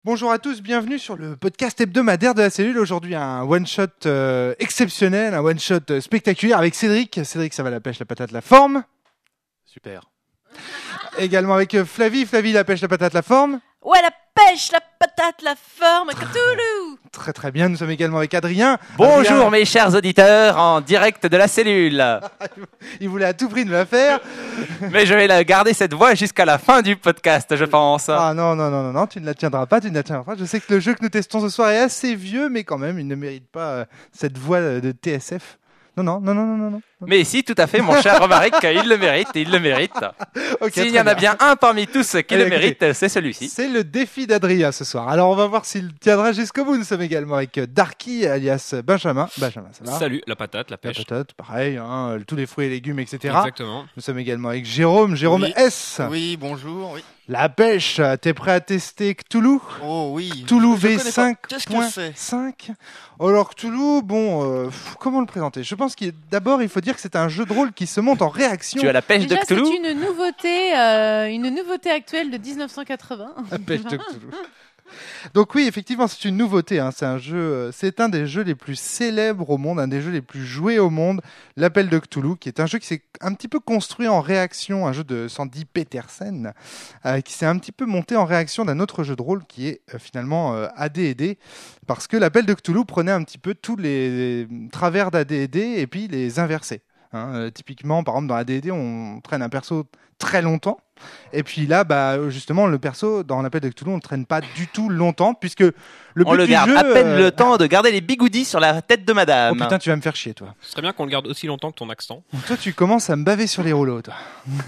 Bonjour à tous, bienvenue sur le podcast hebdomadaire de la cellule. Aujourd'hui, un one-shot exceptionnel, un one-shot spectaculaire avec Cédric. Cédric, ça va, la pêche, la patate, la forme. Super. Également avec Flavie. Flavie, la pêche, la patate, la forme. Ouais, la pêche, la patate, la forme, Cthulhu. Très très bien, nous sommes également avec Adrien. Bonjour Adrien, mes chers auditeurs, en direct de la cellule. il voulait à tout prix nous la faire. Mais je vais garder cette voix jusqu'à la fin du podcast, je pense. Ah non, tu ne la tiendras pas, Je sais que le jeu que nous testons ce soir est assez vieux, mais quand même, il ne mérite pas cette voix de TSF. Non. Mais si, tout à fait, mon cher Romaric, il le mérite. Okay, S'il y en a bien un parmi tous qui le mérite, c'est celui-ci. C'est le défi d'Adrien ce soir. Alors on va voir s'il tiendra jusqu'au bout. Nous sommes également avec Darky, alias Benjamin. Benjamin, ça va? Salut, la patate, la pêche. La patate, pareil, hein, tous les fruits et légumes, etc. Exactement. Nous sommes également avec Jérôme Oui. S. Oui, bonjour, oui. La pêche, t'es prêt à tester Cthulhu? Oh oui. Cthulhu Je connais pas. Qu'est-ce que c'est? V5.5. Alors Cthulhu, bon, comment le présenter? Je pense qu'il d'abord il faut dire que c'est un jeu de rôle qui se monte en réaction. Tu as la pêche Déjà, de Cthulhu? c'est une nouveauté actuelle de 1980. La pêche de Cthulhu. Donc oui, effectivement, c'est une nouveauté. Hein. C'est un jeu, c'est un des jeux les plus célèbres au monde, un des jeux les plus joués au monde. L'Appel de Cthulhu, qui est un jeu qui s'est un petit peu construit en réaction, un jeu de Sandy Petersen, qui s'est un petit peu monté en réaction d'un autre jeu de rôle qui est finalement AD&D, parce que l'Appel de Cthulhu prenait un petit peu tous les travers d'AD&D et puis les inversait. Hein. Typiquement, par exemple, dans AD&D, on traîne un perso très longtemps. Et puis là, justement, le perso, dans l'Appel de Cthulhu, on ne traîne pas du tout longtemps, puisque le but On le du garde jeu... à peine le temps de garder les bigoudis sur la tête de madame. Oh putain, tu vas me faire chier, toi. Ce serait bien qu'on le garde aussi longtemps que ton accent. Toi, tu commences à me baver sur les rouleaux, toi.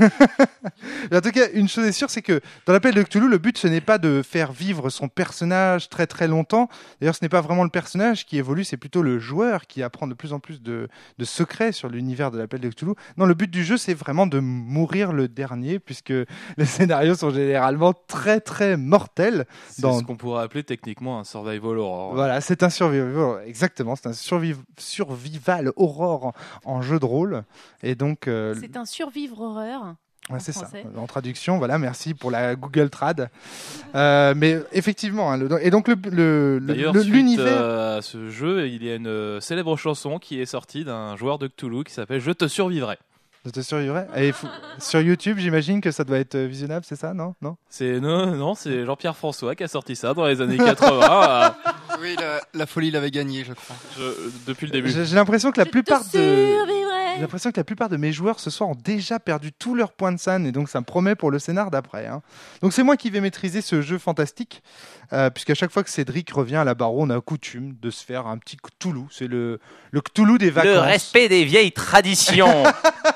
En tout cas, une chose est sûre, c'est que dans l'Appel de Cthulhu, le but, ce n'est pas de faire vivre son personnage très très longtemps. D'ailleurs, ce n'est pas vraiment le personnage qui évolue, c'est plutôt le joueur qui apprend de plus en plus de secrets sur l'univers de l'Appel de Cthulhu. Non, le but du jeu, c'est vraiment de mourir le dernier, puisque les scénarios sont généralement très très mortels. C'est ce qu'on pourrait appeler techniquement un survival horror. Voilà, c'est un survival, exactement, c'est un survival horror en jeu de rôle. Et donc, C'est un survivre horreur. ouais, c'est ça. français. En traduction, voilà, merci pour la Google Trad. Mais effectivement, hein, et donc D'ailleurs, l'univers. à ce jeu, il y a une célèbre chanson qui est sortie d'un joueur de Cthulhu qui s'appelle Je te survivrai. Je te survivrai. Sur YouTube, j'imagine que ça doit être visionnable, c'est ça, non? Non, c'est Jean-Pierre François qui a sorti ça dans les années 80. Oui, la folie l'avait gagné, je crois. Depuis le début. J'ai l'impression que la plupart J'ai l'impression que la plupart de mes joueurs ce soir ont déjà perdu tous leurs points de scène et donc ça me promet pour le scénar d'après. Hein. Donc c'est moi qui vais maîtriser ce jeu fantastique puisqu'à chaque fois que Cédric revient à la barre, on a coutume de se faire un petit Cthulhu. C'est le Cthulhu des vacances. Le respect des vieilles traditions.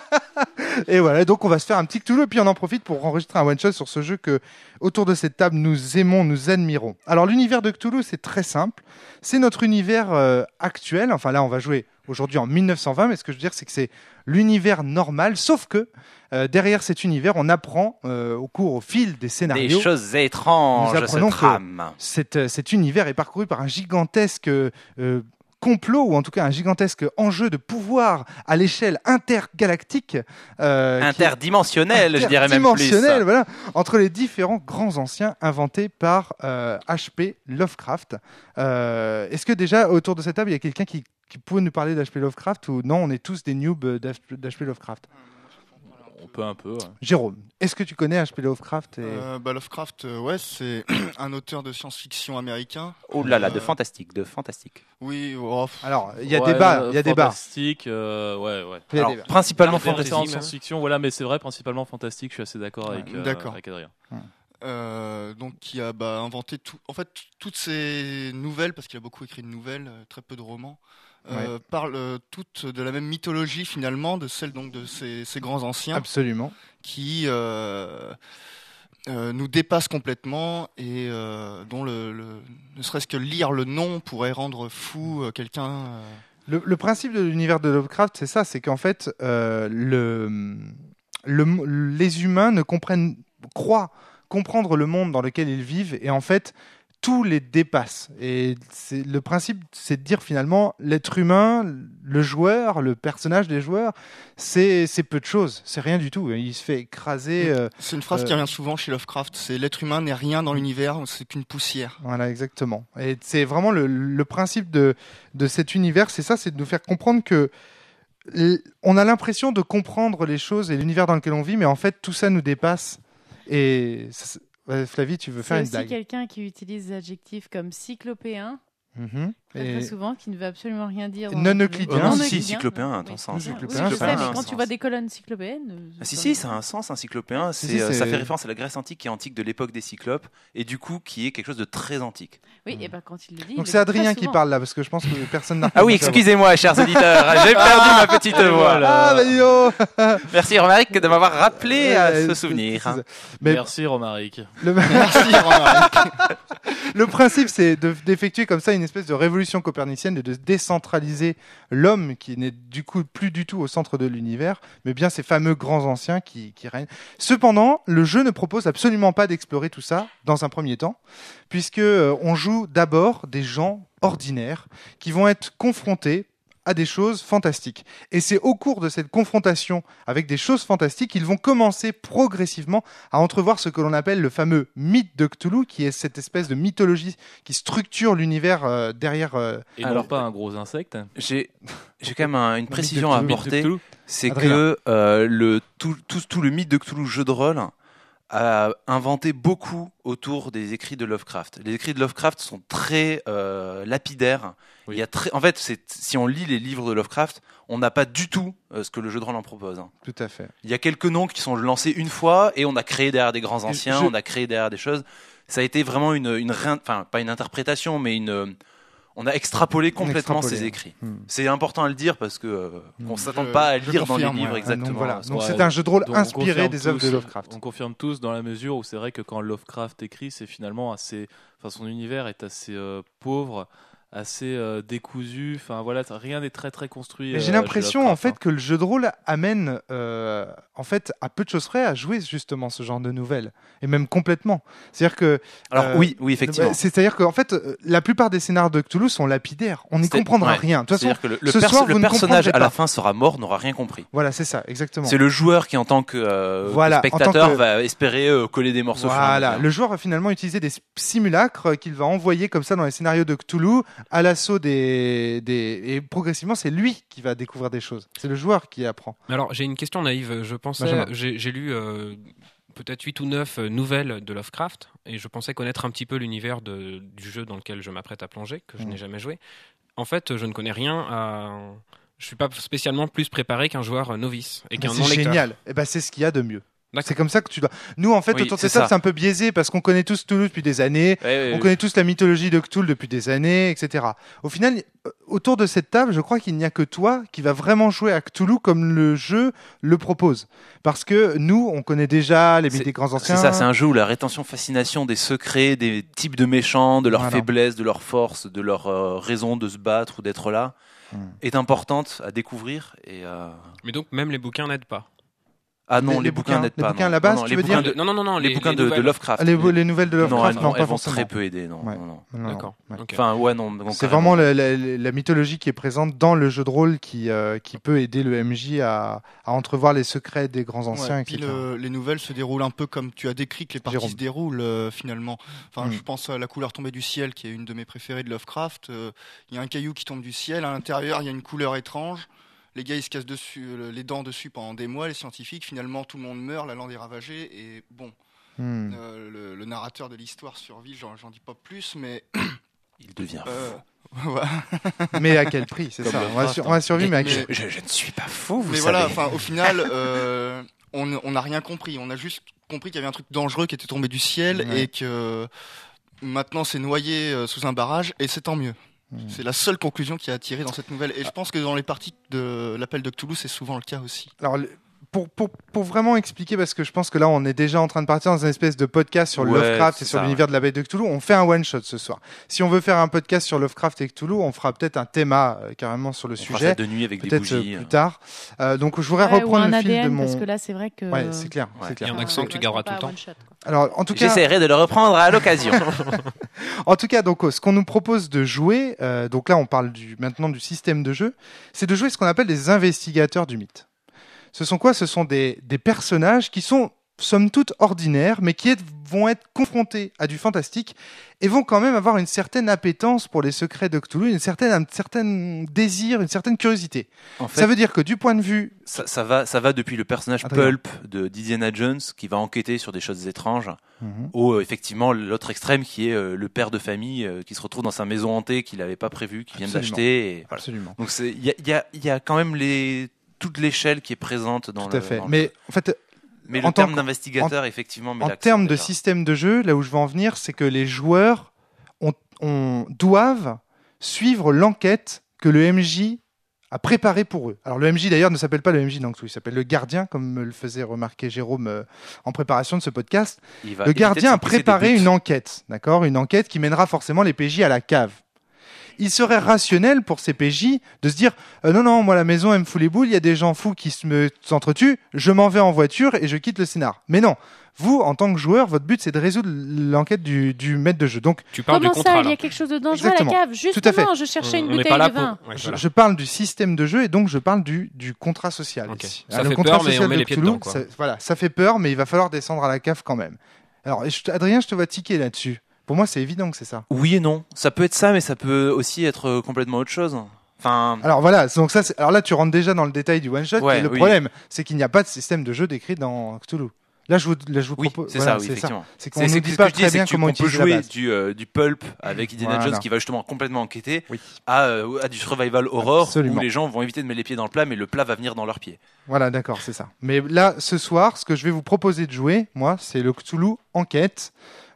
Et voilà, donc on va se faire un petit Cthulhu et puis on en profite pour enregistrer un one-shot sur ce jeu que, autour de cette table, nous aimons, nous admirons. Alors l'univers de Cthulhu, c'est très simple. C'est notre univers actuel. Enfin là, on va jouer aujourd'hui en 1920, mais ce que je veux dire, c'est que c'est l'univers normal, sauf que derrière cet univers, on apprend au fil des scénarios... Des choses étranges Nous apprenons se trament. Cet univers est parcouru par un gigantesque... complot, ou en tout cas un gigantesque enjeu de pouvoir à l'échelle intergalactique. Interdimensionnel, je dirais même plus. Interdimensionnel, voilà, entre les différents grands anciens inventés par H.P. Lovecraft. Est-ce que déjà, autour de cette table, il y a quelqu'un qui peut nous parler d'H.P. Lovecraft, ou non, on est tous des noobs d'H.P. Lovecraft? On peut un peu. Ouais. Jérôme, est-ce que tu connais H.P. Lovecraft Lovecraft, ouais, c'est un auteur de science-fiction américain. Oh là là, de fantastique. Oui, Alors, il y a Ouais, débat, il y a débat. Fantastique, ouais. Il y a Alors, débat. principalement Des références fantastique. science-fiction, voilà, mais c'est vrai, principalement fantastique, je suis assez d'accord avec Adrien. donc qui a inventé toutes ces nouvelles, parce qu'il a beaucoup écrit de nouvelles, très peu de romans, parlent toutes de la même mythologie finalement, de celle donc de ces grands anciens. Absolument. Qui nous dépassent complètement et dont ne serait-ce que lire le nom pourrait rendre fou quelqu'un. Le principe de l'univers de Lovecraft, c'est ça, c'est qu'en fait, les humains croient comprendre le monde dans lequel ils vivent, et en fait, tout les dépasse. Et le principe, c'est de dire finalement, l'être humain, le joueur, le personnage des joueurs, c'est peu de choses, c'est rien du tout. Il se fait écraser. C'est une phrase qui revient souvent chez Lovecraft, c'est l'être humain n'est rien dans l'univers, c'est qu'une poussière. Voilà, exactement. Et c'est vraiment le principe de cet univers, c'est ça, c'est de nous faire comprendre que on a l'impression de comprendre les choses et l'univers dans lequel on vit, mais en fait, tout ça nous dépasse. Et Flavie, tu veux faire une C'est aussi blague? quelqu'un qui utilise des adjectifs comme cyclopéen, Et très souvent, qui ne veut absolument rien dire. Non euclidien. Non Si, euclidien. cyclopéen, Oui, attends, ça. cyclopéen. Oui, je sais, Cyclopéen, mais un quand sens. tu vois des colonnes cyclopéennes. Ah, si, ça a un sens, un cyclopéen. Si, Ça c'est- fait référence à la Grèce antique qui est antique de l'époque des cyclopes et du coup qui est quelque chose de très antique. Oui, et ben quand il le dit. Donc il c'est le dit Adrien très qui souvent. parle là, parce que je pense que personne n'a. Ah oui, excusez-moi, chers auditeurs, j'ai perdu ma petite voix. Ah bah dis donc. Merci Romaric de m'avoir rappelé à Ouais, ce c'est souvenir. ça. Mais Merci Romaric. Merci, Romain. le principe, c'est d'effectuer comme ça une espèce de révolution copernicienne et de décentraliser l'homme qui n'est du coup plus du tout au centre de l'univers, mais bien ces fameux grands anciens qui règnent. Cependant, le jeu ne propose absolument pas d'explorer tout ça dans un premier temps, puisque on joue d'abord des gens ordinaires qui vont être confrontés à des choses fantastiques. Et c'est au cours de cette confrontation avec des choses fantastiques qu'ils vont commencer progressivement à entrevoir ce que l'on appelle le fameux mythe de Cthulhu, qui est cette espèce de mythologie qui structure l'univers derrière. Et Alors, non pas un gros insecte. J'ai quand même une précision à Cthulhu. apporter, Cthulhu. c'est Adrien. que tout le mythe de Cthulhu jeu de rôle a inventé beaucoup autour des écrits de Lovecraft. Les écrits de Lovecraft sont très lapidaires. Oui. Il y a en fait, si on lit les livres de Lovecraft, on n'a pas du tout ce que le jeu de rôle en propose. Tout à fait. Il y a quelques noms qui sont lancés une fois et on a créé derrière des grands anciens, je- on a créé derrière des choses. Ça a été vraiment enfin pas une interprétation, mais on a extrapolé complètement extrapolé. ces écrits. Hmm. C'est important à le dire parce que qu'on s'attende Je- pas à je lire dans les confirme, livres ouais. exactement. Donc voilà. Donc Ouais, c'est un jeu de rôle Donc, on inspiré confirme des œuvres de tous- Lovecraft. On confirme tous dans la mesure où c'est vrai que quand Lovecraft écrit, c'est finalement son univers est assez pauvre, assez décousu. Enfin voilà, rien n'est très très construit. Mais j'ai chez l'impression en Lovecraft, fait hein. que le jeu de rôle amène en fait à peu de choses près à jouer justement ce genre de nouvelles et même complètement. C'est-à-dire que Alors oui, effectivement. c'est-à-dire qu'en fait la plupart des scénarios de Cthulhu sont lapidaires. On n'y comprendra Ouais. rien. De toute façon, C'est-à-dire que ce soir, vous le ne personnage comprendrez à la pas. fin sera mort, n'aura rien compris. voilà, c'est ça, exactement. C'est le joueur qui, en tant que Voilà, en tant spectateur, que- va espérer coller des morceaux. au fur et à Voilà, mesure. le joueur va finalement utiliser des simulacres qu'il va envoyer comme ça dans les scénarios de Cthulhu à l'assaut et progressivement c'est lui qui va découvrir des choses. C'est le joueur qui apprend. Alors, j'ai une question naïve. Je pensais, Benjamin. j'ai lu peut-être 8 ou 9 nouvelles de Lovecraft et je pensais connaître un petit peu l'univers du jeu dans lequel je m'apprête à plonger, que je n'ai jamais joué. En fait, je ne connais rien à. Je suis pas spécialement plus préparé qu'un joueur novice et qu'un C'est non-lecteur. génial. Et ben c'est ce qu'il y a de mieux. D'accord. C'est comme ça que tu dois. Nous en fait Oui, autour de c'est cette table ça. c'est un peu biaisé parce qu'on connaît tous Cthulhu depuis des années. On connaît tous la mythologie de Cthulhu depuis des années, etc. Au final, autour de cette table, je crois qu'il n'y a que toi qui va vraiment jouer à Cthulhu comme le jeu le propose. Parce que nous, on connaît déjà les mythes des grands anciens. C'est ça, c'est un jeu où la rétention-fascination des secrets, des types de méchants, de leurs Voilà. faiblesses, de leurs forces, de leur raison de se battre ou d'être là, est importante à découvrir. Mais donc, même les bouquins n'aident pas. Ah non, Les les bouquins n'aident les pas. bouquins non. à la base, Non, tu les veux bouquins dire de- Non, les bouquins de nouvelles. Lovecraft. Les nouvelles de Non, Lovecraft, elles non, vont pas forcément. très peu aider. Non, Ouais. non, non. Non, D'accord. ouais. Ok. Enfin, ouais, non. donc, C'est carrément. vraiment la mythologie qui est présente dans le jeu de rôle qui peut aider le MJ à entrevoir les secrets des grands anciens, Ouais, puis etc. les nouvelles se déroulent un peu comme tu as décrit que les parties Jérôme. se déroulent finalement. Enfin, Mm. je pense à La couleur tombée du ciel, qui est une de mes préférées de Lovecraft. Il y a un caillou qui tombe du ciel, à l'intérieur il y a une couleur étrange. Les gars ils se cassent dessus, les dents dessus pendant des mois. Les scientifiques, finalement tout le monde meurt, la lande est ravagée et bon. Hmm. Le narrateur de l'histoire survit, j'en dis pas plus, mais Il devient euh, fou. voilà. Mais à quel prix, c'est Comme ça. Lovecraft, On va survivre, mais à quel Mais- Je ne suis pas fou, vous Mais savez. voilà, enfin, au final, on n'a rien compris. On a juste compris qu'il y avait un truc dangereux qui était tombé du ciel Ouais. et que maintenant c'est noyé sous un barrage et c'est tant mieux. C'est la seule conclusion qui a attiré dans cette nouvelle. Et je pense que dans les parties de l'appel de Cthulhu, c'est souvent le cas aussi. Alors, pour vraiment expliquer, parce que je pense que là on est déjà en train de partir dans une espèce de podcast sur Ouais, Lovecraft et c'est sur ça, l'univers de la Bête de Cthulhu, on fait un one shot ce soir. Si on veut faire un podcast sur Lovecraft et Cthulhu, on fera peut-être un thème carrément sur le On fera sujet, ça de nuit avec des peut-être bougies. plus tard. Donc je voudrais Ouais, ou reprendre un le fil ADN, de mon. parce que là, c'est vrai que. Ouais, c'est clair, Ouais. c'est clair. Il y a un accent que tu garderas tout le temps. Alors en tout cas, J'essaierai de le reprendre à l'occasion. donc ce qu'on nous propose de jouer, donc là on parle maintenant du système de jeu, c'est de jouer ce qu'on appelle des investigateurs du mythe. Ce sont quoi ? Ce sont des personnages qui sont somme toute ordinaires, mais qui vont être confrontés à du fantastique et vont quand même avoir une certaine appétence pour les secrets de Cthulhu, un certain désir, une certaine curiosité. En fait, Ça veut dire que du point de vue... ça va depuis le personnage Adrien. Pulp de d'Indiana Jones qui va enquêter sur des choses étranges, au effectivement l'autre extrême qui est le père de famille qui se retrouve dans sa maison hantée qu'il n'avait pas prévu, qu'il vient Absolument. d'acheter. Et voilà. Absolument. Donc il y a quand même toute l'échelle qui est présente dans Tout à fait. dans le Mais jeu. en fait, Mais en le tant terme que- d'investigateur, effectivement, met en l'accent termes de déjà. système de jeu, là où je veux en venir, c'est que les joueurs doivent suivre l'enquête que le MJ a préparée pour eux. Alors le MJ d'ailleurs ne s'appelle pas le MJ dans Cthulhu, il s'appelle le gardien, comme me le faisait remarquer Jérôme en préparation de ce podcast. Il va Le éviter gardien de a se pousser des préparé buts. une enquête, d'accord ? Une enquête qui mènera forcément les PJ à la cave. Il serait rationnel pour ces PJ de se dire non, moi la maison elle me fout les boules, il y a des gens fous qui s'entretuent, je m'en vais en voiture et je quitte le scénar. Mais non, vous en tant que joueur, votre but c'est de résoudre l'enquête du maître de jeu. Donc Tu parles Comment du ça, contrat il y là. a quelque chose de dangereux Exactement. à la cave Tout à fait. Justement, je cherchais une On n'est bouteille pas là de vin. pour. Ouais, je, voilà. je parle du système de jeu et donc je parle du contrat social. Ok. Ici. Ça Le fait contrat peur, mais social on met de les pieds Cthulhu, dedans, quoi. voilà, ça fait peur, mais il va falloir descendre à la cave quand même. Alors Adrien, je te vois tiquer là-dessus. Pour moi, c'est évident que c'est ça. Oui et non. Ça peut être ça, mais ça peut aussi être complètement autre chose. Enfin, Alors voilà, donc ça, alors là tu rentres déjà dans le détail du one shot. Ouais, et le oui. problème, c'est qu'il n'y a pas de système de jeu décrit dans Cthulhu. Là, je vous oui, propose. c'est voilà, ça, oui, effectivement. C'est qu'on C'est nous ce dit que pas je dis, très c'est bien que comment on peut utiliser la jouer base. du pulp avec Indiana Voilà. Jones qui va justement complètement enquêter Oui. à du survival horror Absolument. où les gens vont éviter de mettre les pieds dans le plat, mais le plat va venir dans leurs pieds. Voilà, d'accord, c'est ça. Mais là, ce soir, ce que je vais vous proposer de jouer, moi, c'est le Cthulhu Enquête,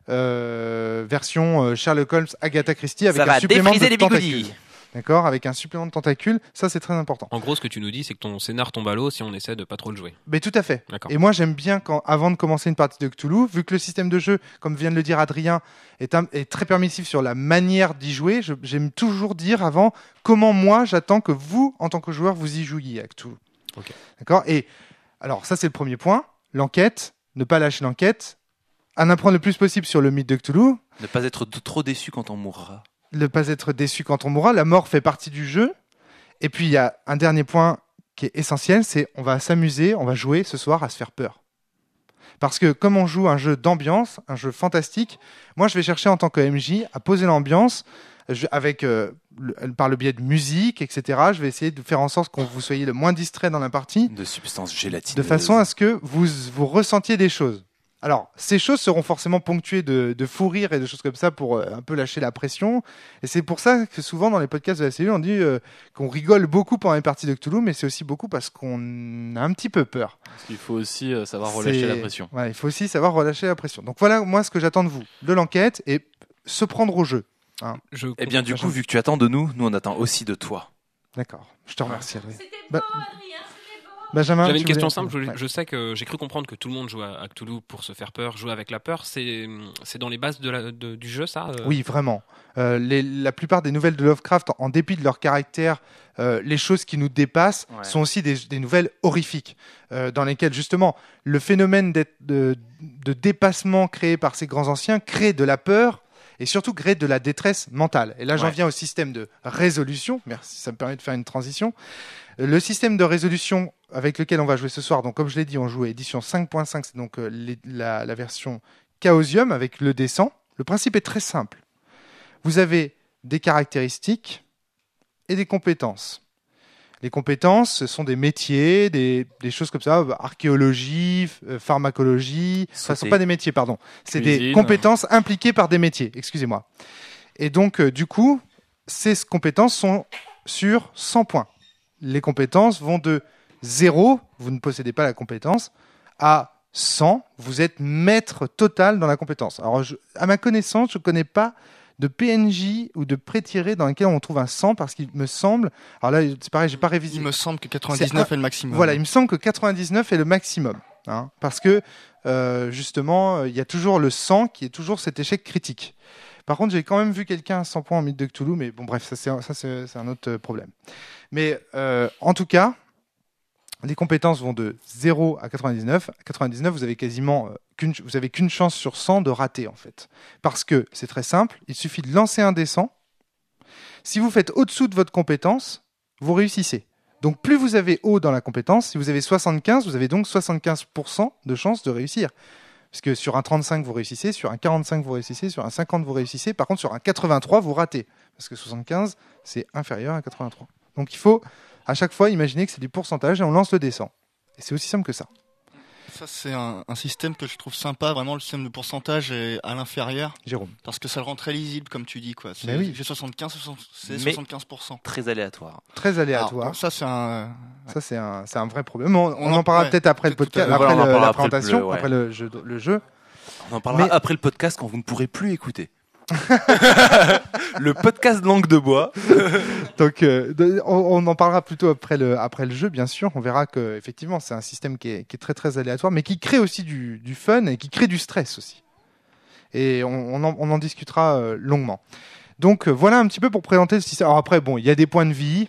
version Sherlock Holmes, Agatha Christie, avec Ça un va supplément défriser de les tentacules. bigoudis. D'accord, avec un supplément de tentacules, ça c'est très important. En gros, ce que tu nous dis, c'est que ton scénar tombe à l'eau si on essaie de pas trop le jouer. Mais tout à fait. D'accord. Et moi, j'aime bien avant de commencer une partie de Cthulhu, vu que le système de jeu, comme vient de le dire Adrien, est très permissif sur la manière d'y jouer, j'aime toujours dire avant comment moi j'attends que vous, en tant que joueur, vous y jouiez à Cthulhu. Ok. D'accord. Et alors, ça c'est le premier point. L'enquête, ne pas lâcher l'enquête, en apprendre le plus possible sur le mythe de Cthulhu, Ne pas être trop déçu quand on mourra. ne pas être déçu quand on mourra. La mort fait partie du jeu. Et puis, il y a un dernier point qui est essentiel, c'est on va s'amuser, on va jouer ce soir à se faire peur. Parce que comme on joue un jeu d'ambiance, un jeu fantastique, moi, je vais chercher en tant que MJ à poser l'ambiance avec par le biais de musique, etc. Je vais essayer de faire en sorte que vous soyez le moins distrait dans la partie, De substances gélatineuses. de façon à ce que vous ressentiez des choses. Alors, ces choses seront forcément ponctuées de fou rire et de choses comme ça pour un peu lâcher la pression. Et c'est pour ça que souvent dans les podcasts de la cellule, on dit qu'on rigole beaucoup pendant les parties de Cthulhu, mais c'est aussi beaucoup parce qu'on a un petit peu peur. Parce qu'il faut aussi savoir relâcher la pression. Voilà, il faut aussi savoir relâcher la pression. Donc voilà, moi, ce que j'attends de vous, de l'enquête et se prendre au jeu. Eh bien, du coup, vu que tu attends de nous on attend aussi de toi. D'accord, je te remercie. Adrien. C'était Bah, beau, Adrien, c'était beau. Benjamin, J'avais tu une question voulais- simple. Ouais. Je sais que j'ai cru comprendre que tout le monde joue à Cthulhu pour se faire peur, jouer avec la peur. C'est dans les bases du jeu, ça Oui, vraiment. La plupart des nouvelles de Lovecraft, en dépit de leur caractère, les choses qui nous dépassent Ouais. sont aussi des nouvelles horrifiques, dans lesquelles justement le phénomène de dépassement créé par ces grands anciens crée de la peur et surtout crée de la détresse mentale. Et là, j'en Ouais. viens au système de résolution. Merci, ça me permet de faire une transition. Le système de résolution avec lequel on va jouer ce soir, donc comme je l'ai dit, on joue à édition 5.5, c'est donc la version Chaosium avec le descent. Le principe est très simple. Vous avez des caractéristiques et des compétences. Les compétences, ce sont des métiers, des choses comme ça, archéologie, pharmacologie. Enfin, ce ne sont Sauter. pas des métiers, pardon. C'est des Cuisine. compétences impliquées par des métiers, excusez-moi. Et donc, du coup, ces compétences sont sur 100 points. Les compétences vont de 0, vous ne possédez pas la compétence, à 100, vous êtes maître total dans la compétence. Alors, à ma connaissance, je ne connais pas de PNJ ou de pré-tirés dans lesquels on trouve un 100 parce qu'il me semble. Alors là, c'est pareil, j'ai pas révisé. Il me semble que 99 est le maximum. Voilà, il me semble que 99 est le maximum. Parce que justement, il y a toujours le 100 qui est toujours cet échec critique. Par contre, j'ai quand même vu quelqu'un à 100 points en mythe de Cthulhu, mais bon, bref, c'est un autre problème. Mais en tout cas, les compétences vont de 0 à 99. À 99, vous avez quasiment vous avez qu'une chance sur 100 de rater, en fait. Parce que c'est très simple, il suffit de lancer un dé 100. Si vous faites au-dessous de votre compétence, vous réussissez. Donc plus vous avez haut dans la compétence, si vous avez 75, vous avez donc 75% de chance de réussir. Parce que sur un 35, vous réussissez, sur un 45, vous réussissez, sur un 50, vous réussissez. Par contre, sur un 83, vous ratez. Parce que 75, c'est inférieur à 83. Donc il faut à chaque fois imaginer que c'est du pourcentage et on lance le dé 100. Et c'est aussi simple que ça. Ça, c'est un système que je trouve sympa, vraiment le système de pourcentage est à l'inférieur. Jérôme. Parce que ça le rend très lisible, comme tu dis, quoi. Mais oui. J'ai 75, c'est Mais 75%. Très aléatoire. Très aléatoire. Alors, ça, c'est un... Ça, c'est un vrai problème. On en parlera peut-être après le podcast, Voilà, après on en parlera la après présentation, ouais. après le jeu. On en parlera après le podcast quand vous ne pourrez plus écouter. Le podcast Langue de Bois. Donc, on en parlera plutôt après le jeu, bien sûr. On verra que effectivement, c'est un système qui est très très aléatoire, mais qui crée aussi du fun et qui crée du stress aussi. Et on en discutera longuement. Donc, voilà un petit peu pour présenter le système. Alors après, bon, il y a des points de vie,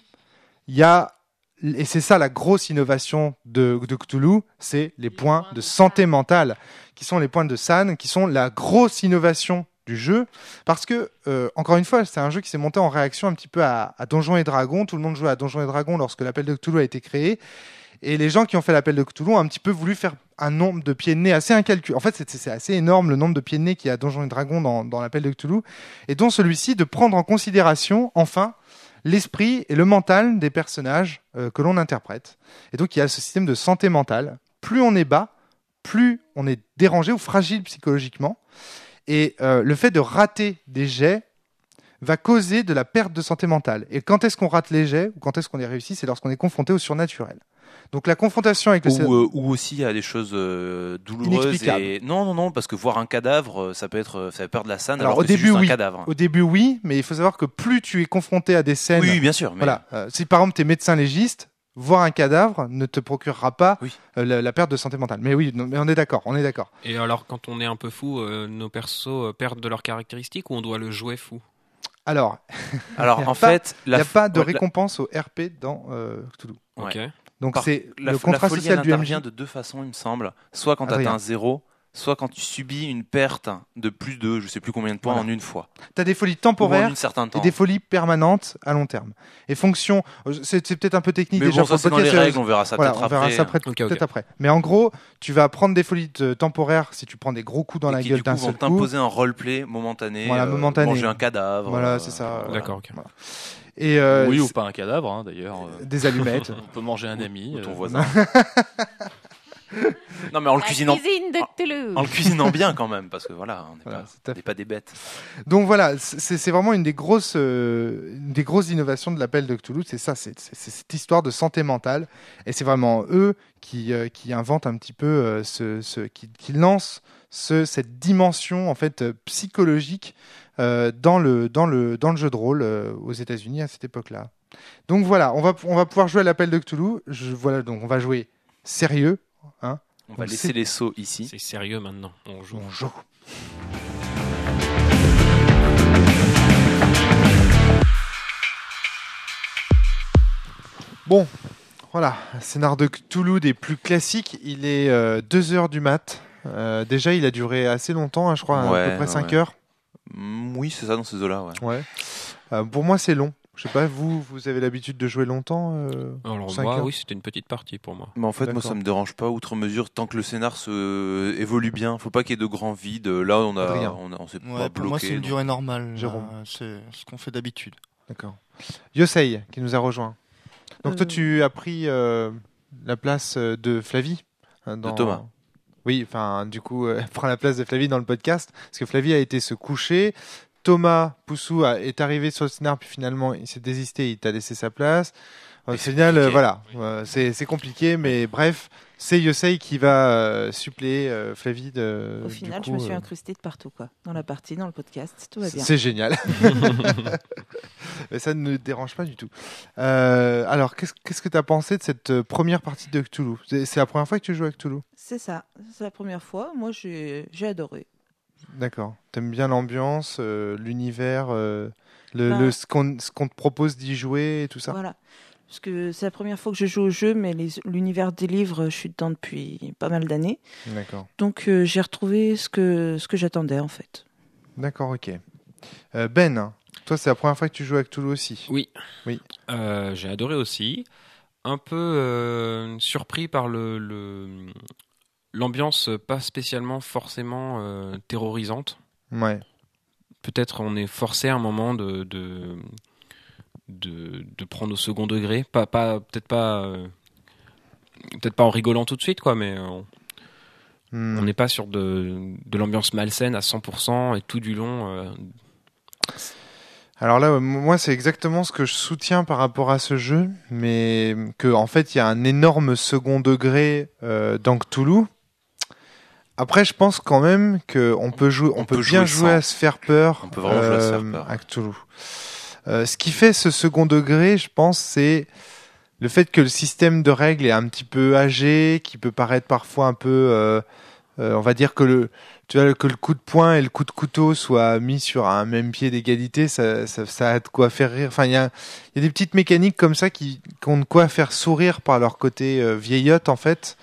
et c'est ça la grosse innovation de Cthulhu, c'est les points de santé mentale, qui sont les points de San, qui sont la grosse innovation du jeu, parce que, encore une fois, c'est un jeu qui s'est monté en réaction un petit peu à Donjons et Dragons. Tout le monde jouait à Donjons et Dragons lorsque l'appel de Cthulhu a été créé, et les gens qui ont fait l'appel de Cthulhu ont un petit peu voulu faire un nombre de pieds de nez assez incalculable. En fait, c'est assez énorme le nombre de pieds de nez qu'il y a à Donjons et Dragons dans l'appel de Cthulhu, et dont celui-ci de prendre en considération, enfin, l'esprit et le mental des personnages que l'on interprète. Et donc, il y a ce système de santé mentale. Plus on est bas, plus on est dérangé ou fragile psychologiquement. Et le fait de rater des jets va causer de la perte de santé mentale. Et quand est-ce qu'on rate les jets ou quand est-ce qu'on les réussit? C'est lorsqu'on est confronté au surnaturel. Donc la confrontation avec le... Ou aussi à des choses douloureuses. Inexplicables. Non, parce que voir un cadavre, ça fait peur de la scène. Alors alors au que c'est début, juste oui. un cadavre. Au début, oui, mais il faut savoir que plus tu es confronté à des scènes... Oui, bien sûr. Mais... Voilà. Si par exemple tu es médecin légiste, voir un cadavre ne te procurera pas la perte de santé mentale. Mais oui, mais on est d'accord. Et alors, quand on est un peu fou, nos persos perdent de leurs caractéristiques ou on doit le jouer fou? Alors en fait, il n'y a pas de récompense au RP dans Cthulhu. Ok. Donc c'est la le contrat folie, social elle du intervient MJ. de deux façons, il me semble. Soit quand tu Adrien. atteins 0, soit quand tu subis une perte de plus de je sais plus combien de points Voilà. en une fois. Tu as des folies Ou en temporaires un certain temps. et des folies permanentes à long terme. Et fonction, c'est peut-être un peu technique Mais déjà bon, pour ça c'est le dans les podcast, règles, on verra ça voilà, peut-être on verra après. ça peut-être après. Mais en gros, tu vas prendre des folies temporaires si tu prends des gros coups dans Et la qui, gueule du d'un coup, seul vont coup. t'imposer un roleplay momentané, Voilà, momentané. manger un cadavre. Voilà, c'est ça. D'accord, ok. Voilà. Et Oui, ou pas un cadavre, hein, d'ailleurs. des allumettes. On peut manger un ami. Ou ton voisin. Non, mais en le La cuisinant. cuisine de Cthulhu. En le cuisinant bien quand même, parce que voilà, on Voilà, tout à n'est pas des bêtes. Donc voilà, c'est vraiment une des grosses innovations de l'appel de Cthulhu, c'est ça, c'est cette histoire de santé mentale, et c'est vraiment eux qui inventent un petit peu, qui lancent cette dimension en fait psychologique dans le jeu de rôle aux États-Unis à cette époque-là. Donc voilà, on va pouvoir jouer à l'appel de Cthulhu. Donc on va jouer sérieux. Hein. On va Donc, laisser les sauts ici. C'est sérieux maintenant. On joue. On joue. Bon, voilà, scénar de Cthulhu des plus classiques. Il est 2h du mat. Déjà, il a duré assez longtemps, hein, je crois, à peu près 5 heures. Oui, c'est ça dans ces eaux-là. Ouais. Ouais. Pour moi, c'est long. Je sais pas, vous avez l'habitude de jouer longtemps Alors 5 moi, heures. oui, c'était une petite partie pour moi. Mais en fait, moi, D'accord. ça me dérange pas outre mesure tant que le scénar se évolue bien. Faut pas qu'il y ait de grands vides. Là, on s'est pas Ouais, pour moi, bloqué. c'est une donc. durée normale. Jérôme. C'est ce qu'on fait d'habitude. D'accord. Yosei, qui nous a rejoint. Donc toi, tu as pris la place de Flavie. De Thomas. Oui, enfin, du coup, prend la place de Flavie dans le podcast, parce que Flavie a été se coucher. Thomas Poussou est arrivé sur le scénar, puis finalement, il s'est désisté, il t'a laissé sa place. Au final, compliqué. voilà, c'est compliqué, mais bref, C'est Yosei qui va suppléer Flavie. Au final, je me suis incrustée de partout, quoi. Dans la partie, dans le podcast, tout va bien. C'est génial. Mais ça ne me dérange pas du tout. Alors, qu'est-ce que tu as pensé de cette première partie de Cthulhu ? C'est la première fois que tu joues à Cthulhu ? C'est ça, c'est la première fois. Moi, j'ai adoré. D'accord. T'aimes bien l'ambiance, l'univers, ce qu'on te propose d'y jouer et tout ça ? Voilà. Parce que c'est la première fois que je joue au jeu, mais l'univers des livres, je suis dedans depuis pas mal d'années. D'accord. Donc j'ai retrouvé ce que j'attendais en fait. D'accord, ok. Ben, toi c'est la première fois que tu joues à Cthulhu aussi ? Oui. Oui. J'ai adoré aussi. Un peu surpris par l'ambiance pas spécialement forcément terrorisante. Ouais. Peut-être on est forcé à un moment de prendre au second degré, peut-être pas en rigolant tout de suite, quoi, mais on n'est pas sur de l'ambiance malsaine à 100% et tout du long. Alors là, moi, c'est exactement ce que je soutiens par rapport à ce jeu, mais en fait, il y a un énorme second degré dans Cthulhu. Après, je pense quand même qu'on peut bien jouer à se faire peur. On peut vraiment jouer à se faire peur. À Cthulhu. Ce qui fait ce second degré, je pense, c'est le fait que le système de règles est un petit peu âgé, qui peut paraître parfois un peu, on va dire que le coup de poing et le coup de couteau soient mis sur un même pied d'égalité, ça a de quoi faire rire. Enfin, il y a des petites mécaniques comme ça qui ont de quoi faire sourire par leur côté vieillotte, en fait.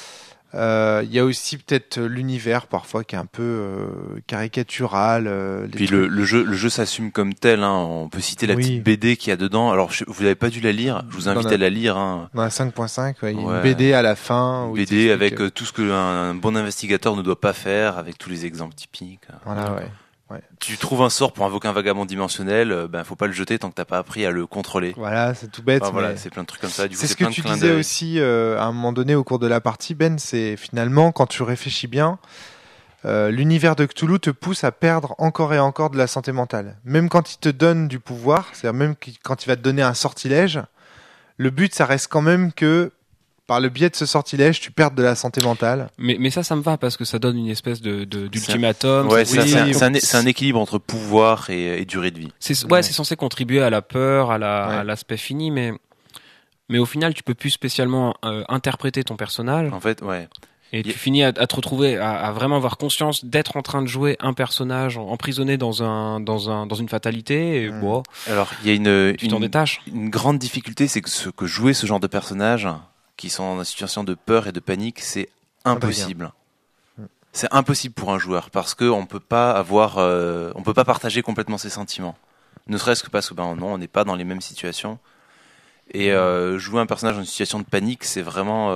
Il y a aussi peut-être l'univers parfois qui est un peu caricatural. Puis le jeu s'assume comme tel. Hein. On peut citer la petite BD qu'il y a dedans. Alors vous n'avez pas dû la lire. Je vous invite à la lire. Hein. Dans la 5.5, il y a une BD à la fin. Une BD avec tout ce qu'un bon investigateur ne doit pas faire, avec tous les exemples typiques. Voilà, ouais. Tu trouves un sort pour invoquer un vagabond dimensionnel, faut pas le jeter tant que t'as pas appris à le contrôler. Voilà, c'est tout bête. Voilà, c'est plein de trucs comme ça. Du coup, c'est ce que tu disais aussi à un moment donné au cours de la partie, Ben. C'est finalement quand tu réfléchis bien, l'univers de Cthulhu te pousse à perdre encore et encore de la santé mentale. Même quand il te donne du pouvoir, c'est-à-dire même quand il va te donner un sortilège, le but ça reste quand même que par le biais de ce sortilège, tu perds de la santé mentale. Mais ça me va parce que ça donne une espèce d'ultimatum. Ouais, c'est un équilibre entre pouvoir et durée de vie. C'est censé contribuer à la peur, à l'aspect fini, mais au final, tu peux plus spécialement interpréter ton personnage. En fait, ouais. Et tu finis à te retrouver à vraiment avoir conscience d'être en train de jouer un personnage emprisonné dans une fatalité. Et bon, alors, il y a tu t'en détaches. Une grande difficulté, c'est que jouer ce genre de personnage qui sont en situation de peur et de panique, c'est impossible. C'est impossible pour un joueur parce que on peut pas partager complètement ses sentiments. Ne serait-ce que parce que on n'est pas dans les mêmes situations. Et jouer un personnage dans une situation de panique, c'est vraiment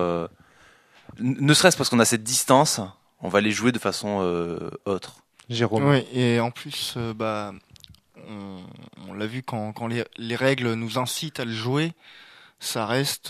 ne serait-ce parce qu'on a cette distance, on va les jouer de façon autre. Jérôme. Oui, et en plus, on l'a vu quand les règles nous incitent à le jouer. Ça reste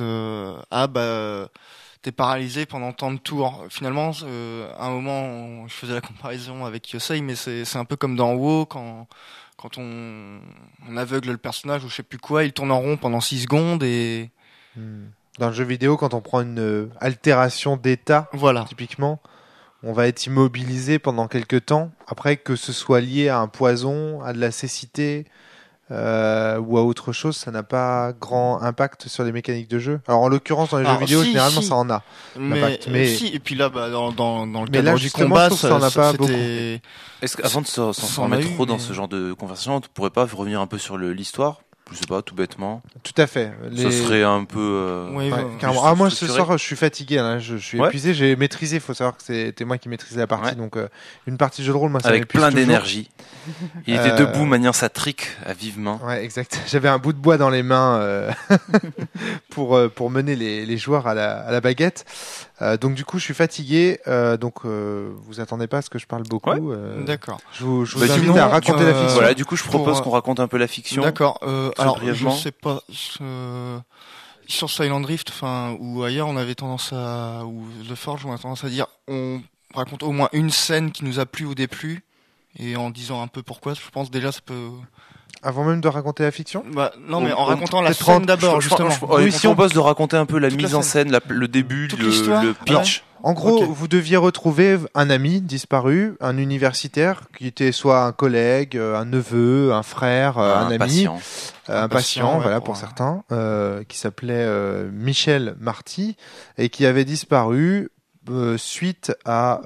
t'es paralysé pendant tant de tours. Finalement, à un moment, je faisais la comparaison avec Yosei, mais c'est un peu comme dans WoW quand on aveugle le personnage ou je sais plus quoi, il tourne en rond pendant 6 secondes et dans le jeu vidéo, quand on prend une altération d'état, typiquement, on va être immobilisé pendant quelques temps. Après, que ce soit lié à un poison, à de la cécité ou à autre chose, ça n'a pas grand impact sur les mécaniques de jeu. Alors en l'occurrence dans les jeux vidéo, généralement ça en a l'impact. Mais si, et puis là dans le cadre du combat, ça en a pas beaucoup. Est-ce qu'avant de s'en remettre trop dans ce genre de conversation, tu pourrais pas revenir un peu sur l'histoire? Je sais pas, tout bêtement. Tout à fait. Ça serait un peu. Moi ce soir je suis fatigué, là. Je suis épuisé. J'ai maîtrisé. Il faut savoir que c'était moi qui maîtrisais la partie, donc une partie de jeu de rôle, moi ça avec plein d'énergie. Il était debout, maniant sa trique à vive main. Ouais, exact. J'avais un bout de bois dans les mains pour mener les joueurs à la baguette. Donc du coup, je suis fatigué. Donc vous attendez pas à ce que je parle beaucoup. D'accord. Je vous invite à raconter la fiction. Voilà, du coup, je propose qu'on raconte un peu la fiction. D'accord. Alors, je sais pas. Sur Silent Drift, ou ailleurs, on avait tendance ou The Forge, on a tendance à dire, on raconte au moins une scène qui nous a plu ou déplu, et en disant un peu pourquoi. Je pense déjà ça peut. Avant même de raconter la fiction. Bah, non, mais en On- racontant la peut-être scène 30, d'abord, justement. Oui, si on bosse de raconter un peu la Toute la mise en scène. scène, le début, Toute l'histoire. le pitch. En gros, Ok. vous deviez retrouver un ami disparu, un universitaire qui était soit un collègue, un neveu, un frère, un ami, patient. un patient, ouais, voilà pour pour un- certains, qui s'appelait Michel Marty et qui avait disparu suite à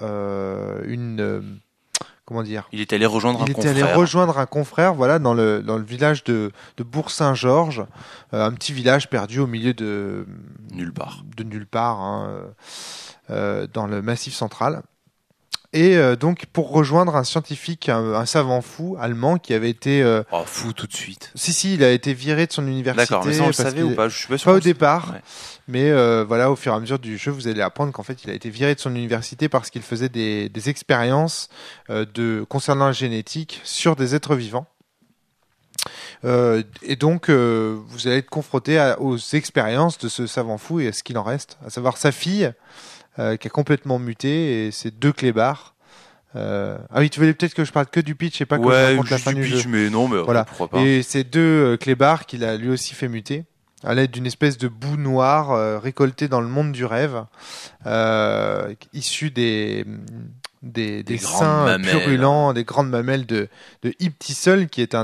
comment dire. Il est allé rejoindre un Il était allé confrère. rejoindre un confrère, voilà, dans le village de Bourg-Saint-Georges, un petit village perdu au milieu de Nulle part. nulle part, hein, dans le Massif central. Et donc pour rejoindre un scientifique, un savant fou allemand qui avait été, Oh, fou tout de suite. si, il a été viré de son université. D'accord, mais ça on le parce savait qu'il- ou pas? Je suis pas sûr. Pas au qu'on le- départ, Ouais. mais voilà, au fur et à mesure du jeu, vous allez apprendre qu'en fait, il a été viré de son université parce qu'il faisait des expériences concernant la génétique sur des êtres vivants. Et donc, vous allez être confronté aux expériences de ce savant fou et à ce qu'il en reste, à savoir sa fille qui a complètement muté et ses 2 clébards. Ah oui, tu voulais peut-être que je parle que du pitch et pas que je Ouais, raconte la juste fin du du pitch, jeu. mais non, mais Voilà. pourquoi pas. Et ces 2 clébards qu'il a lui aussi fait muter à l'aide d'une espèce de boue noire récoltée dans le monde du rêve, issue des grandes seins mamelles. purulents, des grandes mamelles de Ib Tissel, qui est un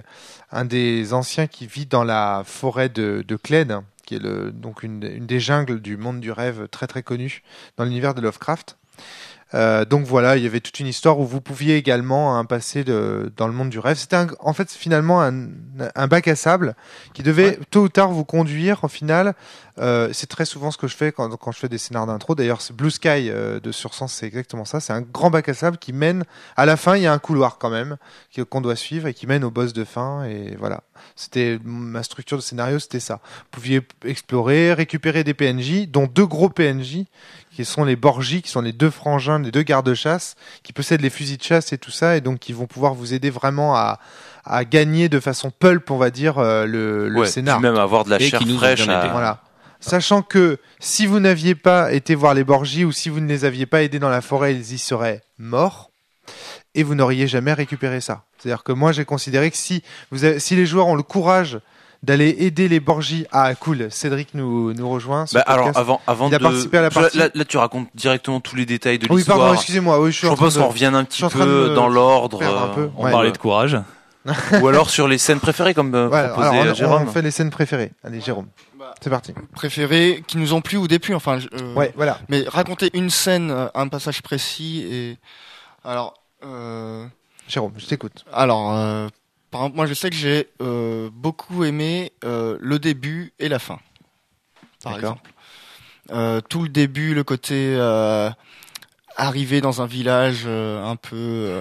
des anciens qui vit dans la forêt de Clède, qui est donc une des jungles du monde du rêve très très connue dans l'univers de Lovecraft. Donc voilà, il y avait toute une histoire où vous pouviez également passer dans le monde du rêve. C'était en fait finalement un bac à sable qui devait tôt ou tard vous conduire au final. C'est très souvent ce que je fais quand je fais des scénarios d'intro. D'ailleurs, Blue Sky de Sursens, c'est exactement ça. C'est un grand bac à sable qui mène à la fin. Il y a un couloir quand même qu'on doit suivre et qui mène au boss de fin. Et voilà, c'était ma structure de scénario, c'était ça. Vous pouviez explorer, récupérer des PNJ, dont 2 gros PNJ qui sont les Borgi, qui sont les 2 frangins, les 2 gardes-chasse, qui possèdent les fusils de chasse et tout ça, et donc qui vont pouvoir vous aider vraiment à gagner de façon pulp, on va dire, le Ouais, scénar. puis même avoir de la Et chair qui nous ont fraîche. bien aidé. Voilà. Sachant que si vous n'aviez pas été voir les Borgi ou si vous ne les aviez pas aidés dans la forêt, ils y seraient morts et vous n'auriez jamais récupéré ça. C'est-à-dire que moi, j'ai considéré que si les joueurs ont le courage d'aller aider les Borgi, ah cool, Cédric nous rejoint. sur Bah, le alors podcast. avant Il a de participé à la partie. Là, tu racontes directement tous les détails de Oui, l'histoire. pardon, excusez-moi. Oui, je suis Je en train propose de qu'on revienne un je petit suis en train de peu me dans l'ordre, perdre un peu. On Ouais. parlait de courage. ou alors sur les scènes préférées comme Ouais, proposé alors, Jérôme. on fait les scènes préférées. Allez, Jérôme, c'est parti. Préférés qui nous ont plu ou déplu, enfin. Ouais, voilà. Mais raconter une scène, un passage précis et. Alors. Jérôme, je t'écoute. Alors, par exemple, moi je sais que j'ai beaucoup aimé le début et la fin. Par D'accord. exemple. Tout le début, le côté arriver dans un village un peu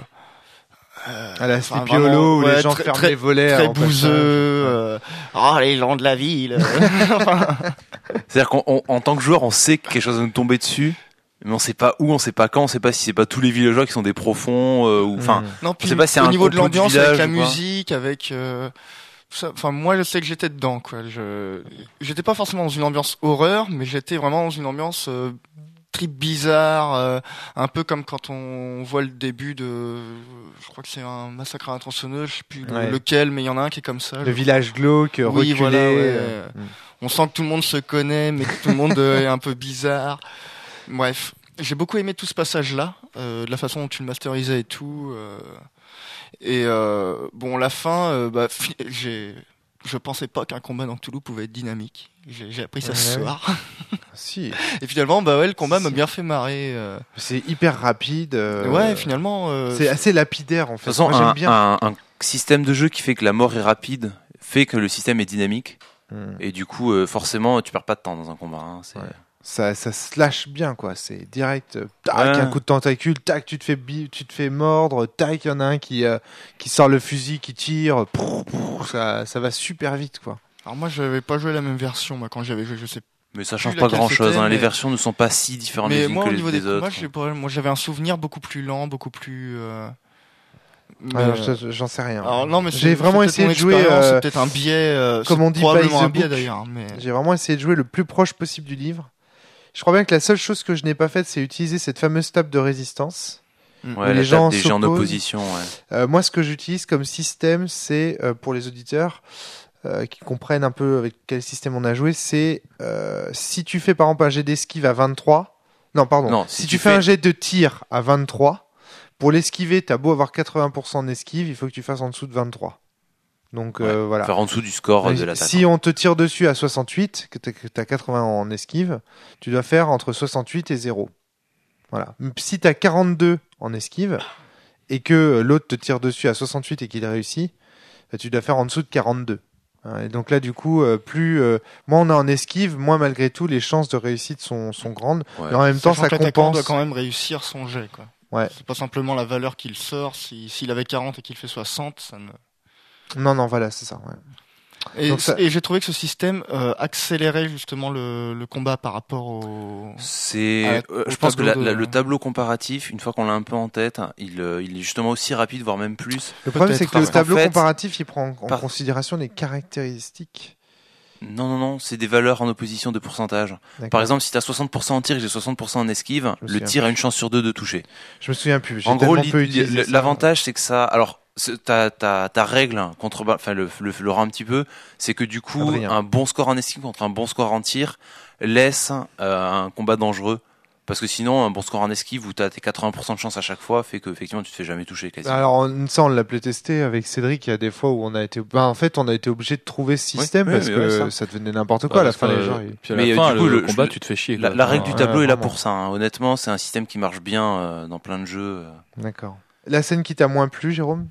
À la enfin, Sleepy Hollow vraiment, où ouais, les gens très- ferment très- les volets. très avant passage. bouseux. Oh, les gens de la ville. C'est-à-dire qu'en tant que joueur, on sait que quelque chose va nous tomber dessus, mais on sait pas où, on sait pas quand, on sait pas si c'est pas tous les villageois qui sont des profonds ou enfin. Non, puis sait pas si c'est au un niveau de complot du l'ambiance, village avec la ou quoi. musique, avec ça, enfin moi je sais que j'étais dedans quoi. J'étais pas forcément dans une ambiance horreur, mais j'étais vraiment dans une ambiance trip bizarre, un peu comme quand on voit le début de, je crois que c'est un massacre à la tronçonneuse, je sais plus Ouais. lequel, mais il y en a un qui est comme ça. Le village glauque, Oui, reculé. voilà, ouais. Mm. On sent que tout le monde se connaît, mais que tout le monde est un peu bizarre. Bref, j'ai beaucoup aimé tout ce passage-là, de la façon dont tu le masterisais et tout. Bon, la fin, je pensais pas qu'un combat dans Cthulhu pouvait être dynamique. J'ai appris ça ce Ouais. soir. Si, Et finalement, bah ouais, le combat m'a Si. bien fait marrer. c'est hyper rapide. Ouais, finalement. C'est assez lapidaire en De fait. toute façon, Moi j'aime bien. un système de jeu qui fait que la mort est rapide fait que le système est dynamique Mm. et du coup, forcément, tu perds pas de temps dans un combat. Hein, c'est- Ouais. Ça se lâche bien quoi. C'est direct. Tac, Ouais. un coup de tentacule. Tac, tu te fais mordre. Tac, il y en a un qui sort le fusil, qui tire. Ça va super vite quoi. Alors moi, j'avais pas joué la même version, moi, quand j'avais joué, je sais pas. Mais ça change Plus pas laquelle grand-chose. c'était, Hein. Les mais- versions ne sont pas si différentes Mais les unes moi, que au les niveau des combats, autres. moi, j'avais un souvenir beaucoup plus lent, beaucoup plus. Alors, j'en sais rien. Alors non, mais J'ai c'est vraiment peut-être essayé mon de jouer. expérience, c'est peut-être un biais. comme c'est on dit, probablement by un the biais book. d'ailleurs. Mais J'ai vraiment essayé de jouer le plus proche possible du livre. Je crois bien que la seule chose que je n'ai pas faite, c'est utiliser cette fameuse table de résistance Ouais, les gens des gens en s'opposent. opposition. Ouais. Moi, ce que j'utilise comme système, c'est pour les auditeurs qui comprennent un peu avec quel système on a joué, c'est si tu fais par exemple un jet d'esquive à 23, non pardon, Non, si tu fais un jet de tir à 23, pour l'esquiver, t'as beau avoir 80% d'esquive, il faut que tu fasses en dessous de 23. Donc voilà. Faire en dessous du score de l'attaque. Si on te tire dessus à 68, que t'as 80 en esquive, tu dois faire entre 68 et 0. Voilà. Si t'as 42 en esquive et que l'autre te tire dessus à 68 et qu'il réussit, tu dois faire en dessous de 42. Et donc là, du coup, plus moins on a en esquive, moins malgré tout les chances de réussite sont grandes. Ouais. Et en même temps, Sachant ça que l'attaquant compense. doit quand même réussir son jet, quoi. Ouais. C'est pas simplement la valeur qu'il sort. S'il avait 40 et qu'il fait 60, ça ne. Non, voilà, c'est ça. Ouais. Et, Donc ça- et j'ai trouvé que ce système accélérait justement le combat par rapport au. C'est, au je pense que tableau de- le tableau comparatif, une fois qu'on l'a un peu en tête, il est justement aussi rapide, voire même plus. Le problème, c'est que le parce qu'en tableau fait, comparatif, il prend en par- considération les caractéristiques. Non, c'est des valeurs en opposition de pourcentage. D'accord. Par exemple, si t'as 60% en tir et que j'ai 60% en esquive, Je me le souviens tir a une chance sur 2 de toucher. Je me souviens plus. J'ai En gros, tellement peu utilisé ça. l'avantage, c'est que ça, alors, ta règle contre, enfin, le rend un petit peu, c'est que du coup, Adrien. un bon score en esquive contre un bon score en tir laisse un combat dangereux. Parce que sinon, un bon score en esquive où t'as tes 80% de chance à chaque fois fait que effectivement tu te fais jamais toucher quasiment. Alors ça, on l'a testé avec Cédric. Il y a des fois où on a été, en fait, on a été obligé de trouver ce système Oui, parce mais que ouais, ça devenait n'importe quoi. À la Parce fin, que, les gens. Puis à Mais, la fin, du coup, le le- combat, le- tu te fais chier. La, quoi. la règle du Enfin, tableau est là vraiment. pour ça. Hein. Honnêtement, c'est un système qui marche bien dans plein de jeux. D'accord. La scène qui t'a moins plu, Jérôme?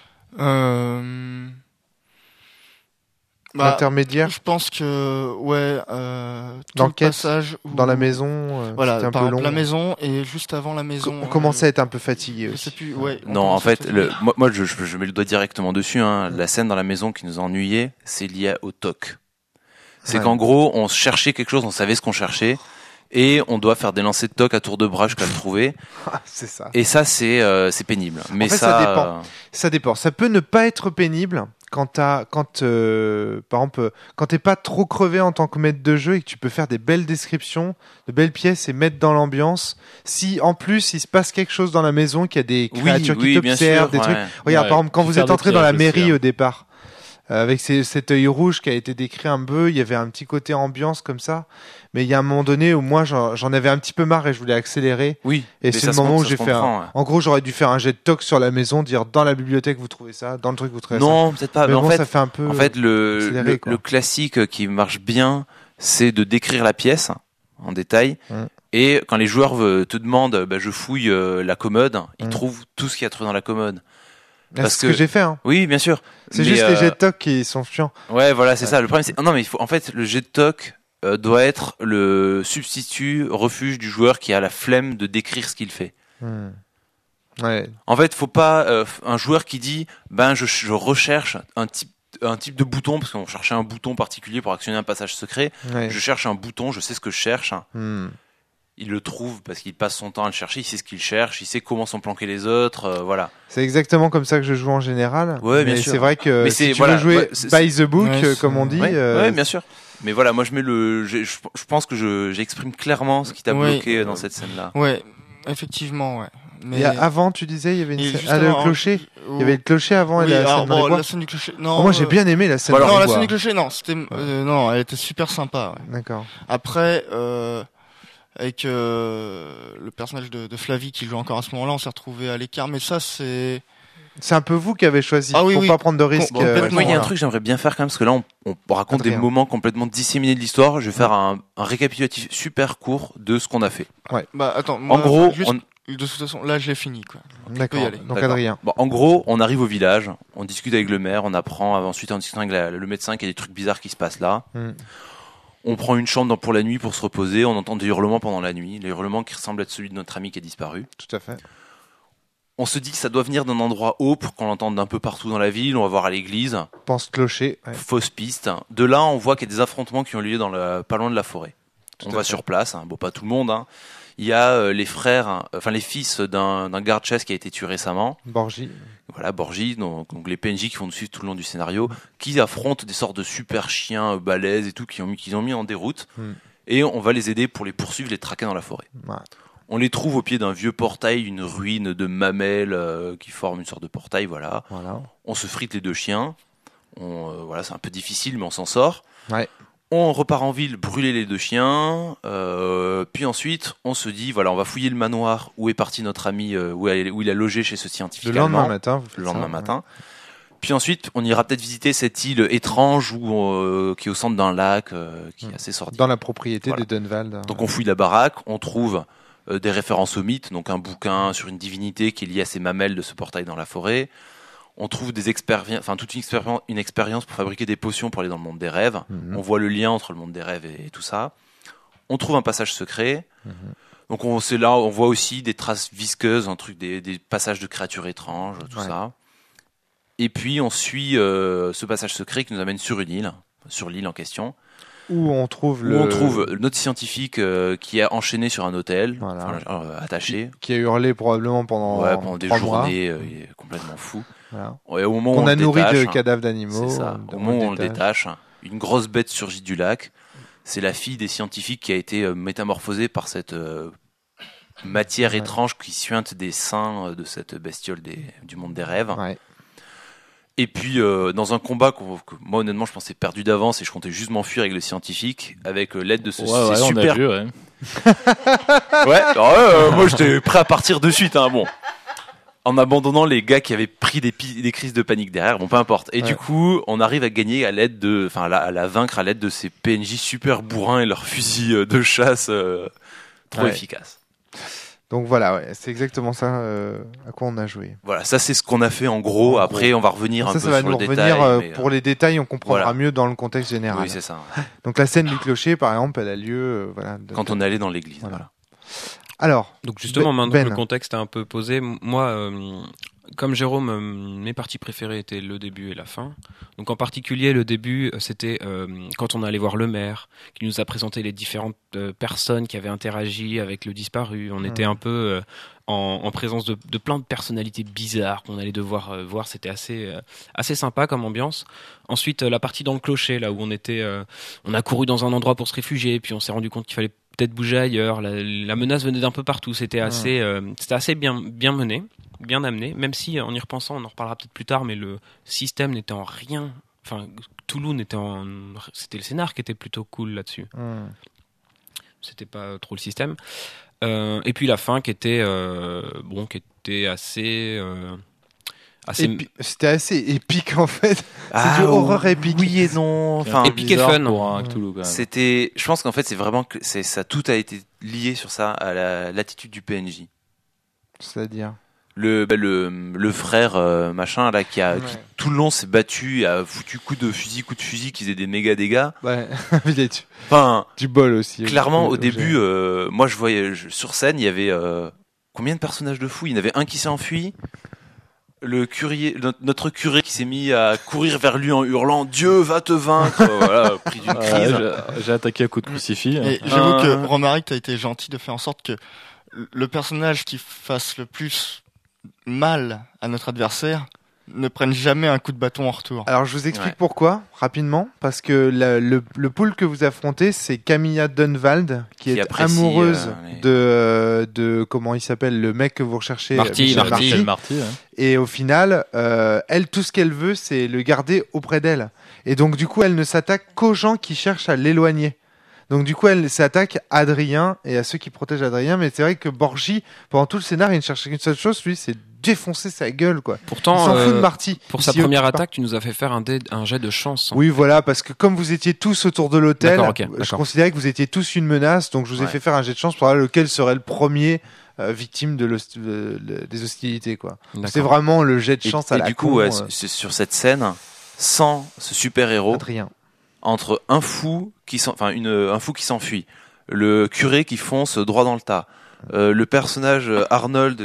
Bah, L'intermédiaire je pense que tout L'enquête, le passage où- dans la maison, Voilà, c'était un par peu exemple, long. la maison et juste avant la maison. On commençait à être un peu fatigué Je aussi. sais plus. Ouais. on Non, en commence à fait, se- moi je mets le doigt directement dessus. Hein. La scène dans la maison qui nous a ennuyés, c'est lié au TOC. C'est Ouais. qu'en gros, on cherchait quelque chose, on savait ce qu'on cherchait, et on doit faire des lancers de TOC à tour de bras jusqu'à le trouver. Ah, c'est ça. Et ça, c'est pénible. Mais En fait, ça dépend. Ça dépend. Ça peut ne pas être pénible par exemple, quand t'es pas trop crevé en tant que maître de jeu et que tu peux faire des belles descriptions, de belles pièces et mettre dans l'ambiance. Si en plus il se passe quelque chose dans la maison, qu'il y a des créatures qui bien t'observent, sûr, des trucs. ouais. Regarde, Ouais, par exemple, quand puis vous faire êtes des entré dans la pièges aussi, mairie hein. au départ, avec cet œil rouge qui a été décrit un peu, il y avait un petit côté ambiance comme ça. Mais il y a un moment donné où moi j'en avais un petit peu marre et je voulais accélérer. Oui. Et mais c'est ça le se moment où ça j'ai se fait comprend, ouais. En gros, j'aurais dû faire un jet de toc sur la maison, dire dans la bibliothèque vous trouvez ça, dans le truc vous trouvez ça. Non, peut-être pas. Mais Mais bon, en fait, ça fait un peu. En fait, accéléré, quoi. le classique qui marche bien, c'est de décrire la pièce en détail. Mm. Et quand les joueurs te demandent, je fouille la commode, ils Mm. trouvent tout ce qu'il y a trouvé dans la commode. Ah, parce c'est ce que- que j'ai fait. Hein. Oui, bien sûr. C'est Mais, juste les jets de toc qui sont chiants. Ouais, voilà, c'est ça. Le problème, c'est non, mais en fait, le jet de toc doit être le substitut refuge du joueur qui a la flemme de décrire ce qu'il fait. Ouais. En fait, faut pas un joueur qui dit, je recherche un type de bouton parce qu'on cherchait un bouton particulier pour actionner un passage secret. Ouais. Je cherche un bouton, je sais ce que je cherche. Hmm. Il le trouve parce qu'il passe son temps à le chercher, il sait ce qu'il cherche, il sait comment sont planqués les autres, voilà. C'est exactement comme ça que je joue en général. Ouais, bien mais sûr. c'est vrai que Mais si c'est- tu voilà, veux jouer ouais, by the book, Ouais, comme on c'est- dit. Ouais, bien sûr. Mais voilà, moi je mets je pense que j'exprime clairement ce qui t'a Ouais, bloqué dans cette scène-là. Ouais, effectivement, ouais. Mais Et avant, tu disais, il y avait une Et scène. juste Ah, le avant, clocher. Il y avait le clocher avant et Oui, la alors, scène dans les bon, bois. la scène du clocher. Non, Oh, moi, j'ai bien aimé la scène Voilà. dans Non, les la bois. scène du clocher, non, c'était, non, elle était super sympa. Ouais. D'accord. Après, avec le personnage de Flavie qui joue encore à ce moment-là, on s'est retrouvé à l'écart. Mais ça, c'est C'est un peu vous qui avez choisi Ah oui, pour oui. pas prendre de risques. Complètement. Moi, il y a un voilà. truc que j'aimerais bien faire quand même, parce que là, on raconte Adrien. des moments complètement disséminés de l'histoire. Je vais faire un récapitulatif super court de ce qu'on a fait. Bah attends, En moi, gros, juste, de toute façon, là, j'ai fini quoi. D'accord. peut y aller. Donc, D'accord. Adrien. Bon, en gros, on arrive au village, on discute avec le maire, on apprend ensuite en discutant avec le médecin qu'il y a des trucs bizarres qui se passent là. Hmm. On prend une chambre pour la nuit pour se reposer, on entend des hurlements pendant la nuit, les hurlements qui ressemblent à celui de notre ami qui a disparu. Tout à fait. On se dit que ça doit venir d'un endroit haut pour qu'on l'entende d'un peu partout dans la ville, on va voir à l'église, Pense clocher. Ouais. fausse piste. De là, on voit qu'il y a des affrontements qui ont lieu pas loin de la forêt. Tout On à va fait. sur place, bon pas tout le monde, hein. Il y a les fils d'un garde-chasse qui a été tué récemment. Borgie. Voilà, Borgie, donc les PNJ qui vont nous suivre tout le long du scénario, qui affrontent des sortes de super chiens balèzes et tout, qu'ils ont mis en déroute. Hmm. Et on va les aider pour les poursuivre, les traquer dans la forêt. Voilà. On les trouve au pied d'un vieux portail, une ruine de mamelles qui forme une sorte de portail, voilà. On se frite les 2 chiens. Voilà, c'est un peu difficile, mais on s'en sort. Ouais. On repart en ville, brûler les 2 chiens. Puis ensuite, on se dit, voilà, on va fouiller le manoir où est parti notre ami, où il a logé chez ce scientifique Le lendemain allemand. matin. Le lendemain matin. Puis ensuite, on ira peut-être visiter cette île étrange qui est au centre d'un lac, qui est assez sordide. Dans la propriété Voilà. de Dunwald. Donc on fouille la baraque, on trouve des références au mythe, donc un bouquin sur une divinité qui est liée à ces mamelles de ce portail dans la forêt. On trouve toute une expérience pour fabriquer des potions pour aller dans le monde des rêves. On voit le lien entre le monde des rêves et tout ça. On trouve un passage secret. Donc c'est là, on voit aussi des traces visqueuses, des passages de créatures étranges, tout ça. Et puis on suit ce passage secret qui nous amène sur l'île en question. Où on trouve notre scientifique qui est enchaîné sur un hôtel, attaché. Qui a hurlé probablement pendant des 3 journées, mois. il est complètement fou. Voilà. Et au moment qu'on où a on nourri détache, de cadavres d'animaux. C'est ça. Au moment où on le détache, une grosse bête surgit du lac. C'est la fille des scientifiques qui a été métamorphosée par cette matière étrange qui suinte des seins de cette bestiole du monde des rêves. Ouais. Et puis, dans un combat que moi, honnêtement, je pensais perdu d'avance et je comptais juste m'enfuir avec le scientifique, avec l'aide de ce super... moi, j'étais prêt à partir de suite, hein, bon. En abandonnant les gars qui avaient pris des crises de panique derrière, bon, peu importe. Et du coup, on arrive à gagner à la vaincre à l'aide de ces PNJ super bourrins et leurs fusils de chasse trop efficaces. Donc voilà, c'est exactement ça à quoi on a joué. Voilà, ça c'est ce qu'on a fait en gros. Après, on va revenir un peu sur le détail. Ça va nous revenir pour les détails, on comprendra mieux dans le contexte général. Oui, c'est ça. Donc la scène du clocher, par exemple, elle a lieu quand on est allé dans l'église. Voilà. Alors, donc justement, maintenant que le contexte est un peu posé, moi, comme Jérôme, mes parties préférées étaient le début et la fin. Donc en particulier, le début, c'était quand on allait voir le maire, qui nous a présenté les différentes personnes qui avaient interagi avec le disparu. On était un peu en présence de plein de personnalités bizarres qu'on allait devoir voir. C'était assez sympa comme ambiance. Ensuite, la partie dans le clocher, là où on a couru dans un endroit pour se réfugier, puis on s'est rendu compte qu'il fallait peut-être bouger ailleurs. La menace venait d'un peu partout. C'était assez bien mené, bien amené, même si en y repensant, on en reparlera peut-être plus tard, mais le système n'était en rien. Enfin, Toulouse c'était le scénar qui était plutôt cool là-dessus. C'était pas trop le système. Et puis la fin qui était assez. C'était assez épique en fait. C'est du horreur épique. Oui et non. Enfin, épique et fun. Je pense qu'en fait, c'est vraiment que ça tout a été lié sur ça à l'attitude du PNJ. C'est-à-dire le frère machin là qui tout le long s'est battu, a foutu coup de fusil qui faisait des méga dégâts. Ouais. Enfin, du bol aussi. Clairement, au début, moi je voyais sur scène, il y avait combien de personnages de fous. Il y en avait un qui s'est enfui. Notre curé qui s'est mis à courir vers lui en hurlant Dieu va te vaincre, voilà, pris d'une crise. J'ai attaqué à coup de crucifix. Et j'avoue que Romaric, t'as été gentil de faire en sorte que le personnage qui fasse le plus mal à notre adversaire ne prenne jamais un coup de bâton en retour. Alors je vous explique pourquoi, rapidement, parce que le pool que vous affrontez, c'est Camilla Dunwald, qui est amoureuse de comment il s'appelle, le mec que vous recherchez, Marty. Et au final, elle, tout ce qu'elle veut, c'est le garder auprès d'elle. Et donc du coup, elle ne s'attaque qu'aux gens qui cherchent à l'éloigner. Donc du coup, elle s'attaque à Adrien et à ceux qui protègent Adrien. Mais c'est vrai que Borgi, pendant tout le scénar, il ne cherchait qu'une seule chose, lui, c'est défoncer sa gueule, quoi. Pourtant, il s'en fout de Marty. Pour sa première attaque, tu nous as fait faire un jet de chance. Oui, voilà, parce que comme vous étiez tous autour de l'hôtel, je considérais que vous étiez tous une menace, donc je vous ai fait faire un jet de chance pour voir lequel serait le premier victime des hostilités, quoi. C'est vraiment le jet de chance à la con. Et du coup, sur cette scène, sans ce super-héros, Adrien. Entre un fou qui s'enfuit, le curé qui fonce droit dans le tas, le personnage Harold,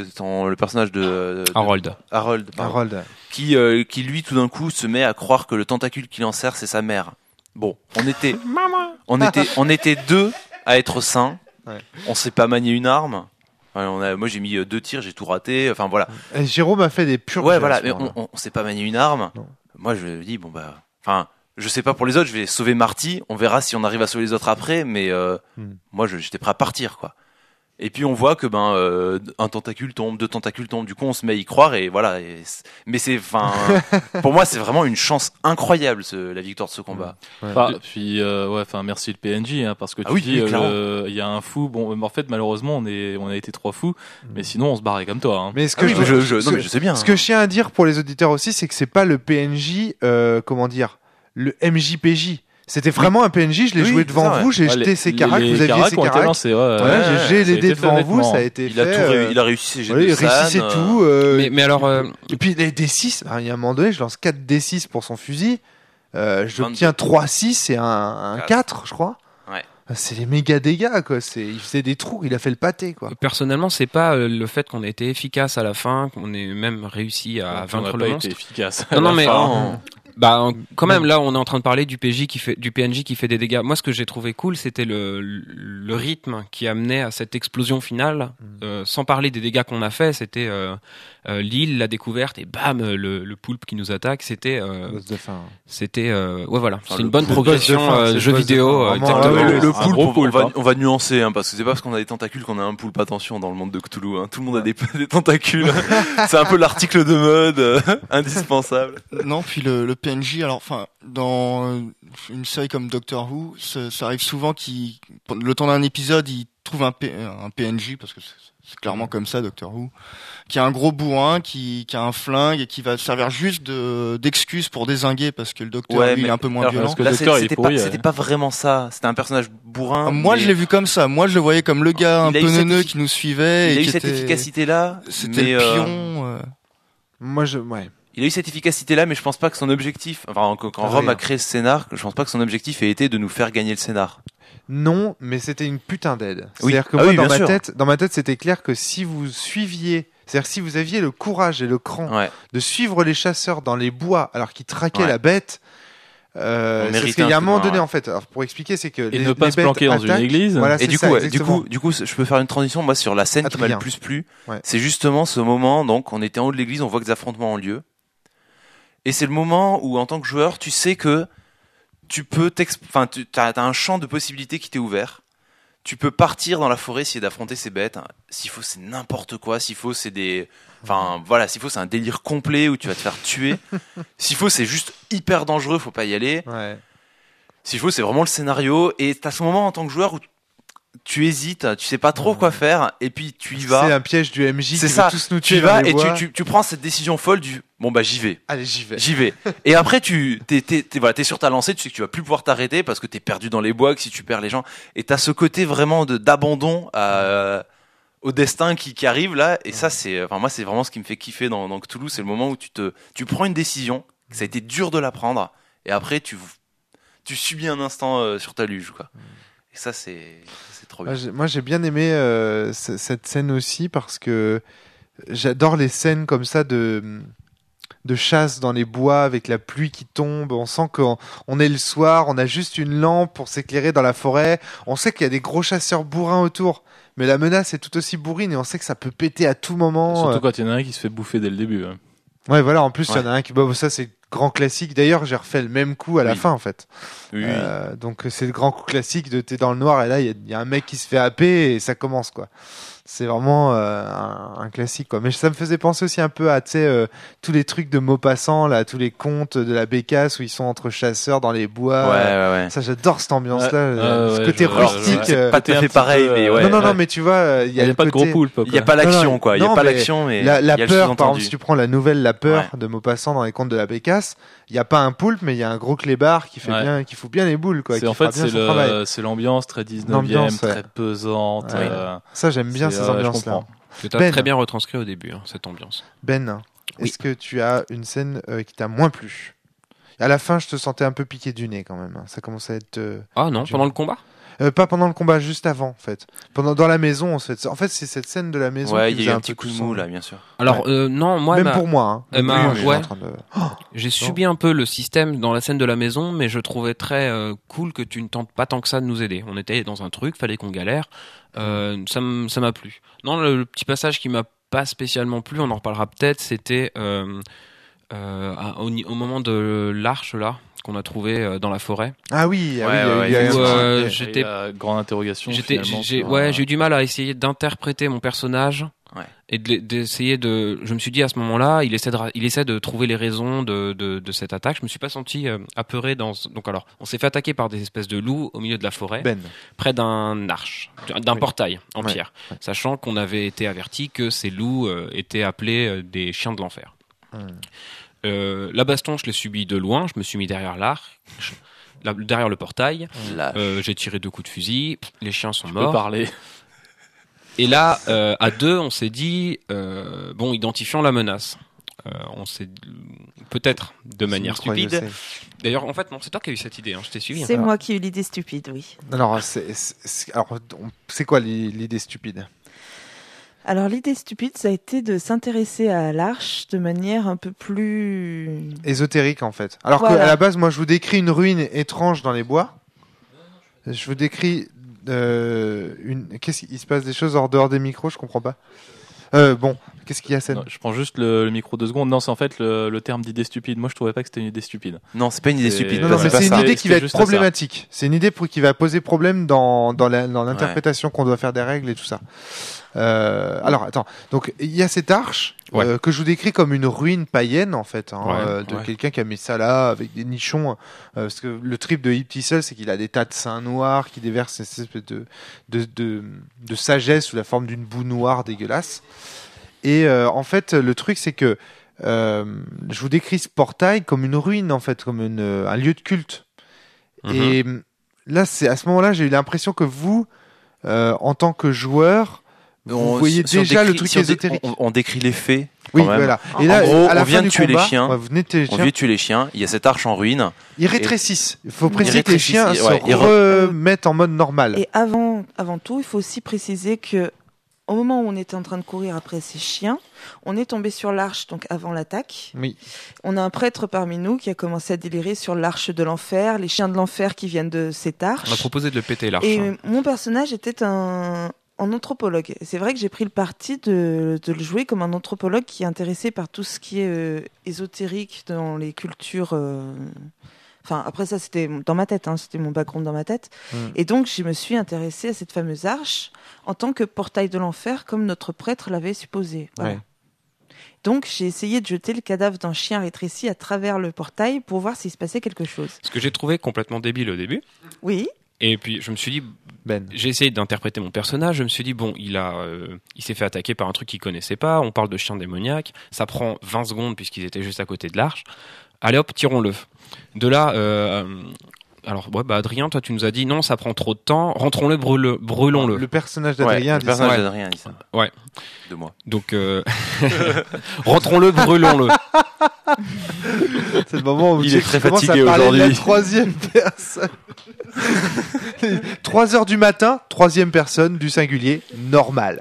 qui lui tout d'un coup se met à croire que le tentacule qui l'enserre c'est sa mère. Bon, on était deux à être sains. Ouais. On s'est pas manié une arme. Moi j'ai mis 2 tirs, j'ai tout raté. Enfin voilà. Et Jérôme a fait des purs. Ouais voilà, mais on s'est pas manié une arme. Non. Moi je me dis je sais pas pour les autres, je vais sauver Marty. On verra si on arrive à sauver les autres après, mais moi j'étais prêt à partir quoi. Et puis on voit que un tentacule tombe, 2 tentacules tombent. Du coup, on se met à y croire et voilà. Mais c'est, pour moi, c'est vraiment une chance incroyable la victoire de ce combat. Puis merci le PNJ parce que tu oui, dis clairement. il y a un fou. Bon, en fait, malheureusement, on a été 3 fous, mais sinon on se barrait comme toi. Hein. Mais ce que je sais bien. Ce que je tiens à dire pour les auditeurs aussi, c'est que c'est pas le PNJ, le MJPJ. C'était vraiment un PNJ, je l'ai joué devant vous, j'ai jeté ses caracs, vous aviez ses caracs. J'ai aidé devant vous, ça a été fait. Il a réussi ses jets il de San. réussissait tout. Mais alors, Et puis les D6, il y a un moment donné, je lance 4 D6 pour son fusil, j'obtiens 3-6 et un 4, je crois. Ouais. C'est les méga dégâts, quoi. Il faisait des trous, il a fait le pâté, quoi. personnellement, c'est pas le fait qu'on ait été efficace à la fin, qu'on ait même réussi à vaincre le monstre. Efficace. Non, mais quand même, là, on est en train de parler du PNJ qui fait des dégâts. Moi, ce que j'ai trouvé cool, c'était le rythme qui amenait à cette explosion finale. Sans parler des dégâts qu'on a fait, c'était l'île, la découverte et bam, le poulpe qui nous attaque. C'était, c'était une bonne progression jeu vidéo. Exactement. Le poulpe, on va nuancer, parce que c'est pas parce qu'on a des tentacules qu'on a un poulpe. Attention, dans le monde de Cthulhu, tout le monde a des tentacules. C'est un peu l'article de mode indispensable. Non, puis le PNJ, dans une série comme Doctor Who, ça arrive souvent le temps d'un épisode, il trouve un PNJ, parce que c'est clairement comme ça, Doctor Who, qui a un gros bourrin, qui a un flingue et qui va servir juste d'excuse pour dézinguer parce que le docteur, il est un peu moins violent. C'était pas vraiment ça. C'était un personnage bourrin. Moi, je l'ai vu comme ça. Moi, je le voyais comme le gars un peu neuneux qui nous suivait. Il a eu cette efficacité-là. C'était le pion. Il a eu cette efficacité-là, mais je pense pas que son objectif, quand Rome a créé ce scénar, je pense pas que son objectif ait été de nous faire gagner le scénar. Non, mais c'était une putain d'aide. Oui. C'est-à-dire que moi, dans ma tête, c'était clair que si vous suiviez, c'est-à-dire si vous aviez le courage et le cran de suivre les chasseurs dans les bois alors qu'ils traquaient la bête, c'est qu'il y a un moment donné, en fait, alors pour expliquer, c'est que ne pas se planquer dans une église. Voilà, et du coup, je peux faire une transition. Moi, sur la scène qui m'a le plus plu, c'est justement ce moment. Donc, on était en haut de l'église, on voit que des affrontements ont lieu. Et c'est le moment où, en tant que joueur, tu sais que tu peux t'as un champ de possibilités qui t'est ouvert. Tu peux partir dans la forêt, essayer d'affronter ces bêtes. S'il faut, c'est n'importe quoi. S'il faut, c'est s'il faut, c'est un délire complet où tu vas te faire tuer. S'il faut, c'est juste hyper dangereux, faut pas y aller. Ouais. S'il faut, c'est vraiment le scénario. Et t'as ce moment en tant que joueur où tu hésites, tu sais pas trop quoi faire, et puis tu y vas. C'est un piège du MJ qui veut tous nous tuer. Tu vas et tu prends cette décision folle du j'y vais. Allez, j'y vais. Et après t'es sur ta lancée, tu sais que tu vas plus pouvoir t'arrêter parce que t'es perdu dans les bois, que si tu perds les gens, et t'as ce côté vraiment d'abandon au destin qui arrive là, et ça moi c'est vraiment ce qui me fait kiffer dans Cthulhu, c'est le moment où tu prends une décision, ça a été dur de la prendre, et après tu subis un instant sur ta luge, quoi. Et ça c'est trop bien. Moi j'ai bien aimé cette scène aussi parce que j'adore les scènes comme ça de chasse dans les bois avec la pluie qui tombe. On sent qu'on est le soir, on a juste une lampe pour s'éclairer dans la forêt. On sait qu'il y a des gros chasseurs bourrins autour, mais la menace est tout aussi bourrine et on sait que ça peut péter à tout moment. Surtout quand il y en a un qui se fait bouffer dès le début. Hein. Ouais, voilà. En plus, il y en a un qui. Ça, c'est grand classique. D'ailleurs, j'ai refait le même coup à la fin, en fait. Oui. Donc, c'est le grand coup classique de t'es dans le noir et là, il y a un mec qui se fait happer et ça commence, quoi. C'est vraiment un classique, quoi. Mais ça me faisait penser aussi un peu à, tous les trucs de Maupassant, là, tous les contes de la Bécasse où ils sont entre chasseurs dans les bois. Ouais. Ça, j'adore cette ambiance-là. Ce côté rustique. C'est pas tout à fait pareil, mais ouais. Non, mais tu vois, il y a pas de gros poulpe. Il y a pas l'action, quoi. Il y a pas l'action, mais la peur, par exemple, si tu prends la nouvelle La Peur de Maupassant dans les contes de la Bécasse, il y a pas un poulpe, mais il y a un gros clébard qui fout bien les boules, quoi. C'est l'ambiance très 19e, très pesante. Ça, j'aime bien ces ambiances-là. Tu as très bien retranscrit au début, cette ambiance. Ben, est-ce que tu as une scène qui t'a moins plu? À la fin, je te sentais un peu piqué du nez quand même. Ça commençait à être. Ah non, pendant le combat? Pas pendant le combat, juste avant, en fait. Dans la maison, en fait, c'est cette scène de la maison. Ouais, il y a eu un petit coup de mou là, bien sûr. Alors non, moi, même pour moi. J'ai subi un peu le système dans la scène de la maison, mais je trouvais très cool que tu ne tentes pas tant que ça de nous aider. On était dans un truc, fallait qu'on galère. Ça m'a plu. Non, le petit passage qui m'a pas spécialement plu, on en reparlera peut-être. C'était Au moment de l'arche là qu'on a trouvé dans la forêt. Ah oui, Ouais, il y a ouais, un- j'étais grande interrogation. j'ai finalement, eu du mal à essayer d'interpréter mon personnage et d'essayer de. Je me suis dit à ce moment-là, il essaie de trouver les raisons de cette attaque. Je me suis pas senti apeuré donc alors, on s'est fait attaquer par des espèces de loups au milieu de la forêt, Ben. près d'un portail en Ouais. pierre, sachant qu'on avait été averti que ces loups étaient appelés des chiens de l'enfer. La baston, je l'ai subi de loin. Je me suis mis derrière derrière le portail. J'ai tiré 2 coups de fusil. Les chiens sont Tu peux morts. parler. Et là, à 2, on s'est dit, identifions la menace. On s'est peut-être de manière Je crois que je stupide. sais. D'ailleurs, en fait, non, c'est toi qui as eu cette idée. Je t'ai suivi. C'est moi qui ai eu l'idée stupide, oui. Alors, c'est quoi l'idée stupide? Alors l'idée stupide, ça a été de s'intéresser à l'arche de manière un peu plus... Ésotérique en fait. Alors Voilà. qu'à la base, moi je vous décris une ruine étrange dans les bois. Je vous décris Qu'est-ce qu'il se passe des choses hors dehors des micros, je comprends pas. Bon, qu'est-ce qu'il y a, Sen? Non, je prends juste le micro 2 secondes. Non, c'est en fait le terme d'idée stupide. Moi, je trouvais pas que c'était une idée stupide. Non, c'est pas une idée C'est- stupide. Non, non, mais pas c'est une ça. idée qui va C'était être juste ça. problématique. C'est une idée qui va poser problème dans l'interprétation qu'on doit faire des règles et tout ça. Alors, attends. Donc, il y a cette arche que je vous décris comme une ruine païenne, en fait, de quelqu'un qui a mis ça là avec des nichons. Parce que le trip de Hyptissel, c'est qu'il a des tas de seins noirs qui déversent cette espèce de sagesse sous la forme d'une boue noire dégueulasse. Et en fait, le truc, c'est que je vous décris ce portail comme une ruine, en fait, comme un lieu de culte. Et là, à ce moment-là, j'ai eu l'impression que vous, en tant que joueur, vous voyez Si on déjà le décrit- truc si on dé- ésotérique. on décrit les faits. Oui, quand même. voilà. En Et là, gros, à la on fin vient de du tuer les combat, chiens. ouais, vous venez de tuer les On chiens. vient de tuer les chiens. Il y a cette arche en ruine. Ils rétrécissent. Il faut préciser que les rétrécissent, chiens ouais, ils se remettent en mode normal. Et avant tout, il faut aussi préciser que au moment où on était en train de courir après ces chiens, on est tombé sur l'arche, donc avant l'attaque. Oui. On a un prêtre parmi nous qui a commencé à délirer sur l'arche de l'enfer, les chiens de l'enfer qui viennent de cette arche. On a proposé de le péter l'arche. Et mon personnage était un anthropologue. Et c'est vrai que j'ai pris le parti de le jouer comme un anthropologue qui est intéressé par tout ce qui est ésotérique dans les cultures. Enfin, après ça, c'était dans ma tête, c'était mon background dans ma tête. Et donc, je me suis intéressée à cette fameuse arche en tant que portail de l'enfer, comme notre prêtre l'avait supposé. Voilà. Ouais. Donc, j'ai essayé de jeter le cadavre d'un chien rétréci à travers le portail pour voir s'il se passait quelque chose. Ce que j'ai trouvé complètement débile au début. Oui. Et puis, je me suis dit, Ben. j'ai essayé d'interpréter mon personnage. Je me suis dit, bon, il s'est fait attaquer par un truc qu'il connaissait pas. On parle de chien démoniaque. Ça prend 20 secondes puisqu'ils étaient juste à côté de l'arche. Allez hop, tirons-le. De là, alors, Adrien, toi, tu nous as dit non, ça prend trop de temps. Rentrons-le, brûlons-le. Le personnage d'Adrien Le dit personnage ça. d'Adrien dit ça. Ouais. De moi. Donc, rentrons-le, brûlons-le. C'est le moment où Il Jack est très commence fatigué à parler de la aujourd'hui. troisième personne. 3h du matin, troisième personne du singulier, normal.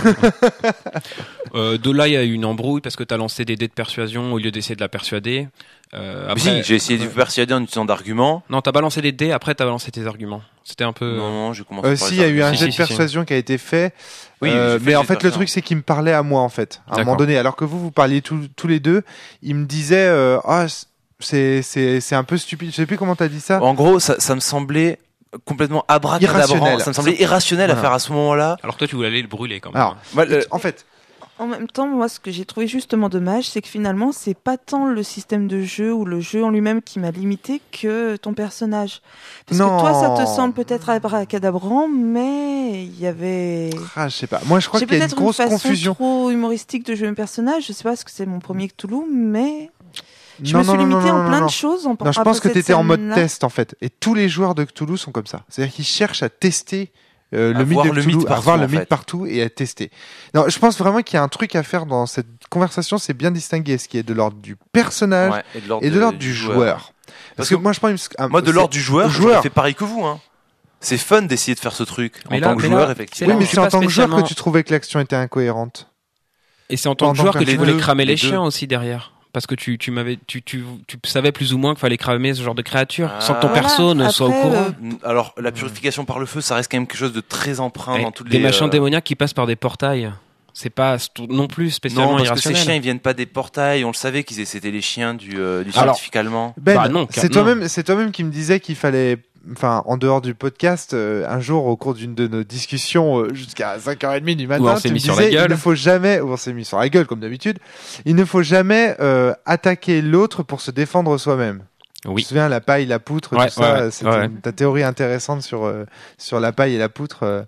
De là, il y a eu une embrouille parce que tu as lancé des dés de persuasion au lieu d'essayer de la persuader. Mais si, j'ai essayé de vous persuader en utilisant d'arguments. Non, t'as balancé des dés, après t'as balancé tes arguments. C'était un peu... Non, j'ai commencé par Si, les il y a eu un arguments. jet de si. persuasion qui a été fait. Oui, j'ai fait mais le en jet de fait, le persuasion. truc, c'est qu'il me parlait à moi, en fait. À un moment D'accord. donné, alors que vous parliez tous les deux, il me disait c'est un peu stupide. Je sais plus comment t'as dit ça. En gros, ça me semblait complètement abracadabrant. Irrationnel. Ça me semblait irrationnel à Voilà. faire à ce moment-là. Alors que toi, tu voulais aller le brûler quand même. Alors, en fait, En même temps, moi, ce que j'ai trouvé justement dommage, c'est que finalement, c'est pas tant le système de jeu ou le jeu en lui-même qui m'a limité que ton personnage. Parce Non. que toi, ça te semble peut-être abracadabrant, mais il y avait... je sais pas. Moi, je crois J'ai qu'il y a une peut-être une grosse façon confusion. trop humoristique de jouer un personnage. Je sais pas, parce que c'est mon premier Cthulhu, mais je me suis limitée en plein de choses. Non, je pense que tu étais en mode test en fait. Et tous les joueurs de Cthulhu sont comme ça. C'est-à-dire qu'ils cherchent à tester le mythe voir de le Cthulhu, mythe à partout, voir le en mythe fait. partout et à tester. Non, je pense vraiment qu'il y a un truc à faire dans cette conversation, c'est bien distinguer ce qui est de l'ordre du personnage Ouais, et de l'ordre du joueur. Parce que moi, je pense Moi, de l'ordre du joueur, joueur. j'aurais fait pareil que vous. Hein. C'est fun d'essayer de faire ce truc Mais en là- tant que mais joueur, là, effectivement. Oui, mais je suis c'est en pas tant que joueur que spécialement- tu trouvais que l'action était incohérente. Et c'est en tant En que tant joueur que que tu les voulais deux, cramer les les deux. chiens aussi derrière. Parce que tu savais plus ou moins qu'il fallait cramer ce genre de créature sans que ton Voilà, perso ne soit au après, courant. Alors, la purification par le feu, ça reste quand même quelque chose de très empreint Et dans toutes des les... machins démoniaques qui passent par des portails. c'est pas non plus spécialement Non, parce que irrationnel. ces chiens, ils viennent pas des portails. On le savait c'était les chiens du scientifique allemand. Ben, Bah non, c'est toi-même qui me disais qu'il fallait, enfin, en dehors du podcast, un jour, au cours d'une de nos discussions, jusqu'à 5h30 du matin, Où on s'est tu me mis sur disais, la gueule. il ne faut jamais, ou on s'est mis sur la gueule, comme d'habitude, il ne faut jamais attaquer l'autre pour se défendre soi-même. Oui. Je me souviens, la paille, la poutre, Ouais, tout ça, ouais, c'était ouais. ta théorie intéressante sur la paille et la poutre.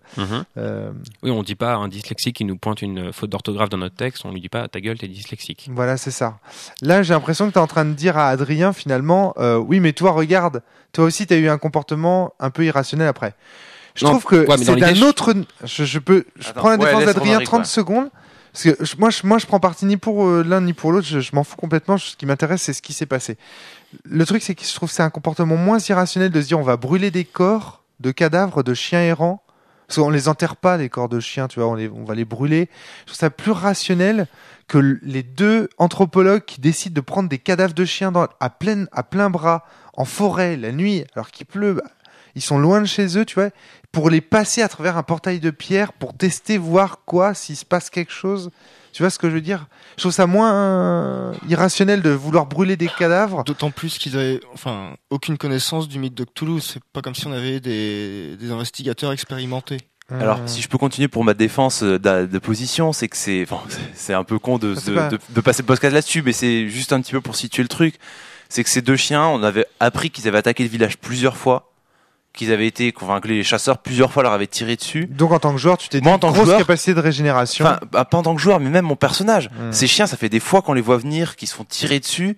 Oui, on dit pas à un dyslexique qui nous pointe une faute d'orthographe dans notre texte, on lui dit pas ta gueule, t'es dyslexique. Voilà, c'est ça. Là, j'ai l'impression que tu es en train de dire à Adrien, finalement, oui, mais toi, regarde, toi aussi, tu as eu un comportement un peu irrationnel après. Je Non, trouve que ouais, mais dans c'est d'un l'idée, autre... Je prends la défense laisse d'Adrien Romaric, 30 ouais. secondes. Parce que moi, je prends parti ni pour l'un ni pour l'autre. Je m'en fous complètement. Ce qui m'intéresse, c'est ce qui s'est passé. Le truc, c'est que je trouve que c'est un comportement moins irrationnel de se dire on va brûler des corps de cadavres de chiens errants. Parce qu'on les enterre pas, les corps de chiens, tu vois, on va les brûler. Je trouve ça plus rationnel que les deux anthropologues qui décident de prendre des cadavres de chiens à plein bras, en forêt, la nuit, alors qu'il pleut. Ils sont loin de chez eux, tu vois, pour les passer à travers un portail de pierre, pour tester, voir s'il se passe quelque chose. Tu vois ce que je veux dire? Je trouve ça moins irrationnel de vouloir brûler des cadavres. D'autant plus qu'ils avaient, aucune connaissance du mythe de Cthulhu. C'est pas comme si on avait des investigateurs expérimentés. Alors, si je peux continuer pour ma défense de position, c'est que c'est un peu con de passer le podcast là-dessus, mais c'est juste un petit peu pour situer le truc. C'est que ces deux chiens, on avait appris qu'ils avaient attaqué le village plusieurs fois, qu'ils avaient été, que les chasseurs plusieurs fois leur avaient tiré dessus. Donc en tant que joueur, tu t'es dit Moi, en tant que grosse joueur, capacité de régénération. Enfin, pas en tant que joueur, mais même mon personnage. Ces chiens, ça fait des fois qu'on les voit venir, qu'ils se font tirer dessus.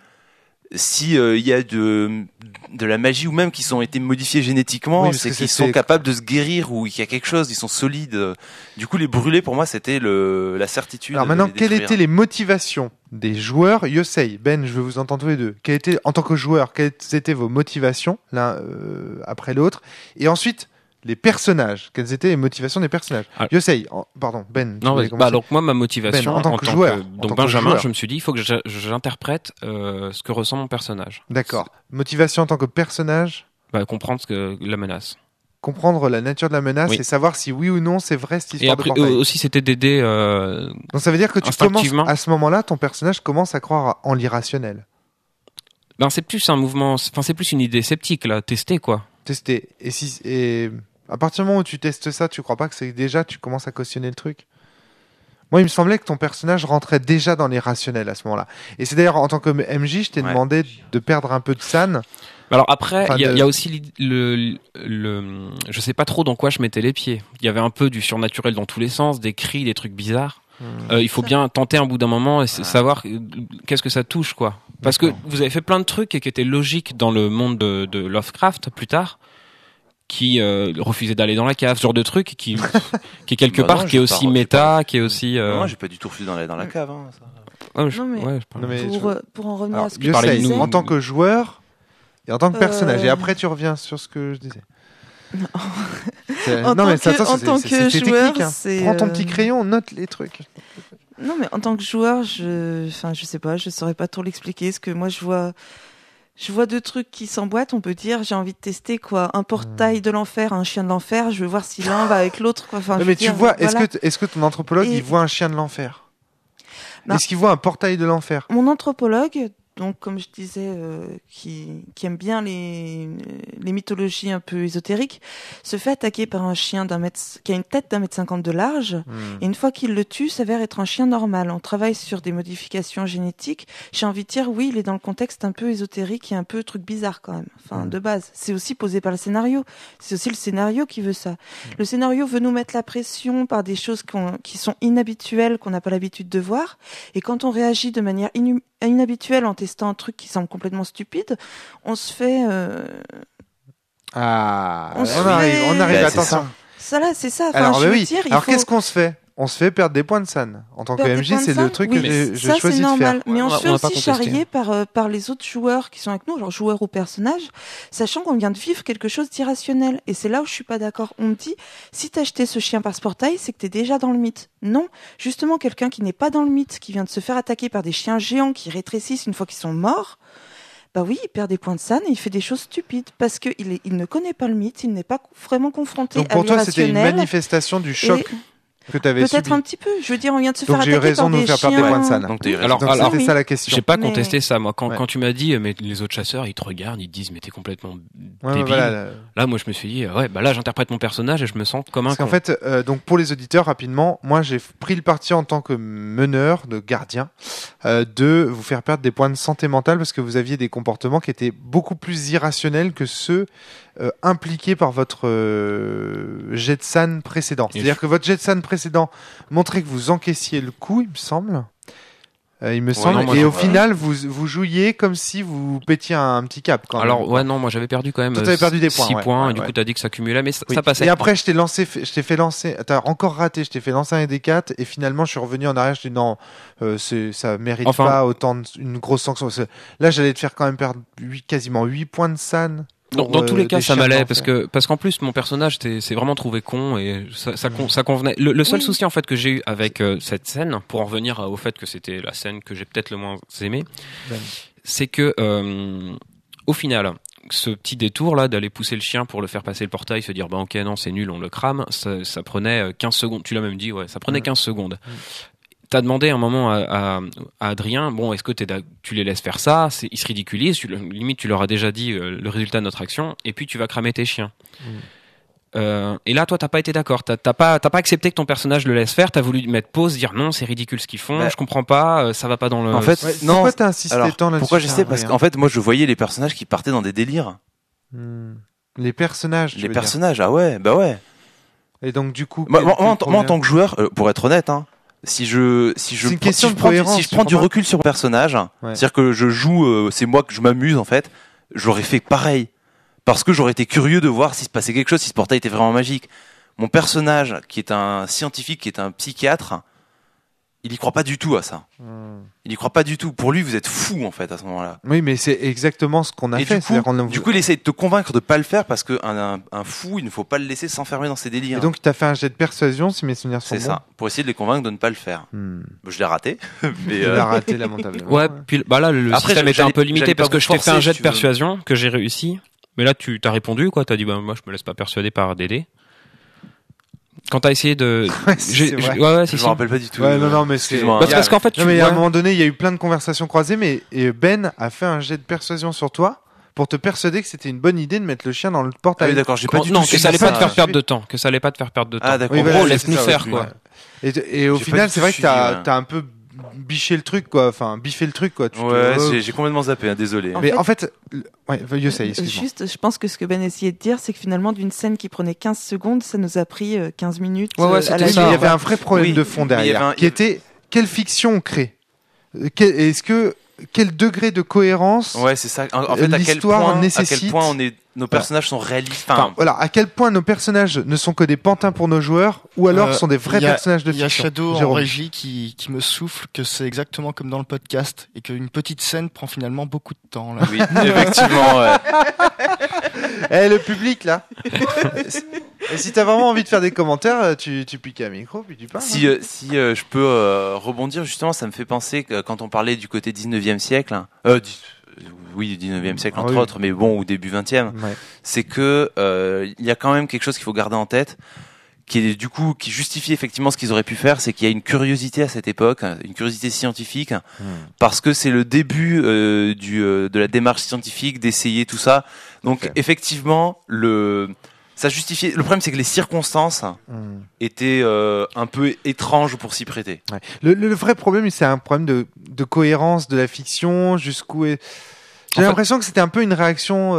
Si il y a de la magie ou même qu'ils ont été modifiés génétiquement, Oui, parce c'est que qu'ils c'est- sont capables de se guérir ou qu'il y a quelque chose, ils sont solides. Du coup, les brûler pour moi, c'était la certitude. Alors de maintenant, les quelles détruire. étaient les motivations des joueurs? Yosei, Ben, je veux vous entendre tous les deux. En tant que joueur, quelles étaient vos motivations l'un après l'autre? Et ensuite, les personnages. Quelles étaient les motivations des personnages? Ah. Yosei, pardon, Ben. tu Non, voulais bah, commencer. donc moi, ma motivation Ben, en tant que joueur, en donc tant que Benjamin, joueur. je me suis dit, il faut que j'interprète ce que ressent mon personnage. D'accord. Motivation en tant que personnage, Bah, comprendre la menace. comprendre la nature de la menace Oui. et savoir si oui ou non c'est vrai cette Et histoire après, de portail. aussi, c'était d'aider. Donc ça veut dire que tu commences, instinctivement. à ce moment-là, ton personnage commence à croire en l'irrationnel. Ben, c'est plus un mouvement. Enfin, c'est plus une idée sceptique là, tester quoi. Tester. Et à partir du moment où tu testes ça, tu crois pas que c'est déjà tu commences à cautionner le truc? Moi, il me semblait que ton personnage rentrait déjà dans l'irrationnel à ce moment-là. Et c'est d'ailleurs en tant que MJ, je t'ai Ouais. demandé de perdre un peu de san. Alors après, Enfin, il y a aussi je sais pas trop dans quoi je mettais les pieds. Il y avait un peu du surnaturel dans tous les sens, des cris, des trucs bizarres. Il faut bien tenter un bout d'un moment et savoir qu'est-ce que ça touche quoi. Parce que vous avez fait plein de trucs qui étaient logiques dans le monde de Lovecraft plus tard, qui refusait d'aller dans la cave, ce genre de truc qui est quelque Bah part, non, qui est j'ai aussi pas- méta, qui est aussi. Non, j'ai pas du tout refusé dans la cave. Hein, ça. Ouais, je Non, mais- ouais, je parle- Non, mais Pour en revenir alors, à ce que tu parlais de Yosei, nous. en tant que joueur et en tant que personnage. Et Euh. après, tu reviens sur ce que je disais. En tant que- en tant que c'est joueur, technique, hein. c'est, Prends ton petit crayon, note les trucs. Non, mais en tant que joueur, je sais pas, je saurais pas trop l'expliquer. Ce que moi, je vois deux trucs qui s'emboîtent. On peut dire, j'ai envie de tester quoi, un portail de l'enfer, un chien de l'enfer. Je veux voir si l'un va avec l'autre. Quoi. Enfin, Non, je mais veux tu dire, vois, voilà. est-ce que ton anthropologue, Et- il voit un chien de l'enfer? Non. Est-ce qu'il voit un portail de l'enfer? Mon anthropologue, donc comme je disais, qui aime bien les mythologies un peu ésotériques, se fait attaquer par un chien qui a une tête d'1,50 m de large. Et une fois qu'il le tue, s'avère être un chien normal. On travaille sur des modifications génétiques. J'ai envie de dire, oui, il est dans le contexte un peu ésotérique et un peu truc bizarre quand même. Enfin, de base. C'est aussi posé par le scénario. C'est aussi le scénario qui veut ça. Le scénario veut nous mettre la pression par des choses qui sont inhabituelles, qu'on n'a pas l'habitude de voir. Et quand on réagit de manière inhabituelle en testant un truc qui semble complètement stupide, on se fait... Ah, On se on fait- arrive, Bah, c'est attention. ça. Ça là, c'est ça. Enfin, Alors, je bah veux oui. dire, il Alors, faut... qu'est-ce qu'on se fait? On se fait perdre des points de san. En tant que Perdre des MJ, points de c'est le sang, truc oui, que mais j'ai ça, choisi c'est de faire. normal. Mais on on se fait va pas aussi contester. charrier par les autres joueurs qui sont avec nous, alors joueurs ou personnages, sachant qu'on vient de vivre quelque chose d'irrationnel. Et c'est là où je suis pas d'accord. On me dit, si t'as acheté ce chien par ce portail, c'est que t'es déjà dans le mythe. Non. Justement, quelqu'un qui n'est pas dans le mythe, qui vient de se faire attaquer par des chiens géants qui rétrécissent une fois qu'ils sont morts, bah oui, il perd des points de san et il fait des choses stupides parce que il ne connaît pas le mythe, il n'est pas vraiment confronté Donc, à pour toi, c'était une l'irrationnel. manifestation du choc. Et- que tu avais Peut-être subi. un petit peu. Je veux dire, on vient de se Donc faire j'ai eu attaquer raison par de nous des faire perdre des chiens. points de san. Donc t'as eu raison. Alors, Donc alors, c'était oui. ça la question. J'ai pas Mais- contesté ça, moi. Ouais. Quand tu m'as dit, mais les autres chasseurs, ils te regardent, ils te disent, mais t'es complètement Ouais, débile. voilà. Là, moi, je me suis dit, ouais, bah là, j'interprète mon personnage et je me sens comme un Parce qu'en con. fait, donc pour les auditeurs, rapidement, moi j'ai pris le parti en tant que meneur, de gardien, de vous faire perdre des points de santé mentale parce que vous aviez des comportements qui étaient beaucoup plus irrationnels que ceux impliqués par votre jet de san précédent. Et C'est-à-dire que votre jet de san précédent montrait que vous encaissiez le coup, il me semble. Il me semble. non, moi, Et je- au final, vous jouiez comme si vous pétiez un petit cap. Quand Alors, même. ouais, non, moi, j'avais perdu quand même Toi, t'avais perdu des points, 6 ouais. points, Ouais, et du ouais. coup, t'as dit que ça cumulait, mais Oui. ça passait. Et après, je t'ai fait lancer. T'as encore raté. Je t'ai fait lancer un des 4 et finalement, je suis revenu en arrière. Je dis non, ça mérite Enfin- pas autant une grosse sanction. Parce que là, j'allais te faire quand même perdre quasiment 8 points de san. Dans pour, tous les cas, des ça chiens m'allait d'enfer. parce qu'en plus mon personnage c'est vraiment trouvé con et ça convenait. Le seul Oui. souci en fait que j'ai eu avec cette scène, pour en revenir au fait que c'était la scène que j'ai peut-être le moins aimée, Ben. c'est que au final, ce petit détour là d'aller pousser le chien pour le faire passer le portail, se dire bah ok non c'est nul, on le crame, ça prenait 15 secondes. Tu l'as même dit, ouais, ça prenait 15 secondes. T'as demandé un moment à Adrien, bon, est-ce que tu les laisses faire ça? Ils se ridiculisent, limite tu leur as déjà dit le résultat de notre action, et puis tu vas cramer tes chiens. Et là, toi, t'as pas été d'accord. T'as pas accepté que ton personnage le laisse faire. T'as voulu mettre pause, dire non, c'est ridicule ce qu'ils font. Bah, je comprends pas. Ça va pas dans le. En fait, Ouais, non. pourquoi t'as insisté Alors, tant là-dessus, pourquoi je sais? Parce Adrien qu'en fait, moi, je voyais les personnages qui partaient dans des délires. Les personnages. tu Les veux dire. personnages, ah ouais, bah ouais. Et donc, du coup. Moi, quel- moi, quel en problème tant que joueur, pour être honnête, hein, si je une question de prends cohérence, si je tu prends du comprends pas recul sur mon personnage, Ouais. c'est-à-dire que je joue, c'est moi que je m'amuse en fait, j'aurais fait pareil parce que j'aurais été curieux de voir s'il se passait quelque chose, si ce portail était vraiment magique. Mon personnage, qui est un scientifique, qui est un psychiatre, il y croit pas du tout à ça. Il y croit pas du tout. Pour lui, vous êtes fou en fait à ce moment-là. Oui, mais c'est exactement ce qu'on a Et fait. du coup, C'est-à-dire qu'on a- il essaie de te convaincre de pas le faire parce qu'un un fou, il ne faut pas le laisser s'enfermer dans ses délires. Et donc, tu as fait un jet de persuasion, si mes souvenirs sont c'est bons. ça, pour essayer de les convaincre de ne pas le faire. Je l'ai raté, mais Tu l'as raté lamentablement. Ouais. Puis bah là, le Après, système était j'allais- un peu limité j'allais pas parce que vous je t'ai fait un forcer, jet si de tu veux. persuasion que j'ai réussi. Mais là, tu t'as répondu quoi? T'as dit bah moi, je me laisse pas persuader par Dédé. Quand t'as essayé de. Ouais, c'est vrai. Ouais, je si, me si. rappelle pas du tout. Ouais, non, mais c'est. Excuse-moi. Bah, c'est parce qu'en fait, Non, mais à un ouais. moment donné, il y a eu plein de conversations croisées, mais et Ben a fait un jet de persuasion sur toi pour te persuader que c'était une bonne idée de mettre le chien dans le Ah portail. oui, d'accord, j'ai pas du Non, tout que suivi ça allait pas te ça. faire perdre de temps. Que ça allait pas te faire perdre de temps. Ah, d'accord. Oui, En voilà, gros, c'est laisse-nous ça, faire ouais. quoi. Et au J'ai pas final, du c'est tout vrai que suivi, ouais. t'as un peu biché le truc, quoi. Enfin, biffé le truc, quoi. Tu te- Ouais, oh. j'ai complètement zappé, hein, désolé. En Mais fait- en fait, ouais, Yosei, excuse-moi. Juste, je pense que ce que Ben essayait de dire, c'est que finalement, d'une scène qui prenait 15 secondes, ça nous a pris 15 minutes. Ouais, ouais, à c'était la Oui, ça. mais il y fin. avait un vrai problème Oui, de fond mais il y derrière, avait un- qui était quelle fiction on crée. Est-ce que quel degré de cohérence Ouais, c'est ça. En fait, à quel l'histoire point, nécessite- nos personnages sont réalistes. Enfin, voilà, à quel point nos personnages ne sont que des pantins pour nos joueurs, ou alors sont des vrais il y a- personnages de Il y a fiction. Shadow en Jérôme. régie qui me souffle que c'est exactement comme dans le podcast et qu'une petite scène prend finalement beaucoup de temps. Là. oui, effectivement. Ouais. Eh, le public, là. Et si t'as vraiment envie de faire des commentaires, tu piques un micro, puis tu parles. Si je peux rebondir, justement, ça me fait penser que quand on parlait du côté 19e siècle, oui, 19e siècle Ah entre oui. autres, mais bon, au début 20e, Ouais. c'est que il y a quand même quelque chose qu'il faut garder en tête, qui est du coup qui justifie effectivement ce qu'ils auraient pu faire, c'est qu'il y a une curiosité à cette époque, une curiosité scientifique, parce que c'est le début de la démarche scientifique, d'essayer tout ça. Donc Ok. effectivement, ça justifiait. Le problème, c'est que les circonstances étaient un peu étranges pour s'y prêter. Ouais. Le vrai problème, c'est un problème de cohérence de la fiction, jusqu'où est... J'ai En fait- l'impression que c'était un peu une réaction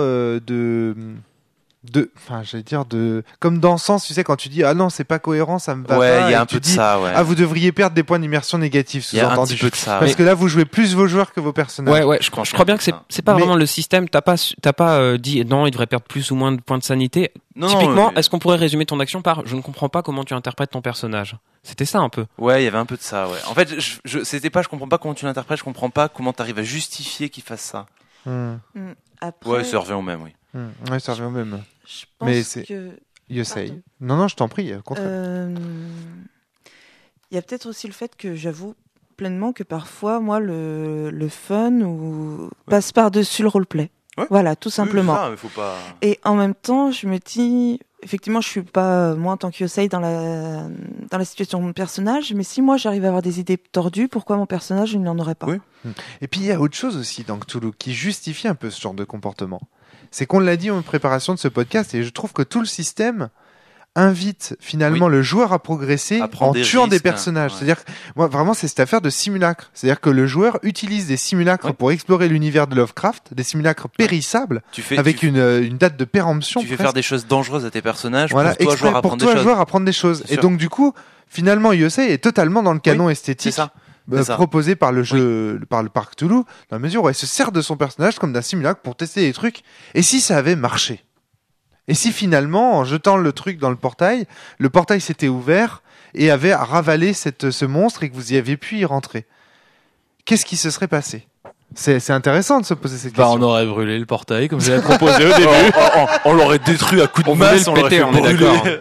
enfin, j'allais dire comme dans le sens, tu sais, quand tu dis ah non, c'est pas cohérent, ça me va Ouais, pas. il y a et un tu peu de dis, ça, ouais. Ah, vous devriez perdre des points d'immersion négatifs, Il y a un sous-entendu. petit peu de ça. Parce ouais. que là, vous jouez plus vos joueurs que vos personnages. Ouais, ouais, je crois bien que c'est pas Mais- vraiment le système. T'as pas dit non, il devrait perdre plus ou moins de points de sanité. Non, Typiquement, non, est-ce qu'on pourrait résumer ton action par je ne comprends pas comment tu interprètes ton personnage? C'était ça un peu. ouais, il y avait un peu de ça, ouais. En fait, c'était pas, je comprends pas comment tu l'interprètes, je comprends pas comment t'arrives à justifier qu'il fasse ça. Après, Ouais, ça revient au même, oui. Ouais, ça revient au même. je Mais pense c'est- que Yosei. Pardon. Non, je t'en prie, au contraire. il y a peut-être aussi le fait que j'avoue pleinement que parfois, moi, le fun passe par-dessus le roleplay. Ouais. Voilà, tout simplement. Oui, ça, mais faut pas... Et en même temps, je me dis, effectivement, je suis pas, moi, en tant que Yosei, dans la situation de mon personnage, mais si moi, j'arrive à avoir des idées tordues, pourquoi mon personnage, il n'en aurait pas? Oui. Et puis il y a autre chose aussi dans Cthulhu qui justifie un peu ce genre de comportement. C'est qu'on l'a dit en préparation de ce podcast et je trouve que tout le système invite finalement le joueur à progresser en tuant des personnages. Ouais. C'est-à-dire que moi vraiment c'est cette affaire de simulacre. C'est-à-dire que le joueur utilise des simulacres pour explorer l'univers de Lovecraft, des simulacres périssables avec une date de péremption. Tu fais faire des choses dangereuses à tes personnages pour toi joueur apprendre des choses. Et donc du coup finalement Yosei est totalement dans le canon esthétique. C'est ça. Proposé par le jeu, par le parc Cthulhu, dans la mesure où elle se sert de son personnage comme d'un simulacre pour tester des trucs. Et si ça avait marché? Et si finalement, en jetant le truc dans le portail s'était ouvert et avait ravalé ce monstre et que vous y aviez pu y rentrer? Qu'est-ce qui se serait passé? C'est intéressant de se poser cette question. On aurait brûlé le portail, comme j'avais proposé au début. On l'aurait détruit à coups de masse, on l'aurait fait brûler.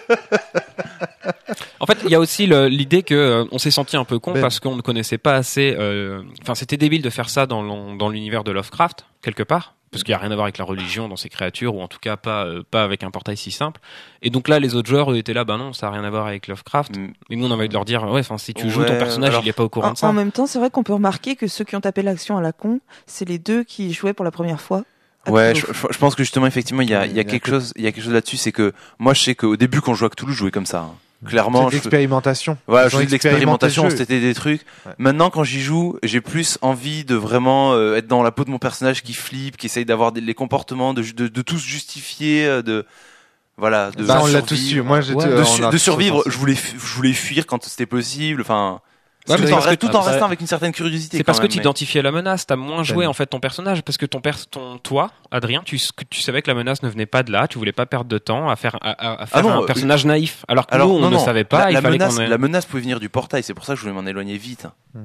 En fait, il y a aussi l'idée que on s'est senti un peu con parce qu'on ne connaissait pas assez. Enfin, c'était débile de faire ça dans l'univers de Lovecraft quelque part, parce qu'il y a rien à voir avec la religion dans ces créatures, ou en tout cas pas avec un portail si simple. Et donc là, les autres joueurs étaient là, non, ça a rien à voir avec Lovecraft. Et nous, on avait de leur dire, si tu joues ton personnage, il est pas au courant de ça. En même temps, c'est vrai qu'on peut remarquer que ceux qui ont tapé l'action à la con, c'est les deux qui jouaient pour la première fois. Ouais, je pense que justement, effectivement, il y a quelque chose là-dessus, c'est que moi, je sais qu'au début, quand je jouais à Cthulhu, je jouais comme ça. Clairement, c'est de l'expérimentation. Ouais, je faisais de l'expérimentation, c'était des trucs. Ouais. Maintenant, quand j'y joue, j'ai plus envie de vraiment être dans la peau de mon personnage qui flippe, qui essaye d'avoir les comportements, de tout se justifier, voilà, de on l'a tous su. Moi, de survivre. Je voulais fuir quand c'était possible. Enfin. Ouais, tout en restant avec une certaine curiosité. C'est parce que tu identifiais la menace, t'as moins joué en fait ton personnage, parce que toi, Adrien, tu savais que la menace ne venait pas de là, tu voulais pas perdre de temps à faire un personnage naïf, alors que nous on ne savait pas. La menace pouvait venir du portail, c'est pour ça que je voulais m'en éloigner vite.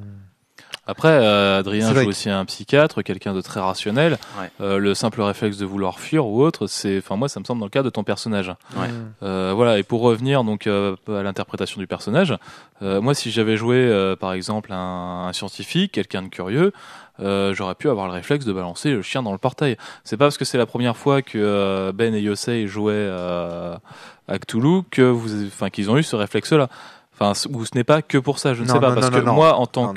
Après, Adrien joue aussi un psychiatre, quelqu'un de très rationnel. Ouais. Le simple réflexe de vouloir fuir ou autre, moi, ça me semble dans le cas de ton personnage. Ouais. Voilà. Et pour revenir donc à l'interprétation du personnage, moi, si j'avais joué, par exemple, un scientifique, quelqu'un de curieux, j'aurais pu avoir le réflexe de balancer le chien dans le portail. C'est pas parce que c'est la première fois que Ben et Yosei jouaient à Cthulhu qu'ils ont eu ce réflexe-là. Enfin, ou ce n'est pas que pour ça, je ne sais pas, parce que moi,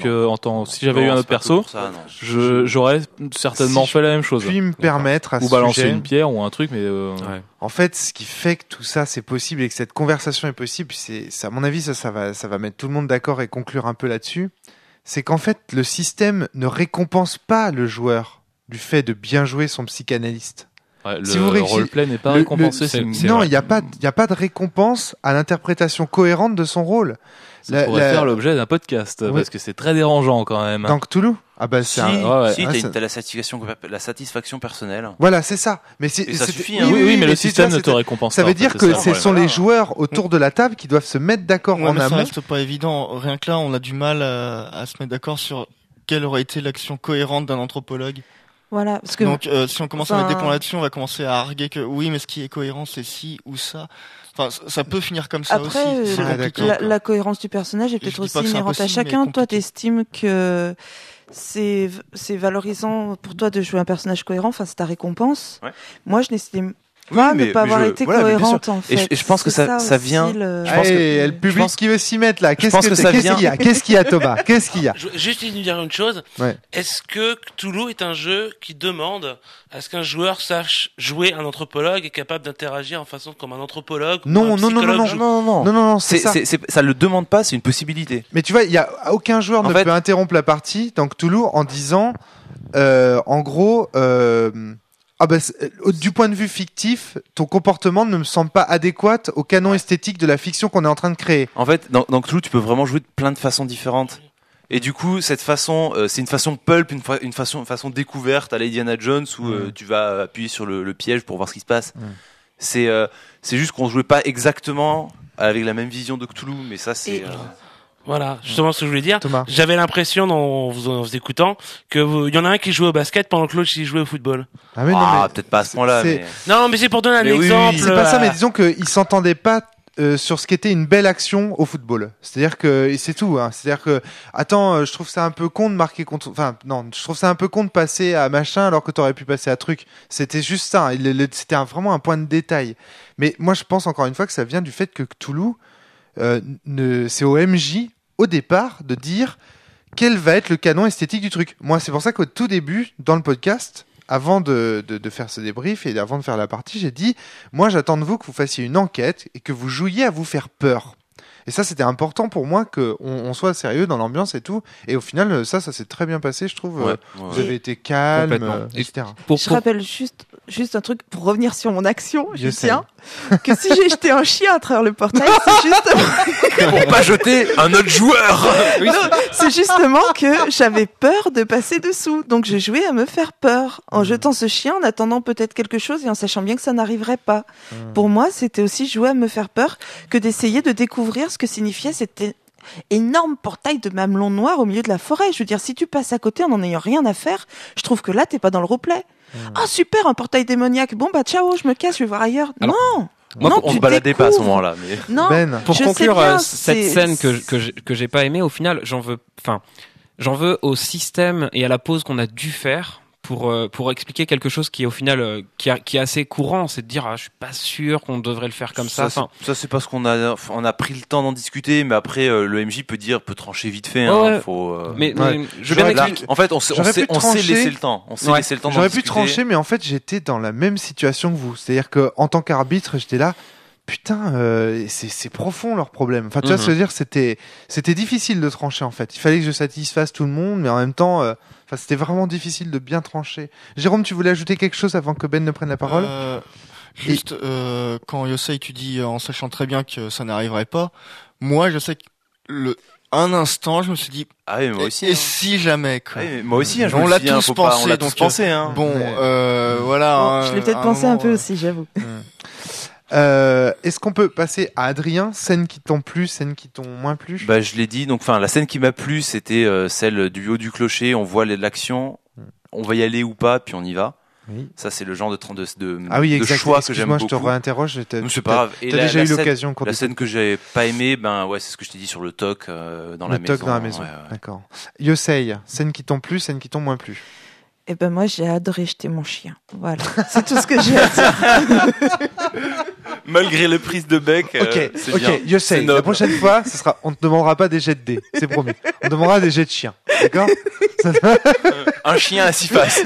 si j'avais eu un autre perso, j'aurais certainement fait la même chose. Puis me permettre à ou balancer une pierre ou un truc, mais en fait, ce qui fait que tout ça c'est possible et que cette conversation est possible, c'est à mon avis ça va mettre tout le monde d'accord et conclure un peu là-dessus. C'est qu'en fait, le système ne récompense pas le joueur du fait de bien jouer son psychanalyste. Ouais, le roleplay n'est pas récompensé. Non, il n'y a pas de récompense à l'interprétation cohérente de son rôle. Ça pourrait faire l'objet d'un podcast, parce que c'est très dérangeant quand même. Dans Cthulhu? Ah bah c'est t'as la satisfaction personnelle. Voilà, c'est ça. Mais ça suffit. Oui, mais le système ne te récompense pas. Ça veut dire que ce sont les joueurs autour de la table qui doivent se mettre d'accord en amont. Ça reste pas évident. Rien que là, on a du mal à se mettre d'accord sur quelle aurait été l'action cohérente d'un anthropologue. Voilà, parce que donc si on commence à mettre des points là-dessus, on va commencer à arguer que oui, mais ce qui est cohérent, c'est ci ou ça. Enfin, ça peut finir comme ça aussi. C'est compliqué. La cohérence du personnage est peut-être aussi inhérente à chacun. Toi, t'estimes que c'est valorisant pour toi de jouer un personnage cohérent. Enfin, c'est ta récompense. Ouais. Moi, je n'estime pas ne pas avoir été cohérente en fait. Et je pense que ça vient. Le public qui veut s'y mettre là. Qu'est-ce qu'il y a, Thomas? Qu'est-ce qu'il y a? Juste dire une chose. Ouais. Est-ce que Cthulhu est un jeu qui demande à ce qu'un joueur sache jouer un anthropologue et capable d'interagir en façon comme un anthropologue? Non, ça le demande pas, c'est une possibilité. Mais tu vois, aucun joueur ne peut interrompre la partie dans Cthulhu en disant, en gros. Du point de vue fictif, ton comportement ne me semble pas adéquat au canon esthétique de la fiction qu'on est en train de créer. En fait, dans Cthulhu, tu peux vraiment jouer de plein de façons différentes. Et du coup, cette façon, c'est une façon pulp, une façon découverte à la Indiana Jones où tu vas appuyer sur le piège pour voir ce qui se passe. C'est juste qu'on jouait pas exactement avec la même vision de Cthulhu, mais ça c'est. Voilà, justement ce que je voulais dire. Thomas. J'avais l'impression, en vous écoutant, que il y en a un qui jouait au basket pendant que l'autre qui jouait au football. Ah oui, non, mais peut-être pas à ce point-là. Mais... Non, mais c'est pour donner un exemple. C'est pas ça, mais disons qu'ils s'entendaient pas sur ce qu'était une belle action au football. C'est-à-dire que et c'est tout. Hein. C'est-à-dire que je trouve ça un peu con de marquer contre. Enfin non, je trouve ça un peu con de passer à machin alors que t'aurais pu passer à truc. C'était juste ça. C'était vraiment un point de détail. Mais moi je pense encore une fois que ça vient du fait que Cthulhu, c'est au MJ au départ de dire quel va être le canon esthétique du truc. Moi c'est pour ça qu'au tout début dans le podcast, avant de faire ce débrief et avant de faire la partie, j'ai dit, moi j'attends de vous que vous fassiez une enquête et que vous jouiez à vous faire peur. Et ça, c'était important pour moi qu'on soit sérieux dans l'ambiance et tout. Et au final, ça s'est très bien passé, je trouve. Vous avez été calme, etc. Je rappelle juste un truc pour revenir sur mon action, je tiens, que si j'ai jeté un chien à travers le portail, c'est justement... Pour pas jeter un autre joueur. Non, c'est justement que j'avais peur de passer dessous. Donc je jouais à me faire peur en jetant ce chien, en attendant peut-être quelque chose et en sachant bien que ça n'arriverait pas. Pour moi, c'était aussi jouer à me faire peur que d'essayer de découvrir ce que signifiait cet énorme portail de mamelon noir au milieu de la forêt. Je veux dire, si tu passes à côté en n'en ayant rien à faire, je trouve que là, t'es pas dans le roleplay. Ah super, un portail démoniaque. Bon bah ciao, je me casse, je vais voir ailleurs. Alors, non. Moi, non, on se baladait pas à ce moment-là. Mais... Non. Pour conclure cette scène que j'ai pas aimée, au final, j'en veux au système et à la pause qu'on a dû faire pour expliquer quelque chose qui est au final qui est assez courant, c'est de dire je suis pas sûr qu'on devrait le faire comme ça. Ça c'est parce qu'on a pris le temps d'en discuter, mais après le MJ peut trancher vite fait. Mais je vais expliquer. En fait, on s'est laissé le temps. J'aurais pu trancher, mais en fait j'étais dans la même situation que vous. C'est-à-dire que en tant qu'arbitre, j'étais là. Putain, c'est profond leur problème. Enfin, tu vois, c'est-à-dire c'était difficile de trancher en fait. Il fallait que je satisfasse tout le monde, mais en même temps, c'était vraiment difficile de bien trancher. Jérôme, tu voulais ajouter quelque chose avant que Ben ne prenne la parole? Juste, quand Yosei, tu dis en sachant très bien que ça n'arriverait pas, moi, je sais que un instant, je me suis dit, ah oui, moi aussi. Et si jamais, quoi. Ah oui, moi aussi, on l'a tous pensé, on l'a tous pensé, hein. Bon, voilà. Bon, je l'ai peut-être pensé un peu aussi, j'avoue. Est-ce qu'on peut passer à Adrien, scène qui t'ont plu, scène qui t'ont moins plu? Bah je l'ai dit, donc la scène qui m'a plu, c'était celle du haut du clocher, on voit l'action, on va y aller ou pas, puis on y va. Oui. Ça c'est le genre de choix que j'aime beaucoup. Moi je te réinterroge, c'est pas grave. T'as déjà eu l'occasion. La scène que j'ai pas aimée, c'est ce que je t'ai dit sur le toc dans la maison. Le toc dans la maison, d'accord. Yosei, scène qui t'ont plu, scène qui t'ont moins plu? Eh ben moi j'ai adoré jeter mon chien. Voilà, c'est tout ce que j'ai à dire. Malgré le prise de bec, c'est bien. Yosei, la prochaine fois, on ne te demandera pas des jets de dés, c'est promis. On te demandera des jets de chien, d'accord? Un chien à 6 faces.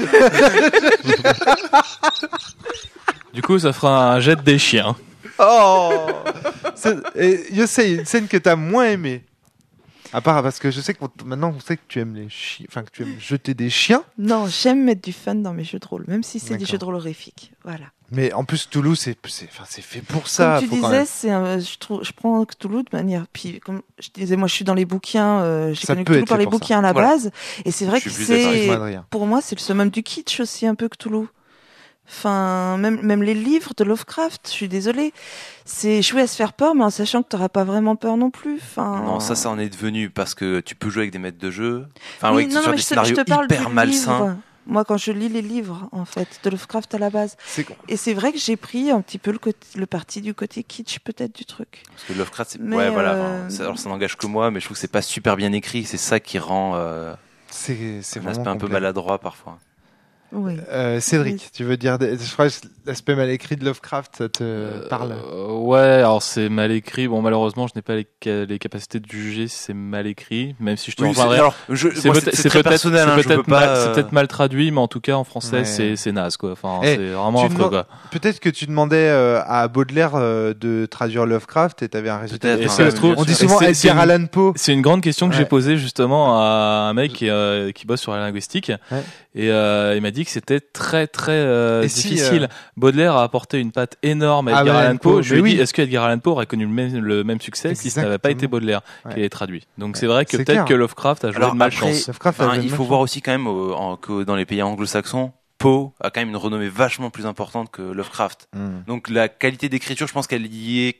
Du coup, ça fera un jet des chiens. Oh. Yosei, une scène que t'as moins aimée. À part parce que je sais que maintenant on sait que tu aimes les chiens, enfin que tu aimes jeter des chiens. Non, j'aime mettre du fun dans mes jeux de rôle, même si c'est des jeux de rôle horrifiques. Voilà. Mais en plus Cthulhu, c'est fait pour ça. Comme tu disais, je prends Cthulhu de manière. Puis comme je disais, moi je suis dans les bouquins, j'ai connu Cthulhu par les bouquins à la base, et c'est vrai que pour moi c'est le summum du kitsch aussi un peu Cthulhu. Enfin, même les livres de Lovecraft, je suis désolée. C'est jouer à se faire peur, mais en sachant que t'auras pas vraiment peur non plus. Enfin... Non, ça en est devenu parce que tu peux jouer avec des maîtres de jeu. Sur des scénarios hyper malsains. Moi, quand je lis les livres, en fait, de Lovecraft à la base. Et c'est vrai que j'ai pris un petit peu le parti du côté kitsch, peut-être, du truc. Parce que Lovecraft, alors ça n'engage que moi, mais je trouve que c'est pas super bien écrit. C'est ça qui rend c'est un aspect un peu maladroit parfois. Oui. Cédric, tu veux dire, je crois que l'aspect mal écrit de Lovecraft, ça te parle? Ouais, alors c'est mal écrit. Bon, malheureusement, je n'ai pas les capacités de juger si c'est mal écrit, même si je te rejoindrai. C'est très personnel, c'est peut-être mal traduit, mais en tout cas, en français, c'est naze, quoi. Enfin, c'est vraiment affreux, quoi. Peut-être que tu demandais à Baudelaire de traduire Lovecraft et t'avais un résultat. On dit souvent Edgar Allan Poe. C'est une grande question que j'ai posée justement à un mec qui bosse sur la linguistique. Et il m'a dit que c'était très très difficile. Baudelaire a apporté une patte énorme à Edgar Allan Poe. Je lui ai dit, est-ce que Edgar Allan Poe aurait connu le même succès si ce n'avait pas été Baudelaire qui l'ait traduit? Donc c'est vrai que peut-être que Lovecraft a joué de malchance. Il faut voir aussi quand même que dans les pays anglo-saxons, Poe a quand même une renommée vachement plus importante que Lovecraft. Donc la qualité d'écriture, je pense qu'elle y est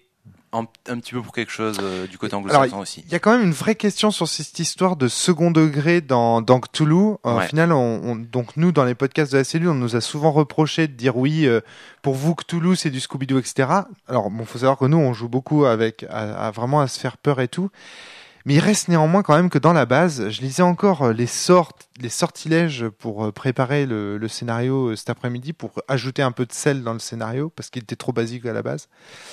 un petit peu pour quelque chose du côté anglo-saxon aussi. Il y a quand même une vraie question sur cette histoire de second degré dans Cthulhu. Au final, donc nous, dans les podcasts de la cellule, on nous a souvent reproché de dire oui, pour vous, Cthulhu, c'est du Scooby-Doo, etc. Alors, bon, faut savoir que nous, on joue beaucoup à vraiment à se faire peur et tout. Mais il reste néanmoins quand même que dans la base, je lisais encore les sortilèges pour préparer le scénario cet après-midi, pour ajouter un peu de sel dans le scénario, parce qu'il était trop basique à la base.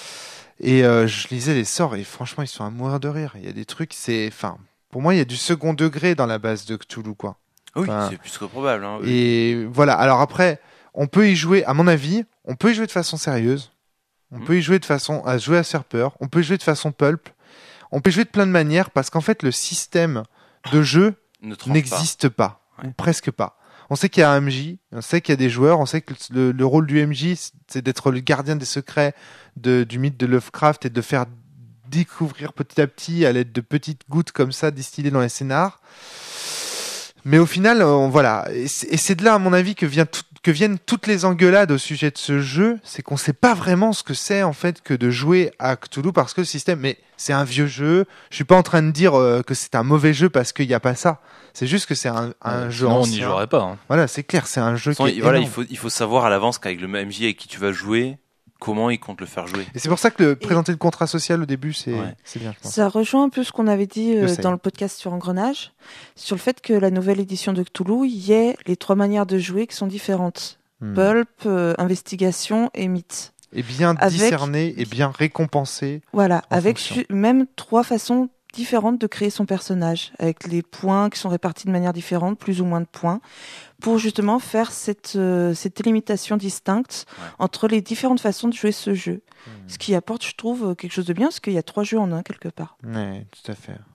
Et je lisais les sorts et franchement ils sont à mourir de rire. Il y a des trucs, pour moi il y a du second degré dans la base de Cthulhu, quoi. Oui, c'est plus que probable. Hein, oui. Et voilà. Alors après, on peut y jouer, à mon avis, on peut y jouer de façon sérieuse. On peut y jouer de façon à jouer à se faire peur. On peut y jouer de façon pulp. On peut y jouer de plein de manières parce qu'en fait le système de jeu n'existe pas, ou presque pas. On sait qu'il y a un MJ, on sait qu'il y a des joueurs, on sait que le rôle du MJ, c'est d'être le gardien des secrets du mythe de Lovecraft et de faire découvrir petit à petit à l'aide de petites gouttes comme ça distillées dans les scénars. Mais au final, voilà. Et c'est de là, à mon avis, que viennent toutes les engueulades au sujet de ce jeu. C'est qu'on sait pas vraiment ce que c'est, en fait, que de jouer à Cthulhu parce que le système, mais c'est un vieux jeu. Je suis pas en train de dire que c'est un mauvais jeu parce qu'il y a pas ça. C'est juste que c'est un jeu ancien. On n'y jouerait pas. Hein. Voilà, c'est clair, c'est un jeu qui est voilà, énorme. il faut savoir à l'avance qu'avec le MJ avec qui tu vas jouer, comment il compte le faire jouer. Et c'est pour ça que présenter le contrat social au début, c'est bien, je pense. Ça rejoint un peu ce qu'on avait dit dans le podcast sur Engrenage, sur le fait que la nouvelle édition de Cthulhu, il y ait les 3 manières de jouer qui sont différentes. Pulp, investigation et mythe. Et bien discerné et bien récompensé. Voilà, avec même 3 façons différentes de créer son personnage, avec les points qui sont répartis de manière différente, plus ou moins de points, pour justement faire cette délimitation distincte entre les différentes façons de jouer ce jeu. Ce qui apporte, je trouve, quelque chose de bien, parce qu'il y a 3 jeux en un, quelque part. Oui, tout à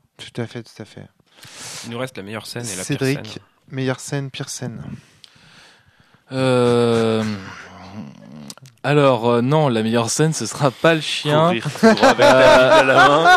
fait. Il nous reste la meilleure scène et la Cédric, pire scène. Meilleure scène, pire scène. Alors non, la meilleure scène ce sera pas le chien. Courir avec la main.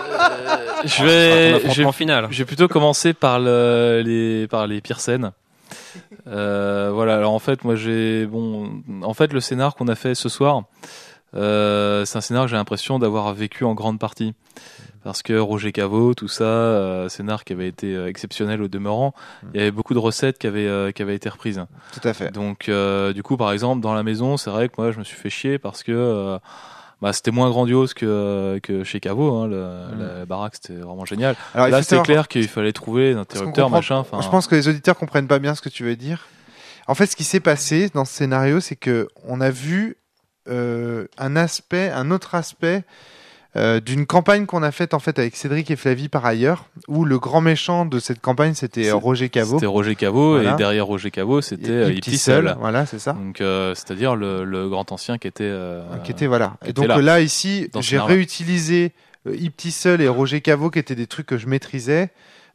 Je vais plutôt commencer par les pires scènes. Voilà. Alors en fait, moi le scénar qu'on a fait ce soir, c'est un scénar que j'ai l'impression d'avoir vécu en grande partie. Parce que Roger Caveau, tout ça, scénar qui avait été exceptionnel au demeurant, il y avait beaucoup de recettes qui avaient été reprises. Tout à fait. Donc, du coup, par exemple, dans la maison, c'est vrai que moi, je me suis fait chier parce que c'était moins grandiose que chez Caveau. Hein, la baraque, c'était vraiment génial. Alors, là, c'est clair qu'il fallait trouver l'interrupteur, machin. Je pense que les auditeurs comprennent pas bien ce que tu veux dire. En fait, ce qui s'est passé dans ce scénario, c'est que on a vu un autre aspect. D'une campagne qu'on a faite en fait avec Cédric et Flavie par ailleurs, où le grand méchant de cette campagne c'était Roger Caveau. C'était Roger Caveau, voilà. Et derrière Roger Caveau c'était Iptisel. Voilà, c'est ça. Donc c'est-à-dire le grand ancien qui était voilà. Et donc là ici, j'ai réutilisé Iptisel et Roger Caveau qui étaient des trucs que je maîtrisais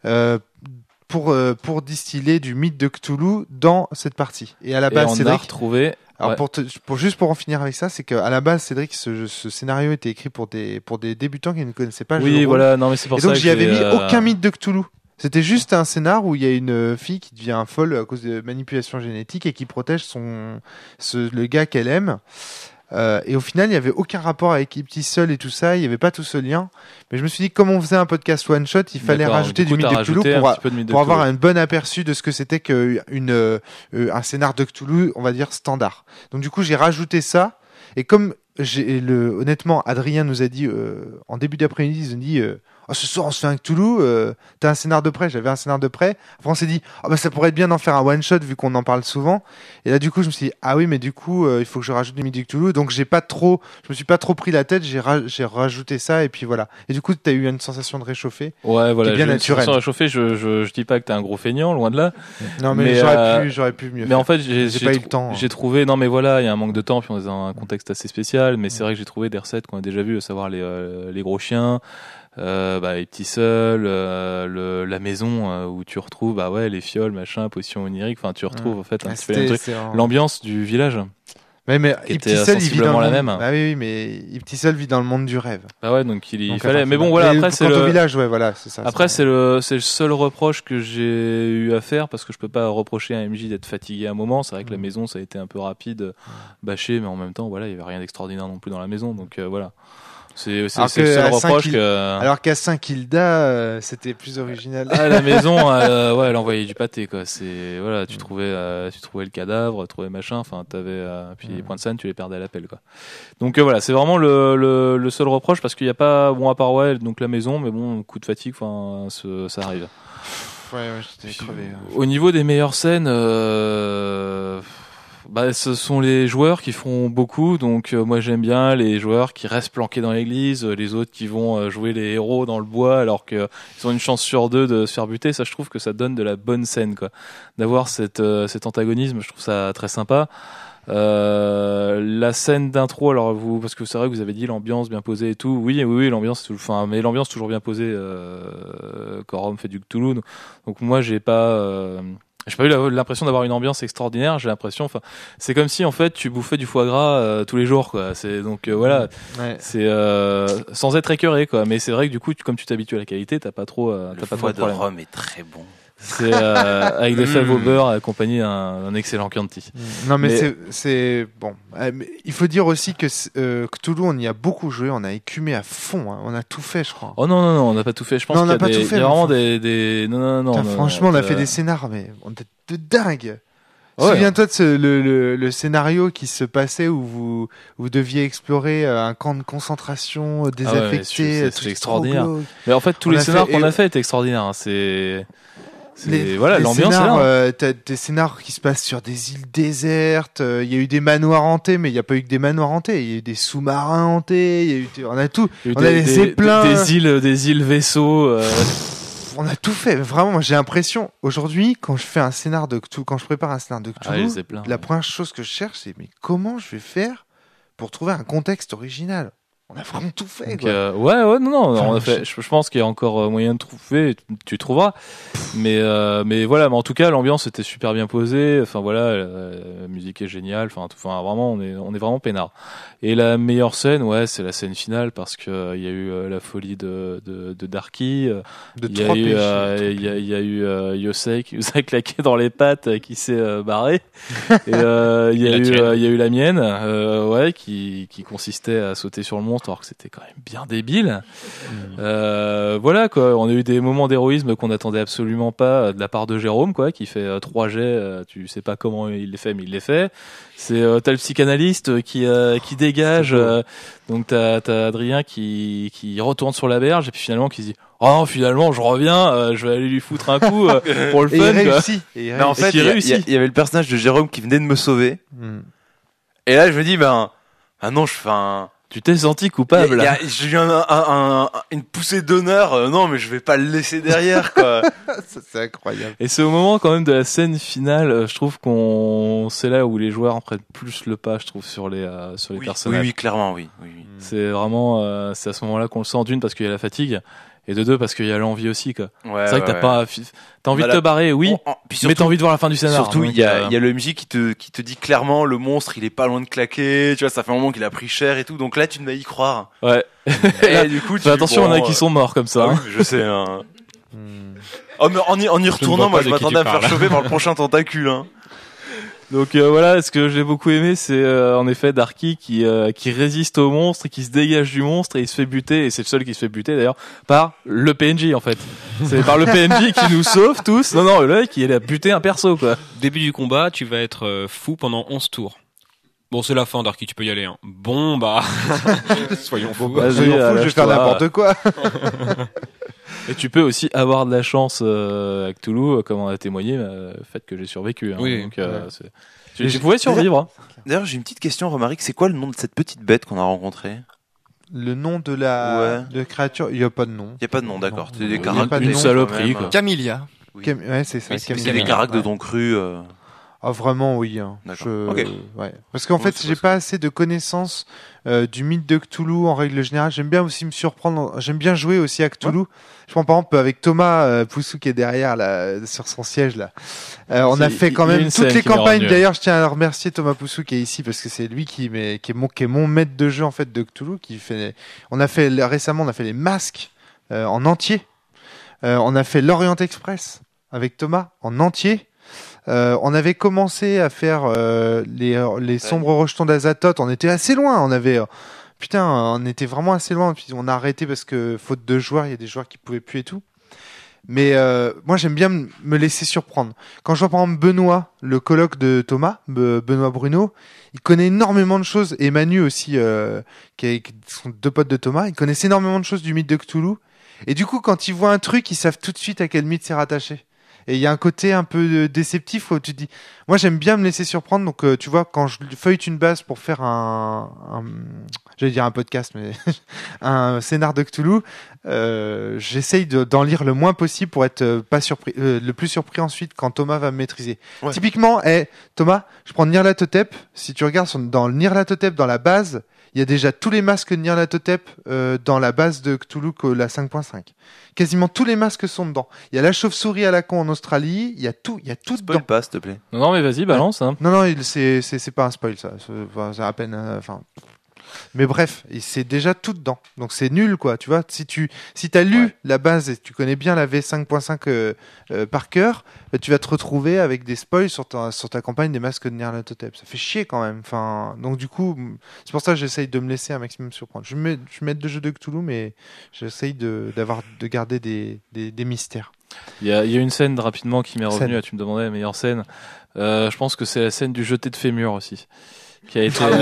pour distiller du mythe de Cthulhu dans cette partie. Et à la base, Cédric a retrouvé. Alors pour en finir avec ça, c'est qu'à la base, Cédric, ce scénario était écrit pour des débutants qui ne connaissaient pas le jeu de rôle. Voilà, non mais c'est pour et ça. Donc que j'y avais mis aucun mythe de Cthulhu. C'était juste un scénar où il y a une fille qui devient folle à cause de manipulation génétique et qui protège le gars qu'elle aime. Et au final, il n'y avait aucun rapport avec Iptisel et tout ça, il n'y avait pas tout ce lien. Mais je me suis dit que comme on faisait un podcast one shot, il fallait rajouter du mythe de Cthulhu pour avoir un bon aperçu de ce que c'était un scénar de Cthulhu, on va dire standard. Donc du coup, j'ai rajouté ça. Et comme honnêtement, Adrien nous a dit en début d'après-midi, ils ont dit ce soir on se fait un Cthulhu, t'as un scénar de prêt, j'avais un scénar de prêt. Après on s'est dit ça pourrait être bien d'en faire un one shot vu qu'on en parle souvent. Et là du coup je me suis dit oui mais du coup il faut que je rajoute des mythes de Cthulhu. Donc je me suis pas trop pris la tête, j'ai rajouté ça et puis voilà. Et du coup t'as eu une sensation de réchauffer. Ouais voilà, bien naturelle. Une sensation de réchauffer, je dis pas que t'es un gros feignant, loin de là. Non mais j'aurais pu mieux. Mais en fait j'ai pas eu le temps. J'ai trouvé non mais voilà, il y a un manque de temps puis on est dans un contexte assez spécial, mais c'est vrai que j'ai trouvé des recettes qu'on a déjà vues, à savoir les gros chiens. Les petits seuls, la maison où tu retrouves les fioles, machin, potions oniriques. Enfin, tu retrouves en fait un petit peu le même truc. L'ambiance du village. Mais Iptisel il vit dans la même. Oui, mais Iptisel vit dans le monde du rêve. Ah ouais, donc il fallait. Mais bon, voilà. Après, c'est le village, voilà, c'est ça. Après, c'est le seul reproche que j'ai eu à faire parce que je peux pas reprocher à un MJ d'être fatigué à un moment. C'est vrai que la maison, ça a été un peu rapide, bâché, mais en même temps, voilà, il y avait rien d'extraordinaire non plus dans la maison, donc voilà. C'est Alors le seul qu'à reproche 5 que. Alors qu'à Saint-Kilda, c'était plus original. À la maison, elle envoyait du pâté, quoi. C'est voilà, tu trouvais le cadavre, tu trouvais machin. Enfin, t'avais puis les points de scène, tu les perdais à l'appel, quoi. Donc voilà, c'est vraiment le seul reproche parce qu'il y a pas à part donc la maison, mais bon, coup de fatigue, enfin, ça arrive. Ouais, j'étais crevé. Au niveau des meilleures scènes, ce sont les joueurs qui font beaucoup. Donc moi j'aime bien les joueurs qui restent planqués dans l'église, les autres qui vont jouer les héros dans le bois alors qu'ils ont une chance sur 2 de se faire buter. Ça, je trouve que ça donne de la bonne scène, quoi. D'avoir cet antagonisme, je trouve ça très sympa. La scène d'intro, alors parce que c'est vrai que vous avez dit l'ambiance bien posée et tout. Oui, l'ambiance, mais l'ambiance toujours bien posée quand Rome fait du Cthulhu. Donc moi j'ai pas eu l'impression d'avoir une ambiance extraordinaire. J'ai l'impression, c'est comme si en fait tu bouffais du foie gras tous les jours, quoi. C'est donc voilà, c'est sans être écœuré, quoi. Mais c'est vrai que du coup, comme tu t'habitues à la qualité, t'as pas trop. Le foie de Rome est très bon. C'est avec des fèves au beurre accompagné d'un excellent Chianti. Non mais c'est bon. Il faut dire aussi que Cthulhu, on y a beaucoup joué, on a écumé à fond, hein. On a tout fait, je crois. Oh non, on n'a pas tout fait. Je pense qu'il y a il y a vraiment des non. Putain, franchement, on a fait des scénars, mais on était de dingue. Ouais. Souviens-toi de le scénario qui se passait où vous deviez explorer un camp de concentration désaffecté. C'est extraordinaire. Mais en fait, tous les scénars qu'on a fait étaient extraordinaires. Hein. L'ambiance scénars, est là. T'as des scénars qui se passent sur des îles désertes. Il y a eu des manoirs hantés, mais il n'y a pas eu que des manoirs hantés. Il y a eu des sous-marins hantés. On a tout. On a des zeppelins. Des îles vaisseaux. On a tout fait. Vraiment, moi, j'ai l'impression, aujourd'hui, quand je fais un scénar de Cthulhu, quand je prépare un scénar de Cthulhu, la première chose que je cherche, c'est mais comment je vais faire pour trouver un contexte original? On a vraiment tout fait, quoi. On a fait. Je pense qu'il y a encore moyen de trouver. Tu trouveras. Mais voilà. Mais en tout cas, l'ambiance était super bien posée. Enfin voilà, la musique est géniale. Enfin vraiment, on est vraiment peinard. Et la meilleure scène, c'est la scène finale parce que il y a eu la folie de Darky. Il y a eu Yosei qui nous a claqué dans les pattes, qui s'est barré. Et il y a eu la mienne, qui consistait à sauter sur le monstre alors que c'était quand même bien débile. Voilà, quoi. On a eu des moments d'héroïsme qu'on n'attendait absolument pas de la part de Jérôme, quoi, qui fait 3 jets. Tu sais pas comment il les fait, mais il les fait. T'as le psychanalyste qui dégage. Donc t'as Adrien qui retourne sur la berge et puis finalement qui se dit non, finalement je reviens, je vais aller lui foutre un coup pour le fun. Et il réussit. Mais en fait, il y avait le personnage de Jérôme qui venait de me sauver. Et là je me dis tu t'es senti coupable. J'ai eu une poussée d'honneur. Non, mais je vais pas le laisser derrière, quoi. C'est incroyable. Et c'est au moment quand même de la scène finale, je trouve c'est là où les joueurs en prennent plus le pas, je trouve, sur les personnages. Oui, clairement, oui. C'est vraiment, c'est à ce moment-là qu'on le sent, d'une parce qu'il y a la fatigue. Et de 2 parce qu'il y a l'envie aussi, quoi. C'est vrai que t'as envie de te barrer, oui, mais t'as envie de voir la fin du scénario. Surtout, il y a le MJ qui te dit clairement le monstre il est pas loin de claquer, tu vois, ça fait un moment qu'il a pris cher et tout, donc là tu ne vas y croire. Ouais. Et du coup, attention, il y en a qui sont morts comme ça. Oui, je sais. Hein. Oh, mais en y retournant, moi je m'attendais à me faire choper par le prochain tentacule. Hein. Donc voilà, ce que j'ai beaucoup aimé, c'est en effet Darky qui résiste au monstre, qui se dégage du monstre et il se fait buter, et c'est le seul qui se fait buter d'ailleurs par le PNJ en fait. C'est par le PNJ qui nous sauve tous. Non, le mec il a buté un perso, quoi. Début du combat, tu vas être fou pendant 11 tours. Bon, c'est la fin, Darky, tu peux y aller. Hein. Bon, soyons fous. Je vais faire n'importe quoi. Et tu peux aussi avoir de la chance à Cthulhu, comme on a témoigné, le fait que j'ai survécu. Hein. Oui. Donc, tu pouvais survivre. Hein. D'ailleurs, j'ai une petite question, Romaric. C'est quoi le nom de cette petite bête qu'on a rencontrée? Le nom de la créature, il n'y a pas de nom. Il n'y a pas de nom, d'accord. C'est des caractères. Une saloperie, quoi. Camélia. Oui. Ouais, c'est ça. C'est des caractères de ton cru. Ah, vraiment, oui. Hein. Okay. Ouais. Parce qu'en fait, j'ai pas assez de connaissances du mythe de Cthulhu en règle générale. J'aime bien aussi me surprendre. J'aime bien jouer aussi à Cthulhu. Ouais. Je prends par exemple avec Thomas Poussou qui est derrière là, sur son siège là. On a fait quand même toutes les campagnes. D'ailleurs, je tiens à remercier Thomas Poussou qui est ici parce que c'est lui qui est mon maître de jeu en fait de Cthulhu. Récemment, on a fait les masques en entier. On a fait l'Orient Express avec Thomas en entier. On avait commencé à faire les sombres rejetons d'Azathoth. On était assez loin. On avait putain, on était vraiment assez loin. Puis on a arrêté parce que faute de joueurs, il y a des joueurs qui pouvaient plus et tout. Mais moi, j'aime bien me laisser surprendre. Quand je vois par exemple Benoît, le coloc de Thomas, Benoît Bruno, il connaît énormément de choses. Et Manu aussi, qui sont 2 potes de Thomas, ils connaissent énormément de choses du mythe de Cthulhu. Et du coup, quand ils voient un truc, ils savent tout de suite à quel mythe c'est rattaché. Et il y a un côté un peu déceptif où tu te dis, moi j'aime bien me laisser surprendre. Donc tu vois, quand je feuillete une base pour faire j'allais dire un podcast, mais un scénar de Cthulhu, j'essaye d'en lire le moins possible pour être pas surpris, le plus surpris ensuite quand Thomas va me maîtriser. Ouais. Typiquement, Thomas, je prends Nyarlathotep. Si tu regardes dans le Nyarlathotep, dans la base, il y a déjà tous les masques de Nyarlathotep dans la base de Cthulhu, la 5.5. Quasiment tous les masques sont dedans. Il y a la chauve-souris à la con en Australie, il y a tout dedans. Spoil pas, s'il te plaît. Non, mais vas-y, balance. Hein. Non, c'est pas un spoil, ça. C'est à peine, mais bref, c'est déjà tout dedans. Donc c'est nul, quoi. Tu vois, si t'as lu la base et tu connais bien la V5.5 par cœur, tu vas te retrouver avec des spoils sur ta campagne des masques de Nyarlathotep. Ça fait chier quand même. Enfin, donc du coup, c'est pour ça que j'essaye de me laisser un maximum surprendre. Je vais mettre de jeux de Cthulhu, mais j'essaye de garder des mystères. Il y a une scène rapidement qui m'est revenue. Tu me demandais la meilleure scène. Je pense que c'est la scène du jeté de fémur aussi, qui a été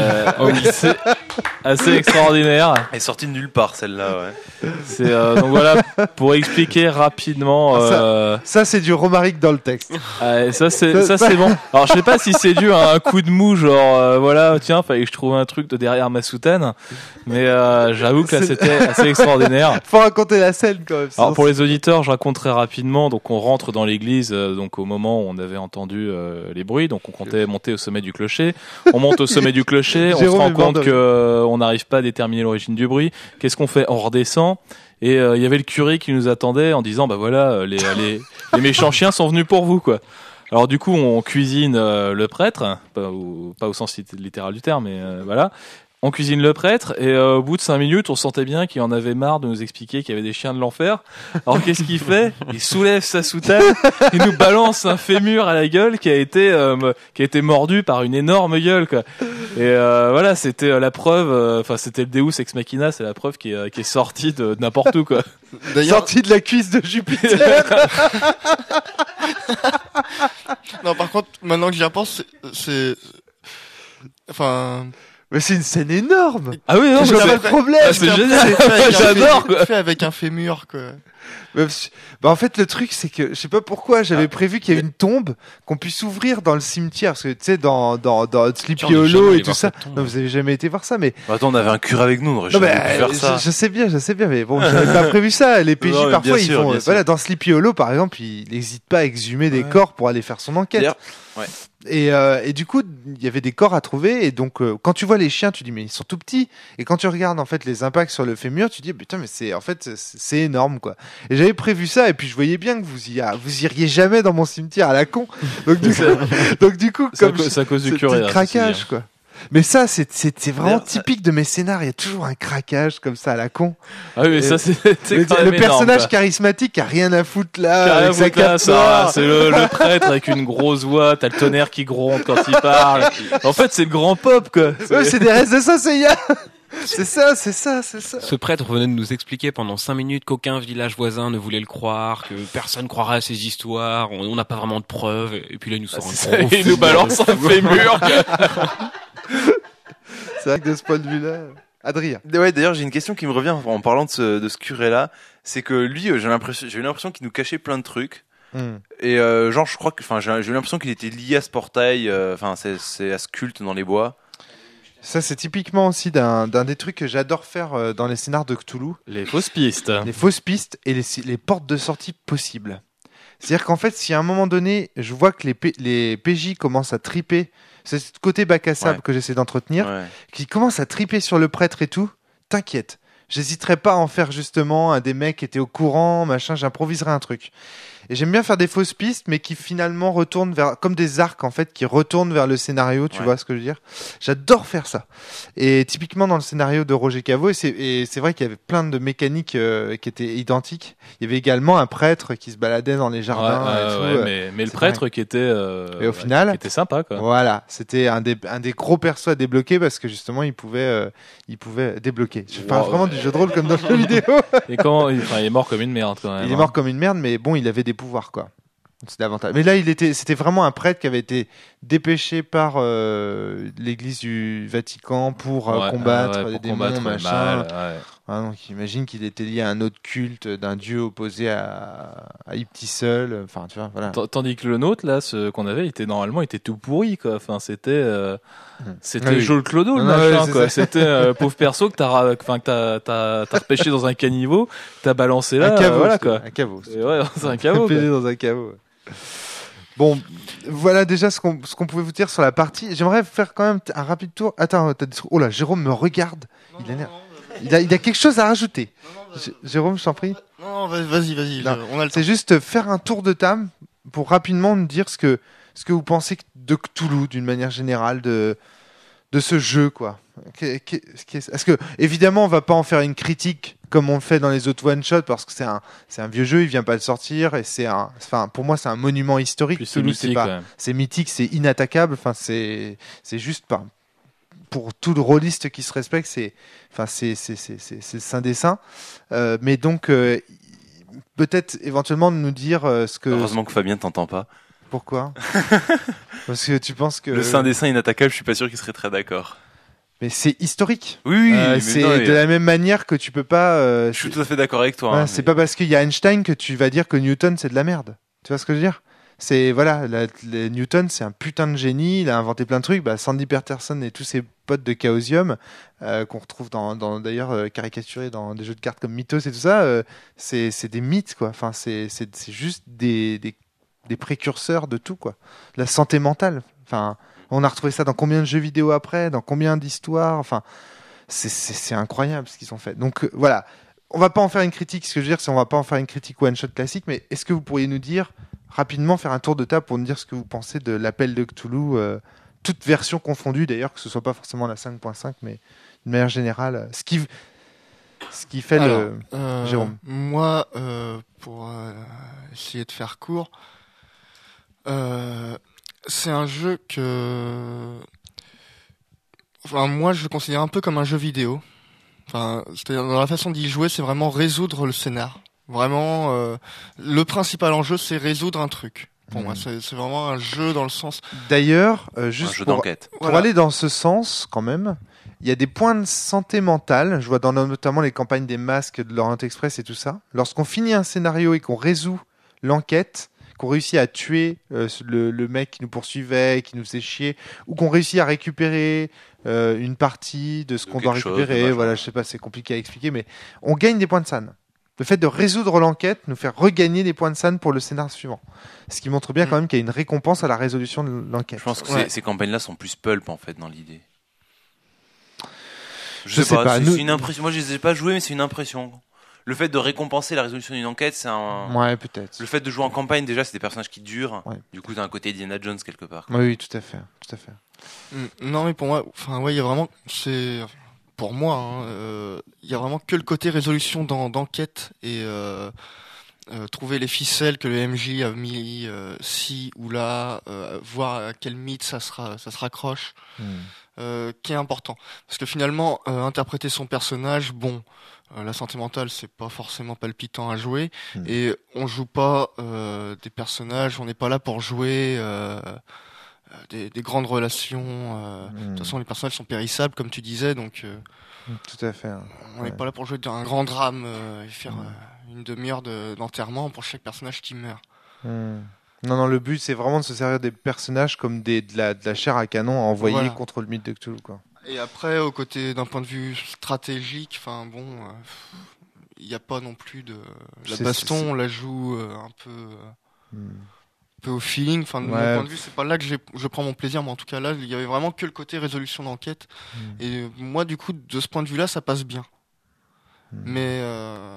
assez extraordinaire. Elle est sortie de nulle part, celle-là, ouais. C'est donc voilà, pour expliquer rapidement. Ça c'est du Romaric dans le texte. Ça c'est bon. Alors je sais pas si c'est dû à un coup de mou, genre voilà, tiens, fallait que je trouve un truc de derrière ma soutane. Mais j'avoue que là c'était assez extraordinaire. Faut raconter la scène quand même. Alors pour les auditeurs, je raconte très rapidement. Donc on rentre dans l'église, donc au moment où on avait entendu les bruits, donc on comptait monter au sommet du clocher. On monte au sommet du clocher, on se rend compte que on n'arrive pas à déterminer l'origine du bruit. Qu'est-ce qu'on fait ? On redescend et il y avait le curé qui nous attendait en disant bah voilà, les méchants chiens sont venus pour vous, quoi. Alors du coup, on cuisine le prêtre, pas au sens littéral du terme, mais voilà. On cuisine le prêtre et au bout de 5 minutes, on sentait bien qu'il en avait marre de nous expliquer qu'il y avait des chiens de l'enfer. Alors qu'est-ce qu'il fait ? Il soulève sa soutane, il nous balance un fémur à la gueule qui a été mordu par une énorme gueule, quoi. Et voilà, c'était la preuve. Enfin, c'était le Deus ex machina, c'est la preuve qui est sortie de n'importe où, quoi. Sortie de la cuisse de Jupiter. Non, par contre, maintenant que j'y repense, enfin. Mais c'est une scène énorme. Ah oui, non, mais pas de problème. Ah, c'est génial. J'adore, quoi. Fait avec un fémur, quoi. Bah en fait le truc c'est que je sais pas pourquoi j'avais prévu qu'il y ait une tombe qu'on puisse ouvrir dans le cimetière parce que tu sais dans Sleepy Hollow et tout ça. Non, vous avez jamais été voir ça, mais attends, on avait un curé avec nous, on aurait jamais pu faire ça. Je sais bien, mais bon, j'avais pas prévu ça. Les PJ non, parfois sûr, ils font voilà, dans Sleepy Hollow par exemple, il n'hésite pas à exhumer des corps pour aller faire son enquête. Ouais. Et du coup, il y avait des corps à trouver et donc quand tu vois les chiens, tu dis mais ils sont tout petits, et quand tu regardes en fait les impacts sur le fémur, tu dis putain mais c'est énorme, quoi. Et j'avais prévu ça et puis je voyais bien que vous iriez jamais dans mon cimetière à la con. Donc du coup comme c'est à cause du curé, craquage, quoi. Mais ça, c'est vraiment typique de mes scénars. Il y a toujours un craquage comme ça à la con. Ah oui, mais ça, c'est quand le même personnage énorme, charismatique qui a rien à foutre là. Avec sa cape noire. C'est le prêtre avec une grosse voix. T'as le tonnerre qui gronde quand il parle. En fait, c'est le grand pop, quoi. Ouais, c'est des restes de Saint Seiya. C'est ça. Ce prêtre venait de nous expliquer pendant 5 minutes qu'aucun village voisin ne voulait le croire, que personne croirait à ces histoires, on n'a pas vraiment de preuves, et puis là il nous sort un il nous balance un fémur. C'est vrai que de ce point de vue-là, Adrien. Ouais, d'ailleurs j'ai une question qui me revient en parlant de ce curé-là, c'est que lui, j'ai eu l'impression qu'il nous cachait plein de trucs. Et genre je crois que, j'ai eu l'impression qu'il était lié à ce portail, c'est à ce culte dans les bois. Ça, c'est typiquement aussi d'un des trucs que j'adore faire dans les scénars de Cthulhu. Les fausses pistes. Les fausses pistes et les portes de sortie possibles. C'est-à-dire qu'en fait, si à un moment donné, je vois que les PJ commencent à triper, c'est ce côté bac à sable que j'essaie d'entretenir, qui commencent à triper sur le prêtre et tout, t'inquiète. J'hésiterai pas à en faire justement un des mecs qui étaient au courant, machin, j'improviserai un truc. Et j'aime bien faire des fausses pistes, mais qui finalement retournent vers, comme des arcs en fait, qui retournent vers le scénario. Tu vois ce que je veux dire? J'adore faire ça. Et typiquement dans le scénario de Roger Caveau, et c'est vrai qu'il y avait plein de mécaniques qui étaient identiques. Il y avait également un prêtre qui se baladait dans les jardins. Mais le prêtre qui était, et au final, qui était sympa, quoi. Voilà, c'était un des gros persos à débloquer parce que justement il pouvait débloquer. Je parle vraiment du jeu de rôle comme dans le jeu vidéo. Et quand il est mort comme une merde quand même. Il est mort comme une merde, mais bon, il avait des pouvoirs, quoi. C'est l'avantage. Mais là, c'était vraiment un prêtre qui avait été dépêché par l'Église du Vatican pour combattre des démons, machin. Donc, imagine qu'il était lié à un autre culte d'un dieu opposé à Yptisel. Enfin, tu vois, voilà. Tandis que le nôtre, là, ce qu'on avait, il était tout pourri, quoi. Enfin, c'était Joel Clodo, le machin, quoi. C'était pauvre perso que t'as repêché dans un caniveau, t'as balancé là, un caveau, voilà, quoi. Un caveau. Ouais, c'est un caveau. Dans un caveau. Bon, voilà déjà ce qu'on pouvait vous dire sur la partie. J'aimerais faire quand même un rapide tour. Attends, oh là, Jérôme me regarde. Il a quelque chose à rajouter. Jérôme, je t'en prie. Non, vas-y. On a le temps. C'est juste faire un tour de table pour rapidement nous dire ce que vous pensez de Cthulhu d'une manière générale, de ce jeu, quoi. Est-ce que évidemment on va pas en faire une critique comme on le fait dans les autres one shot parce que c'est un vieux jeu, il vient pas de sortir et pour moi c'est un monument historique. C'est mythique, c'est mythique, c'est inattaquable. Enfin c'est juste pas pour tout le rôliste qui se respecte, c'est saint des saints. Mais donc peut-être éventuellement de nous dire ce que. Heureusement que Fabien t'entend pas. Pourquoi? Parce que tu penses que le saint des saints inattaquable, je suis pas sûr qu'il serait très d'accord. Mais c'est historique. Oui, c'est de la même manière que tu peux pas. Je suis tout à fait d'accord avec toi. C'est pas parce qu'il y a Einstein que tu vas dire que Newton c'est de la merde. Tu vois ce que je veux dire? C'est Newton, c'est un putain de génie. Il a inventé plein de trucs. Sandy Peterson et tous ses potes de Chaosium qu'on retrouve dans d'ailleurs caricaturés dans des jeux de cartes comme Mythos et tout ça. C'est des mythes, quoi. Enfin, c'est juste des précurseurs de tout, quoi. La santé mentale. Enfin. On a retrouvé ça dans combien de jeux vidéo après, dans combien d'histoires. Enfin, c'est incroyable ce qu'ils ont fait. Donc voilà, on va pas en faire une critique. Ce que je veux dire, c'est on va pas en faire une critique one shot classique. Mais est-ce que vous pourriez nous dire rapidement, faire un tour de table pour nous dire ce que vous pensez de l'appel de Cthulhu, toute version confondue d'ailleurs, que ce soit pas forcément la 5.5, mais de manière générale, ce qui fait Jérôme. Moi, pour essayer de faire court. C'est un jeu moi je le considère un peu comme un jeu vidéo. C'est-à-dire dans la façon d'y jouer, c'est vraiment résoudre le scénar. Vraiment, le principal enjeu, c'est résoudre un truc. Pour moi, c'est vraiment un jeu dans le sens. D'ailleurs, juste un jeu d'enquête. Pour aller dans ce sens, quand même, il y a des points de santé mentale. Je vois notamment les campagnes des masques de l'Orient Express et tout ça. Lorsqu'on finit un scénario et qu'on résout l'enquête, qu'on réussit à tuer le mec qui nous poursuivait, qui nous faisait chier, ou qu'on réussit à récupérer une partie de ce qu'on doit récupérer. Voilà, je sais pas, c'est compliqué à expliquer, mais on gagne des points de SAN. Le fait de résoudre l'enquête nous fait regagner des points de SAN pour le scénario suivant. Ce qui montre bien quand même qu'il y a une récompense à la résolution de l'enquête. Je pense que ces campagnes-là sont plus pulp en fait dans l'idée. Je sais pas. C'est une impression. Moi, je les ai pas joués, mais c'est une impression. Le fait de récompenser la résolution d'une enquête, c'est un. Ouais, peut-être. Le fait de jouer en campagne, déjà, c'est des personnages qui durent. Ouais. Du coup, t'as un côté Indiana Jones quelque part. Oui, tout à fait. Non, mais pour moi, il y a vraiment, pour moi, il y a vraiment que le côté résolution d'enquête et trouver les ficelles que le MJ a mis ci ou là, voir à quel mythe ça se raccroche, qui est important. Parce que finalement, interpréter son personnage, la santé mentale, c'est pas forcément palpitant à jouer, et on joue pas des personnages, on n'est pas là pour jouer des grandes relations. De toute façon, les personnages sont périssables, comme tu disais, donc tout à fait. On n'est pas là pour jouer un grand drame et faire une demi-heure d'enterrement pour chaque personnage qui meurt. Non, le but, c'est vraiment de se servir des personnages comme de la chair à canon à envoyer contre le mythe de Cthulhu, quoi. Et après, d'un point de vue stratégique, il n'y a pas non plus de la baston, on la joue un peu au feeling. De mon point de vue, c'est pas là que je prends mon plaisir, mais en tout cas là, il y avait vraiment que le côté résolution d'enquête. Et moi, du coup, de ce point de vue-là, ça passe bien. Mais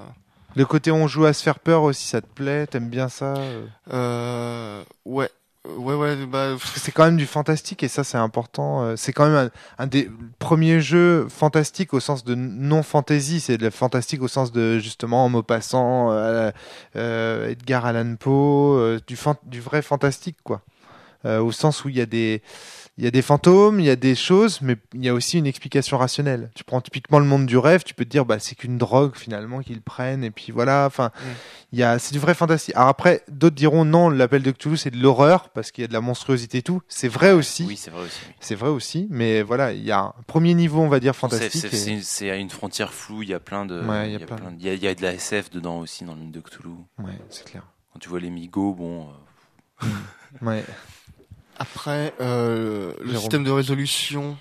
Le côté on joue à se faire peur aussi, ça te plaît? T'aimes bien ça? Ouais. Parce que c'est quand même du fantastique et ça c'est important. C'est quand même un des premiers jeux fantastiques au sens de non fantasy. C'est de la fantastique au sens de justement en Maupassant, Edgar Allan Poe, du vrai fantastique quoi. Au sens où il y a des fantômes, il y a des choses, mais il y a aussi une explication rationnelle. Tu prends typiquement le monde du rêve, tu peux te dire bah c'est qu'une drogue finalement qu'ils prennent et puis voilà. Enfin, c'est du vrai fantastique. Alors après, d'autres diront non, l'appel de Cthulhu c'est de l'horreur parce qu'il y a de la monstruosité et tout. C'est vrai aussi. Oui, c'est vrai aussi. C'est vrai aussi, mais voilà, il y a un premier niveau on va dire fantastique. C'est à une frontière floue. Il y a plein de. Il y a de la SF dedans aussi dans le monde de Cthulhu. Ouais, c'est clair. Quand tu vois les Migos, bon. Ouais. Après, le système de résolution,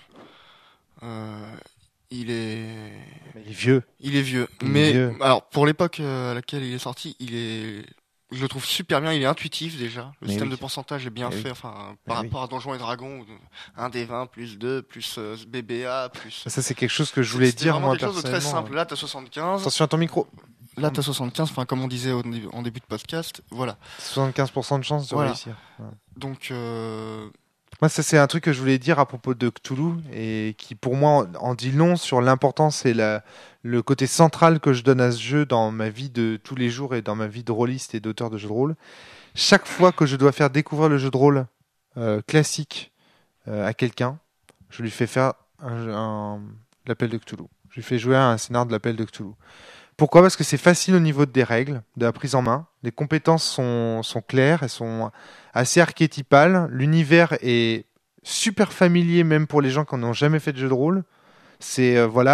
il est vieux. Il est vieux. Mais alors pour l'époque à laquelle il est sorti, je le trouve super bien. Il est intuitif déjà. Le système de pourcentage est bien fait. Enfin, par rapport à Donjons et Dragons, 1d20 plus 2 plus BBA plus. Ça c'est quelque chose que je voulais dire moi personnellement. C'est quelque chose de très simple. Là, t'as 75. Attention à ton micro. Là, t'as 75, enfin, comme on disait en début de podcast, voilà. 75% de chance de réussir. Voilà. Donc, moi, ça, c'est un truc que je voulais dire à propos de Cthulhu et qui, pour moi, en dit long sur l'importance et le côté central que je donne à ce jeu dans ma vie de tous les jours et dans ma vie de rôliste et d'auteur de jeux de rôle. Chaque fois que je dois faire découvrir le jeu de rôle classique à quelqu'un, je lui fais faire l'appel de Cthulhu. Je lui fais jouer à un scénario de l'appel de Cthulhu. Pourquoi ? Parce que c'est facile au niveau des règles, de la prise en main. Les compétences sont claires, elles sont assez archétypales. L'univers est super familier même pour les gens qui n'ont jamais fait de jeu de rôle. C'est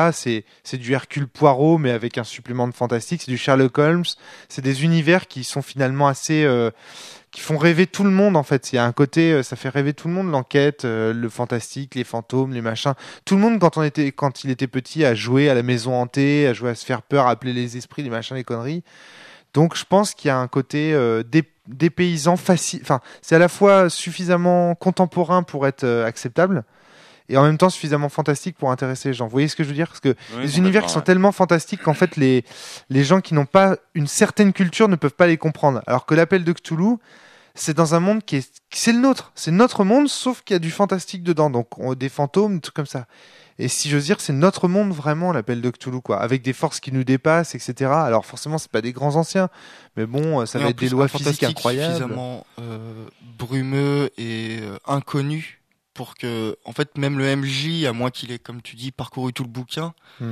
du Hercule Poirot mais avec un supplément de fantastique. C'est du Sherlock Holmes. C'est des univers qui sont finalement assez qui font rêver tout le monde en fait. Il y a un côté, ça fait rêver tout le monde, l'enquête, le fantastique, les fantômes, les machins. Tout le monde quand il était petit a joué à la maison hantée, a joué à se faire peur, à appeler les esprits, les machins, les conneries. Donc je pense qu'il y a un côté dépaysant facile. Enfin, c'est à la fois suffisamment contemporain pour être acceptable et en même temps suffisamment fantastique pour intéresser les gens. Vous voyez ce que je veux dire ? Parce que les univers qui sont tellement fantastiques qu'en fait les gens qui n'ont pas une certaine culture ne peuvent pas les comprendre. Alors que l'appel de Cthulhu, c'est dans un monde c'est le nôtre. C'est notre monde, sauf qu'il y a du fantastique dedans. Donc des fantômes, des trucs comme ça. Et si j'ose dire, c'est notre monde vraiment, l'appel de Cthulhu, quoi. Avec des forces qui nous dépassent, etc. Alors forcément, c'est pas des grands anciens. Mais bon, ça va être des lois physiques incroyables. Suffisamment brumeux et inconnu pour que, en fait, même le MJ, à moins qu'il ait, comme tu dis, parcouru tout le bouquin,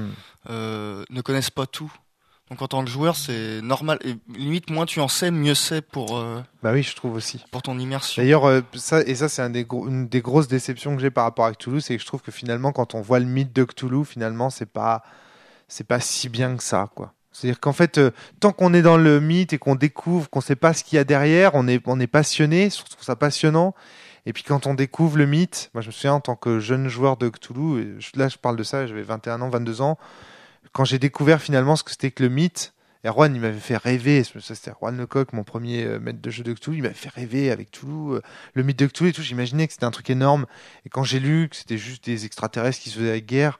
ne connaisse pas tout. Donc en tant que joueur, c'est normal. Et limite, moins tu en sais, mieux c'est pour. Bah oui, je trouve aussi. Pour ton immersion. D'ailleurs, ça c'est une des grosses déceptions que j'ai par rapport à Cthulhu, c'est que je trouve que finalement, quand on voit le mythe de Cthulhu, finalement, c'est pas si bien que ça, quoi. C'est-à-dire qu'en fait, tant qu'on est dans le mythe et qu'on découvre, qu'on sait pas ce qu'il y a derrière, on est passionné, je trouve ça passionnant. Et puis quand on découvre le mythe, moi je me souviens en tant que jeune joueur de Cthulhu, là je parle de ça, j'avais 21 ans, 22 ans. Quand j'ai découvert finalement ce que c'était que le mythe, et Erwan il m'avait fait rêver, c'était Erwan Lecoq, mon premier maître de jeu de Cthulhu, il m'avait fait rêver avec Cthulhu, le mythe de Cthulhu et tout, j'imaginais que c'était un truc énorme, et quand j'ai lu que c'était juste des extraterrestres qui se faisaient la guerre,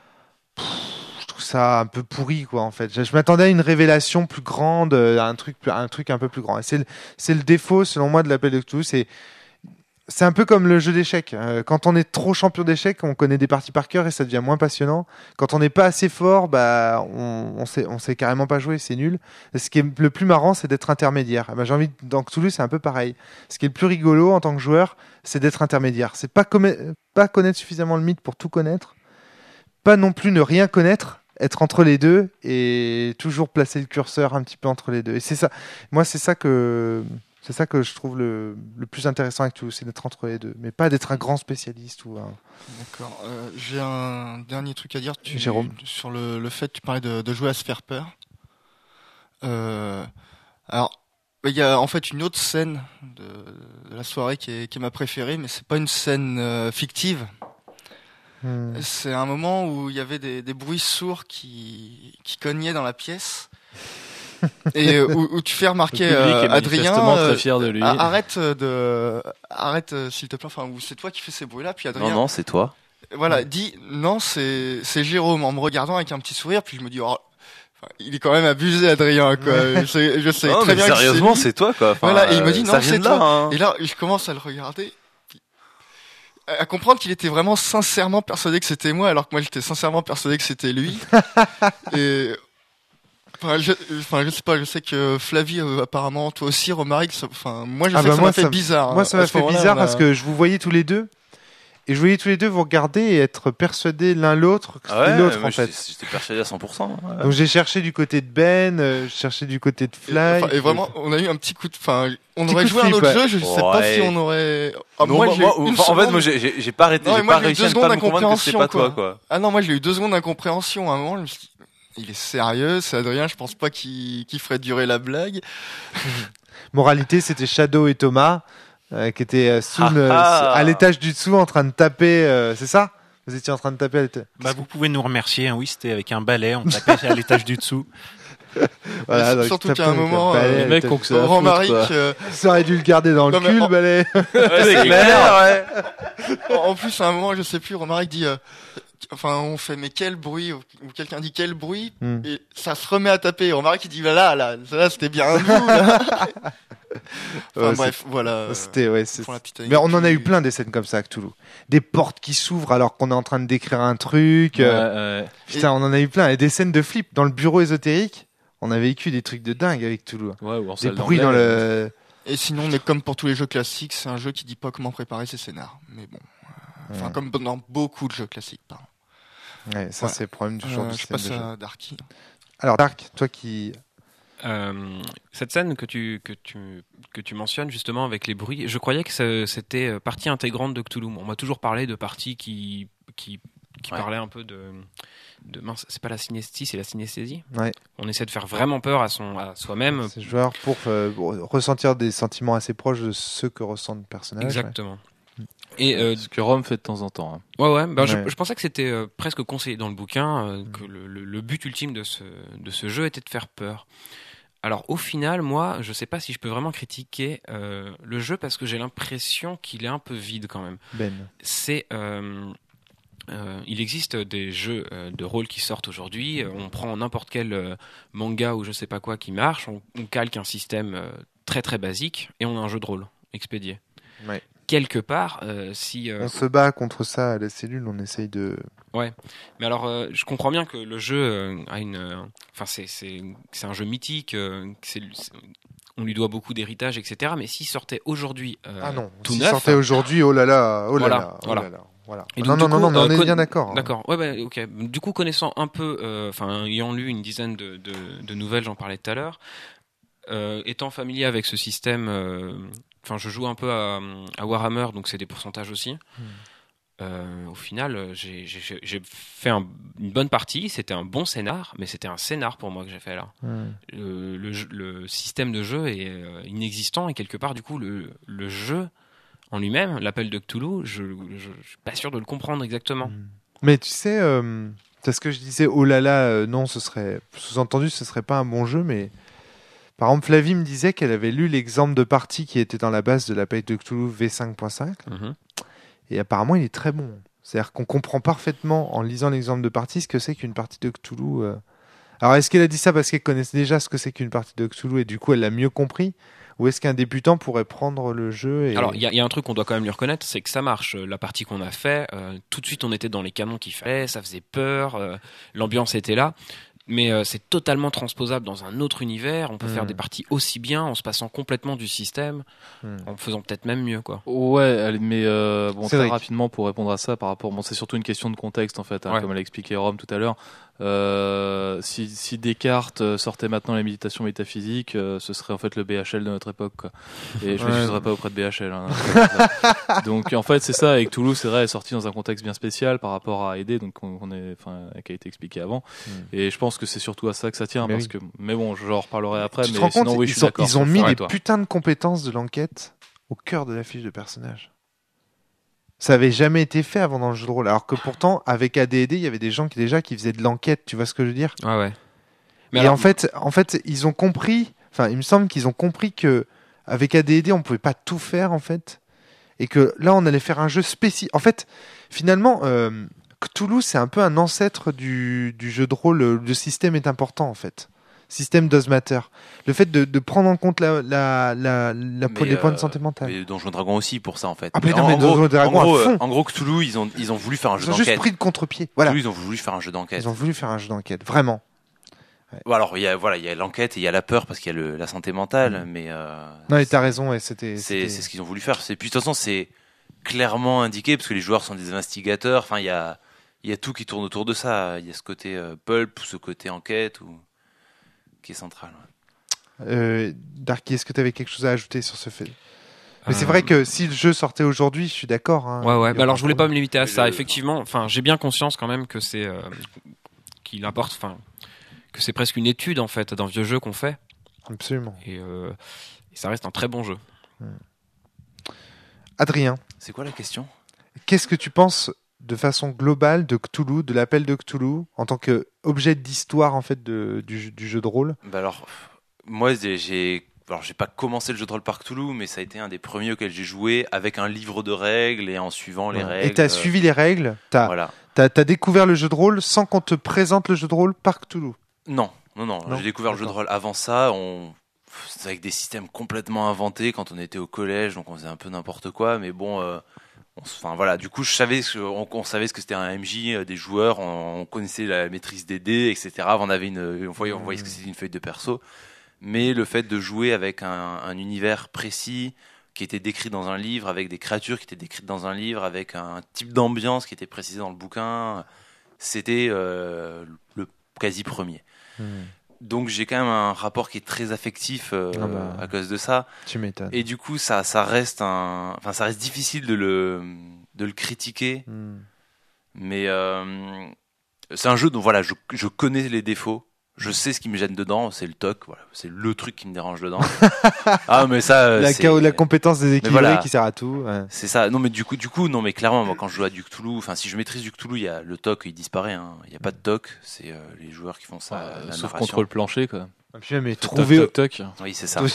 je trouve ça un peu pourri quoi en fait. Je m'attendais à une révélation plus grande, à un truc un peu plus grand, et c'est le défaut selon moi de l'appel de Cthulhu, c'est un peu comme le jeu d'échecs. Quand on est trop champion d'échecs, on connaît des parties par cœur et ça devient moins passionnant. Quand on n'est pas assez fort, bah, on sait carrément pas jouer, c'est nul. Et ce qui est le plus marrant, c'est d'être intermédiaire. J'ai envie dans Cthulhu, c'est un peu pareil. Ce qui est le plus rigolo en tant que joueur, c'est d'être intermédiaire. C'est pas connaître suffisamment le mythe pour tout connaître. Pas non plus ne rien connaître. Être entre les deux et toujours placer le curseur un petit peu entre les deux. Et c'est ça. Moi, c'est ça que je trouve le plus intéressant avec tout, c'est d'être entre les deux, mais pas d'être un grand spécialiste ou un... D'accord. J'ai un dernier truc à dire. Jérôme. Sur le fait, tu parlais de jouer à se faire peur. Alors, il y a en fait une autre scène de la soirée qui est ma préférée, mais c'est pas une scène fictive. C'est un moment où il y avait des bruits sourds qui cognaient dans la pièce. Et où tu fais remarquer Adrien, très fier de lui. arrête s'il te plaît, enfin où c'est toi qui fais ces bruits là, puis Adrien non c'est toi, voilà, dit non c'est Jérôme en me regardant avec un petit sourire, puis je me dis il est quand même abusé, Adrien, quoi. Je sais Non, très mais bien que sérieusement, lui. c'est toi, quoi. Enfin, Voilà, et il me dit, ça non, vient c'est de là, toi. hein. Et là, je commence à le regarder, à comprendre qu'il était vraiment sincèrement persuadé que c'était moi, alors que moi, j'étais sincèrement persuadé que c'était lui. Et, je sais pas, je sais que Flavie, apparemment, toi aussi, Romaric, moi, je sais que ça m'a fait bizarre. Moi, ça m'a fait bizarre parce que je vous voyais tous les deux. Et je voyais tous les deux vous regarder et être persuadés l'un l'autre que c'était l'autre, en fait. J'étais persuadé à 100%. Ouais. Donc j'ai cherché du côté de Ben, je cherchais du côté de Fly. Et vraiment, on a eu un petit coup de... on Petit aurait coup de joué un flip, autre ouais. jeu, je sais pas si on aurait... Ah, Non, moi, j'ai eu une en fait, seconde- moi, j'ai pas arrêté, Non, j'ai mais moi, pas j'ai eu réussi 2 à ne pas secondes me convaincre que c'est pas d'incompréhension, toi, quoi. Ah non, moi j'ai eu 2 secondes d'incompréhension à un moment, je me suis dit, il est sérieux, c'est Adrien, je pense pas qu'il ferait durer la blague. Moralité, c'était Shadow et Thomas qui étaient Ah. à l'étage du dessous en train de taper, c'est ça? Vous étiez en train de taper à l'étage. Bah, vous pouvez nous remercier, hein. Oui, c'était avec un balai, on tapait à l'étage du dessous. Voilà, donc Surtout tape qu'à un avec moment, balai, les à mecs l'étage ont du que ça à dessous. Romaric, Ça aurait dû le garder dans le Non, mais cul, en- le balai. C'est clair, ouais. en plus, à un moment, je sais plus, Romaric dit, on fait, mais quel bruit, ou quelqu'un dit quel bruit, et ça se remet à taper. Romaric, il dit, là, c'était bien nous, là. Ouais, Bref, voilà. C'était, pour la petite mais on en a eu anecdote. plein des scènes comme ça à Cthulhu. Des portes qui s'ouvrent alors qu'on est en train de décrire un truc. Putain, on en a eu plein. Et des scènes de flip dans le bureau ésotérique. On a vécu des trucs de dingue avec Cthulhu. Ouais, ou en Des salle bruits d'anglais. dans le... Et sinon, mais comme pour tous les jeux classiques, c'est un jeu qui dit pas comment préparer ses scénars. Mais bon. Comme dans beaucoup de jeux classiques, pardon. Ouais, ça, c'est le problème du genre de Je scène passe de jeu. à Darky. Alors, Dark, toi qui... Cette scène que tu mentionnes justement avec les bruits, je croyais que c'était partie intégrante de Cthulhu. On m'a toujours parlé de parties qui parlaient un peu de mince, c'est pas la synesthésie, c'est la synesthésie. Ouais. On essaie de faire vraiment peur à soi-même. Ces joueurs pour ressentir des sentiments assez proches de ceux que ressent le personnage. Exactement. Et Ce que Rome fait de temps en temps. Hein. ouais. Ouais. Je pensais que c'était presque conseillé dans le bouquin que le but ultime de ce jeu était de faire peur. Alors au final, moi, je sais pas si je peux vraiment critiquer le jeu parce que j'ai l'impression qu'il est un peu vide quand même. Ben. Il existe des jeux de rôle qui sortent aujourd'hui. On prend n'importe quel manga ou je sais pas quoi qui marche, on calque un système très très basique et on a un jeu de rôle expédié. Ouais. Quelque part, si On se bat contre ça à la cellule, on essaye de... ouais, mais alors je comprends bien que le jeu a c'est un jeu mythique, on lui doit beaucoup d'héritage, etc. Mais s'il sortait aujourd'hui, Ah non, tout s'il neuf, sortait aujourd'hui, oh là là, oh là Voilà, là, oh voilà. là là, voilà. Et Non, donc, non, du non, coup, non, mais on est con- bien d'accord. D'accord. Ouais, ok. Du coup, connaissant un peu, ayant lu une dizaine de nouvelles, j'en parlais tout à l'heure, étant familier avec ce système, je joue un peu à Warhammer, donc c'est des pourcentages aussi. Au final, j'ai fait une bonne partie. C'était un bon scénar, mais c'était un scénar pour moi que j'ai fait là. Le système de jeu est inexistant et quelque part, du coup, le jeu en lui-même, l'appel de Cthulhu, je suis pas sûr de le comprendre exactement. Mais tu sais, c'est ce que je disais, oh là là, non, ce serait, sous-entendu, ce serait pas un bon jeu, mais par exemple, Flavie me disait qu'elle avait lu l'exemple de partie qui était dans la base de l'appel de Cthulhu V5.5, et apparemment, il est très bon. C'est-à-dire qu'on comprend parfaitement, en lisant l'exemple de partie, ce que c'est qu'une partie de Cthulhu. Alors, est-ce qu'elle a dit ça parce qu'elle connaissait déjà ce que c'est qu'une partie de Cthulhu, et du coup, elle l'a mieux compris? Ou est-ce qu'un débutant pourrait prendre le jeu et... Alors, il y a un truc qu'on doit quand même lui reconnaître, c'est que ça marche. La partie qu'on a fait, tout de suite, on était dans les canons qu'il fallait, ça faisait peur, l'ambiance était là. Mais c'est totalement transposable dans un autre univers. On peut faire des parties aussi bien en se passant complètement du système, en faisant peut-être même mieux, quoi. Ouais, mais très Cédric. rapidement pour répondre à ça, par rapport, c'est surtout une question de contexte en fait, Ouais. comme l'a expliqué Rome tout à l'heure. Si Descartes sortait maintenant la méditation métaphysique, ce serait en fait le BHL de notre époque, quoi. Et je m'excuserai pas auprès de BHL. Hein. Donc en fait c'est ça. Avec Toulouse, c'est vrai, elle est sortie dans un contexte bien spécial par rapport à Aidé, donc qui a été expliqué avant. Et je pense que c'est surtout à ça que ça tient, Mais mais bon, j'en reparlerai après. Tu te Mais rends compte, sinon, oui, je suis ils d'accord. ont mis Enfin, les toi. putains de compétences de l'enquête au cœur de la fiche de personnage. Ça avait jamais été fait avant dans le jeu de rôle. Alors que pourtant, avec AD&D, il y avait des gens qui faisaient de l'enquête. Tu vois ce que je veux dire? Ouais. Mais Et alors, en fait, ils ont compris. Enfin, il me semble qu'ils ont compris que avec AD&D, on pouvait pas tout faire en fait, et que là, on allait faire un jeu spécifique. En fait, finalement, Cthulhu, c'est un peu un ancêtre du jeu de rôle. Le système est important en fait. Système does matter. Le fait de prendre en compte les points de santé mentale. Mais Donjons et Dragons aussi pour ça en fait. Ah mais non, mais Donjons et Dragons à fond. En gros, Cthulhu, ils ont voulu faire un jeu Ils ont d'enquête. juste pris le contre-pied. Voilà. Cthulhu, ils ont voulu faire un jeu d'enquête. Ils ont voulu faire un jeu d'enquête, vraiment. Ouais. Bon, alors il y a l'enquête et il y a la peur parce qu'il y a la santé mentale, mais non, mais t'as raison, ouais, c'est ce qu'ils ont voulu faire. Puis de toute façon, c'est clairement indiqué parce que les joueurs sont des investigateurs. Enfin, il y a tout qui tourne autour de ça. Il y a ce côté pulp, ce côté enquête qui est central. Ouais. Darky, est-ce que tu avais quelque chose à ajouter sur ce fait? Mais c'est vrai que si le jeu sortait aujourd'hui, je suis d'accord. Hein, ouais. Bah alors je voulais pas me limiter à ça. Effectivement, enfin, j'ai bien conscience quand même que c'est qu'il importe, enfin, que c'est presque une étude en fait d'un vieux jeu qu'on fait. Absolument. Et ça reste un très bon jeu. Adrien, c'est quoi la question? Qu'est-ce que tu penses de façon globale de Cthulhu, de l'appel de Cthulhu, en tant qu'objet d'histoire en fait du jeu de rôle? Bah alors, moi j'ai pas commencé le jeu de rôle par Cthulhu, mais ça a été un des premiers auxquels j'ai joué avec un livre de règles et en suivant les règles. Et t'as suivi les règles, t'as découvert le jeu de rôle sans qu'on te présente le jeu de rôle par Cthulhu? Non. J'ai découvert le jeu de rôle avant ça. C'est avec des systèmes complètement inventés quand on était au collège, donc on faisait un peu n'importe quoi, mais bon. Enfin voilà, du coup, on savait ce que c'était un MJ, des joueurs, on connaissait la maîtrise des dés, etc. On voyait ce que c'était une feuille de perso. Mais le fait de jouer avec un univers précis qui était décrit dans un livre, avec des créatures qui étaient décrites dans un livre, avec un type d'ambiance qui était précisé dans le bouquin, c'était le quasi premier. Donc j'ai quand même un rapport qui est très affectif à cause de ça. Tu m'étonnes. Et du coup ça reste ça reste difficile de le critiquer. Mais c'est un jeu dont voilà, je connais les défauts. Je sais ce qui me gêne dedans, c'est le toc, voilà, c'est le truc qui me dérange dedans. Ah mais ça la compétence déséquilibrée qui sert à tout. Ouais. C'est ça. Non mais du coup non mais clairement moi quand je joue à du Cthulhu, enfin si je maîtrise du Cthulhu, il y a le toc, il disparaît hein. Il y a pas de toc, c'est les joueurs qui font ça. Sauf contre le plancher quoi. Mais trouver toc. Oui, c'est ça.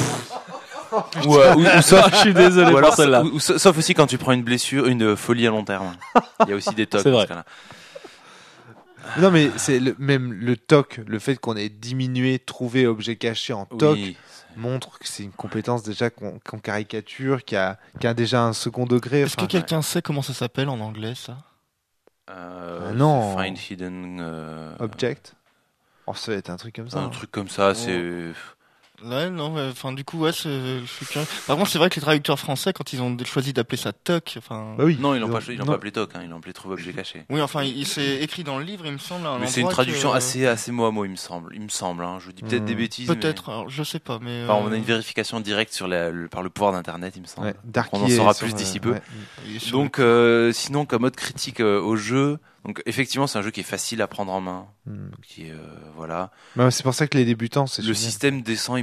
ou sauf, je suis désolé pour celle-là. Sauf aussi quand tu prends une blessure, une folie à long terme. Il y a aussi des tocs dans ce cas-là. Non mais c'est même le toc, le fait qu'on ait diminué trouver objet caché en toc montre que c'est une compétence déjà qu'on caricature, qui a déjà un second degré. Est-ce que quelqu'un sait comment ça s'appelle en anglais ça? Non. Find hidden object. Oh, ça va être un truc comme ça. Un truc comme ça, c'est. Ouais, non, enfin, du coup, je suis curieux. Par contre, c'est vrai que les traducteurs français, quand ils ont choisi d'appeler ça TOC, enfin. Bah oui. Non, ils l'ont pas appelé TOC, ils l'ont appelé Trouve Objet Caché. Oui, enfin, c'est écrit dans le livre, il me semble. Mais c'est une traduction assez mot à mot, il me semble. Hein. Je dis peut-être des bêtises. Peut-être, alors, je sais pas, mais. Enfin, on a une vérification directe par le pouvoir d'Internet, il me semble. Ouais, on en saura plus d'ici peu. Donc, sinon, comme autre critique au jeu. Donc effectivement c'est un jeu qui est facile à prendre en main, qui est voilà. Bah, c'est pour ça que les débutants c'est. Le système descend,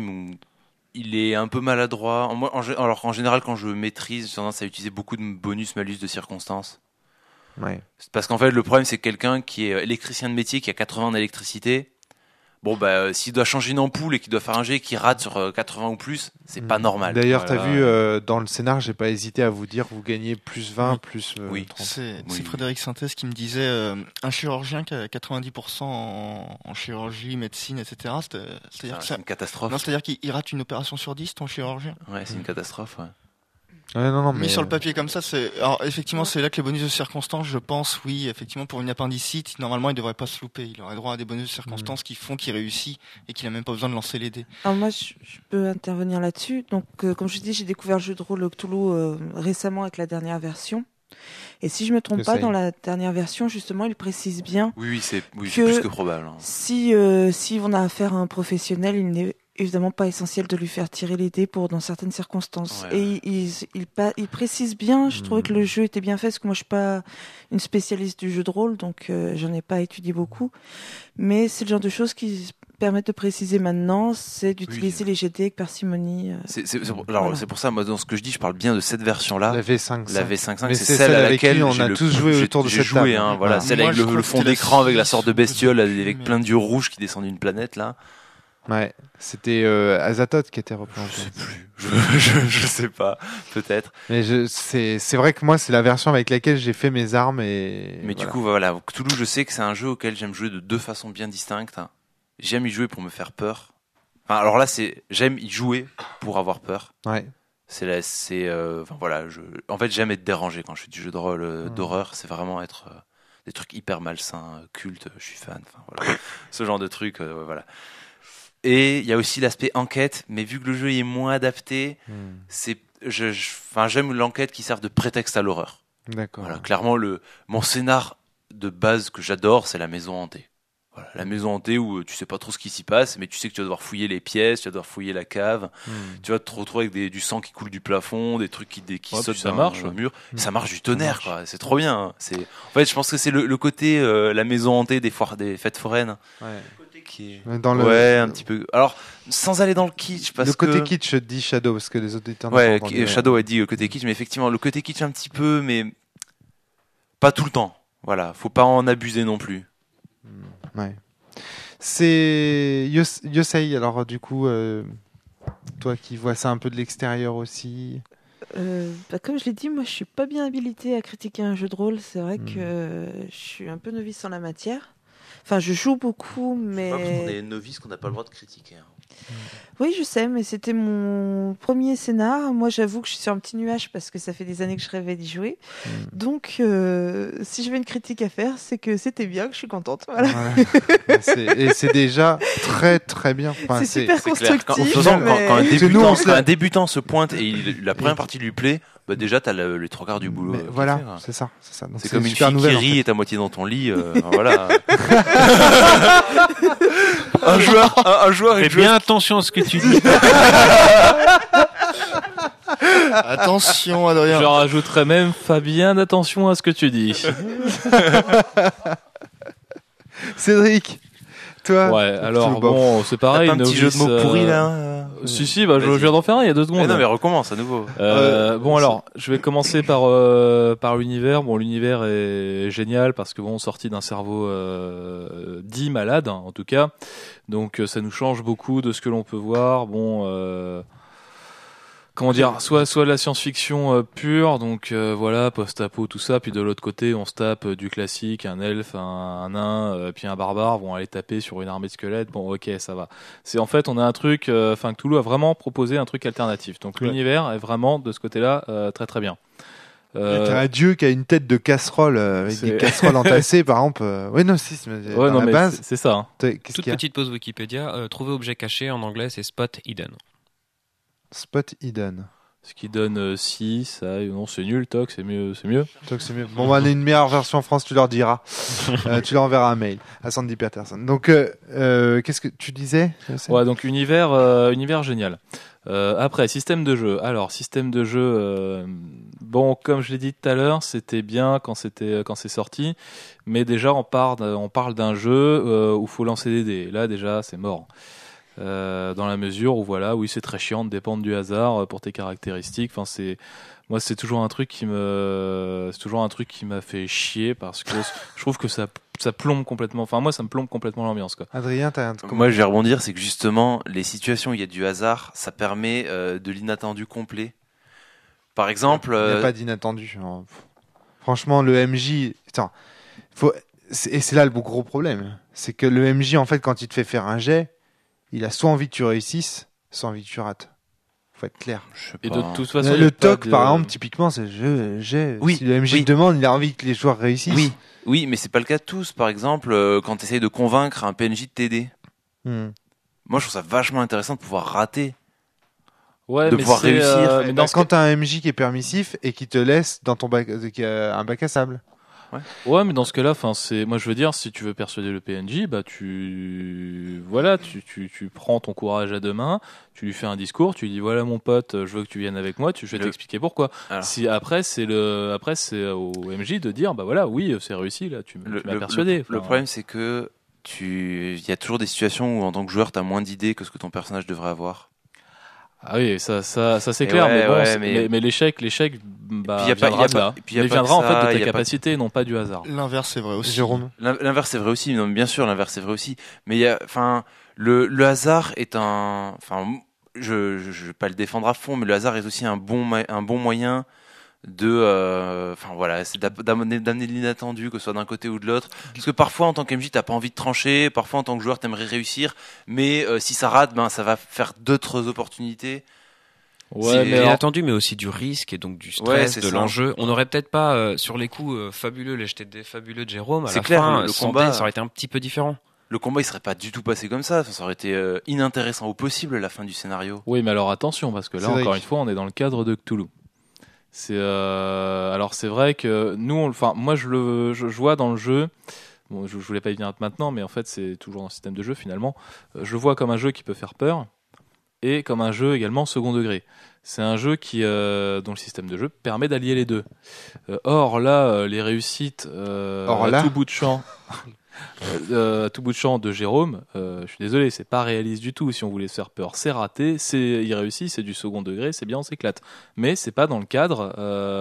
il est un peu maladroit. Alors en général quand je maîtrise, j'ai tendance à utiliser beaucoup de bonus malus de circonstances. Ouais. Parce qu'en fait le problème c'est quelqu'un qui est électricien de métier, qui a 80 en électricité. Bon s'il doit changer une ampoule et qu'il doit faire un jet qui rate sur 80 ou plus, c'est pas normal. D'ailleurs, t'as vu dans le scénar, j'ai pas hésité à vous dire vous gagnez plus 20, plus 30. C'est Frédéric Synthèse qui me disait un chirurgien qui a 90% en chirurgie, médecine, etc. C'est une catastrophe. Non, c'est-à-dire qu'il rate une opération sur 10, ton chirurgien. Ouais, c'est une catastrophe. Ouais. Ouais, non, mais sur le papier comme ça, alors effectivement c'est là que les bonus de circonstances, je pense, oui, effectivement pour une appendicite, normalement il devrait pas se louper, il aurait droit à des bonus de circonstances qui font qu'il réussit et qu'il a même pas besoin de lancer les dés. Alors moi je peux intervenir là-dessus, donc comme je dis j'ai découvert le jeu de rôle Cthulhu récemment avec la dernière version. Et si je me trompe pas, dans la dernière version, justement, il précise bien c'est plus que probable. Hein. Si on a affaire à un professionnel, il n'est évidemment pas essentiel de lui faire tirer les dés dans certaines circonstances. Ouais. Et il précise bien, je trouvais que le jeu était bien fait, parce que moi je suis pas une spécialiste du jeu de rôle, donc j'en ai pas étudié beaucoup. Mais c'est le genre de choses qui permettent de préciser maintenant, c'est d'utiliser les GD avec parcimonie. C'est pour ça, moi, dans ce que je dis, je parle bien de cette version-là. La V5.5. La V5.5, c'est celle à laquelle on a tous joué autour de cette table. Hein, voilà, celle avec le fond d'écran, avec la sorte de bestiole, avec plein d'yeux rouges qui descendent d'une planète, là. Ouais, c'était Azathoth qui était représenté. Je sais plus. Je sais pas, peut-être. Mais c'est vrai que moi, c'est la version avec laquelle j'ai fait mes armes Mais voilà. du coup, voilà, Cthulhu, je sais que c'est un jeu auquel j'aime jouer de deux façons bien distinctes. J'aime y jouer pour me faire peur. Enfin, alors là, j'aime y jouer pour avoir peur. Ouais. Voilà, en fait, j'aime être dérangé quand je fais du jeu de rôle d'horreur. C'est vraiment être des trucs hyper malsains, cultes. Je suis fan. Enfin, voilà, ce genre de trucs, voilà. Et il y a aussi l'aspect enquête, mais vu que le jeu est moins adapté, j'aime l'enquête qui sert de prétexte à l'horreur. D'accord. Voilà, clairement, mon scénar de base que j'adore, c'est la maison hantée. Voilà, la maison hantée où tu sais pas trop ce qui s'y passe, mais tu sais que tu vas devoir fouiller les pièces, tu vas devoir fouiller la cave, tu vas te retrouver avec du sang qui coule du plafond, des trucs qui sautent ça dans marche, le mur. Ça marche du tonnerre, quoi. C'est trop bien. En fait, je pense que c'est le côté la maison hantée des fêtes foraines. Ouais. Qui est... Ouais, un petit peu. Alors, sans aller dans le kitsch, parce que... Le côté kitsch dit Shadow, parce que les autres étaient Shadow a dit le côté kitsch, mais effectivement, le côté kitsch un petit peu, mais pas tout le temps. Voilà, faut pas en abuser non plus. Ouais. C'est Yosei, alors du coup, toi qui vois ça un peu de l'extérieur aussi. Comme je l'ai dit, moi je suis pas bien habilitée à critiquer un jeu de rôle. C'est vrai que je suis un peu novice en la matière. Enfin, je joue beaucoup, mais... C'est pas parce qu'on est novice qu'on n'a pas le droit de critiquer. Oui, je sais, mais c'était mon premier scénar. Moi, j'avoue que je suis sur un petit nuage parce que ça fait des années que je rêvais d'y jouer. Donc, si j'avais une critique à faire, c'est que c'était bien, que je suis contente. Voilà. Ouais. Et c'est déjà très très bien. Enfin, c'est super constructif. Quand un débutant se pointe et la première partie lui plaît, bah déjà t'as les trois quarts du boulot. Voilà, c'est ça. Donc, c'est comme une fille qui rit et t'es à moitié dans ton lit. Voilà. un joueur. Fais bien attention à ce que tu dis. Attention, Adrien. Je rajouterais même, Fabien, attention à ce que tu dis. Cédric, toi. Ouais, alors bon, c'est pareil. T'as pas un petit jeu de mots pourri là. Si, je viens d'en faire un il y a 2 secondes. Non, mais recommence à nouveau. Alors, je vais commencer par l'univers. Bon, l'univers est génial parce que sorti d'un cerveau dit malade, en tout cas. Donc, ça nous change beaucoup de ce que l'on peut voir. Comment dire, soit la science-fiction pure, donc voilà, post-apo, tout ça, puis de l'autre côté, on se tape du classique, un elfe, un nain, puis un barbare vont aller taper sur une armée de squelettes. Bon, ok, ça va. On a un truc, Cthulhu a vraiment proposé un truc alternatif. Donc l'univers est vraiment de ce côté-là très très bien. T'as un dieu qui a une tête de casserole avec des casseroles entassées, par exemple. La base. C'est ça. Hein. Toute petite pause Wikipédia. Trouver objet caché en anglais, c'est Spot Hidden. Spot Hidden. Ce qui donne 6, non, c'est nul, Toc, c'est mieux. Toc, c'est mieux. Bon, on a une meilleure version en France, tu leur diras. Tu leur enverras un mail à Sandy Peterson. Donc, qu'est-ce que tu disais? Ouais, donc univers génial. Après, système de jeu. Alors, système de jeu, comme je l'ai dit tout à l'heure, c'était bien quand c'est sorti, mais déjà, on parle d'un jeu où il faut lancer des dés. Là, déjà, c'est mort. Dans la mesure où c'est très chiant de dépendre du hasard pour tes caractéristiques. Enfin, c'est toujours un truc qui m'a fait chier parce que je trouve que ça plombe complètement. Enfin, moi, ça me plombe complètement l'ambiance, quoi. Adrien, moi, je vais rebondir, c'est que justement, les situations où il y a du hasard, ça permet de l'inattendu complet. Par exemple, il n'y a pas d'inattendu. Franchement, le MJ, et c'est là le gros problème, c'est que le MJ, en fait, quand il te fait faire un jet, il a soit envie que tu réussisses, soit envie que tu rates. Faut être clair. Et de toute façon, le TOC, par exemple, typiquement, c'est j'ai. Oui, si le MJ demande, il a envie que les joueurs réussissent. Oui, mais c'est pas le cas de tous. Par exemple, quand tu essayes de convaincre un PNJ de t'aider. Moi, je trouve ça vachement intéressant de pouvoir rater. Ouais, de pouvoir réussir. Quand t'as un MJ qui est permissif et qui te laisse dans ton qui a un bac à sable. Ouais, mais dans ce cas-là, moi je veux dire, si tu veux persuader le PNJ, tu prends ton courage à deux mains, tu lui fais un discours, tu lui dis voilà mon pote, je veux que tu viennes avec moi, je vais t'expliquer pourquoi. Alors. Après c'est au MJ de dire oui, c'est réussi là, tu m'as persuadé. Le problème c'est que il y a toujours des situations où en tant que joueur t'as moins d'idées que ce que ton personnage devrait avoir. Ah oui, ça c'est clair, mais l'échec viendra de là. Il viendra en fait de tes capacités, non pas du hasard. L'inverse c'est vrai aussi. Jérôme. L'inverse c'est vrai aussi, non, bien sûr, l'inverse c'est vrai aussi. Mais Le hasard est enfin, je vais pas le défendre à fond, mais le hasard est aussi un bon moyen de, enfin voilà, c'est d'amener de l'inattendu, que ce soit d'un côté ou de l'autre. Parce que parfois, en tant qu'MJ, t'as pas envie de trancher. Parfois, en tant que joueur, t'aimerais réussir, mais si ça rate, ça va faire d'autres opportunités. Ouais, mais attendu, mais aussi du risque et donc du stress, de l'enjeu. On n'aurait peut-être pas sur les coups fabuleux, les GTD fabuleux de Jérôme. À la fin, le combat, ça aurait été un petit peu différent. Le combat, il serait pas du tout passé comme ça. Ça aurait été inintéressant au possible la fin du scénario. Oui, mais alors attention, parce que là, encore une fois, on est dans le cadre de Cthulhu. Alors c'est vrai que nous, moi, je vois dans le jeu. Bon, je voulais pas y venir maintenant, mais en fait, c'est toujours dans le système de jeu finalement. Je le vois comme un jeu qui peut faire peur. Et comme un jeu également second degré. C'est un jeu dont le système de jeu permet d'allier les deux. Or là, les réussites à tout bout de champ, de Jérôme, je suis désolé, c'est pas réaliste du tout. Si on voulait se faire peur, c'est raté, il réussit, c'est du second degré, c'est bien, on s'éclate. Mais c'est pas dans le cadre,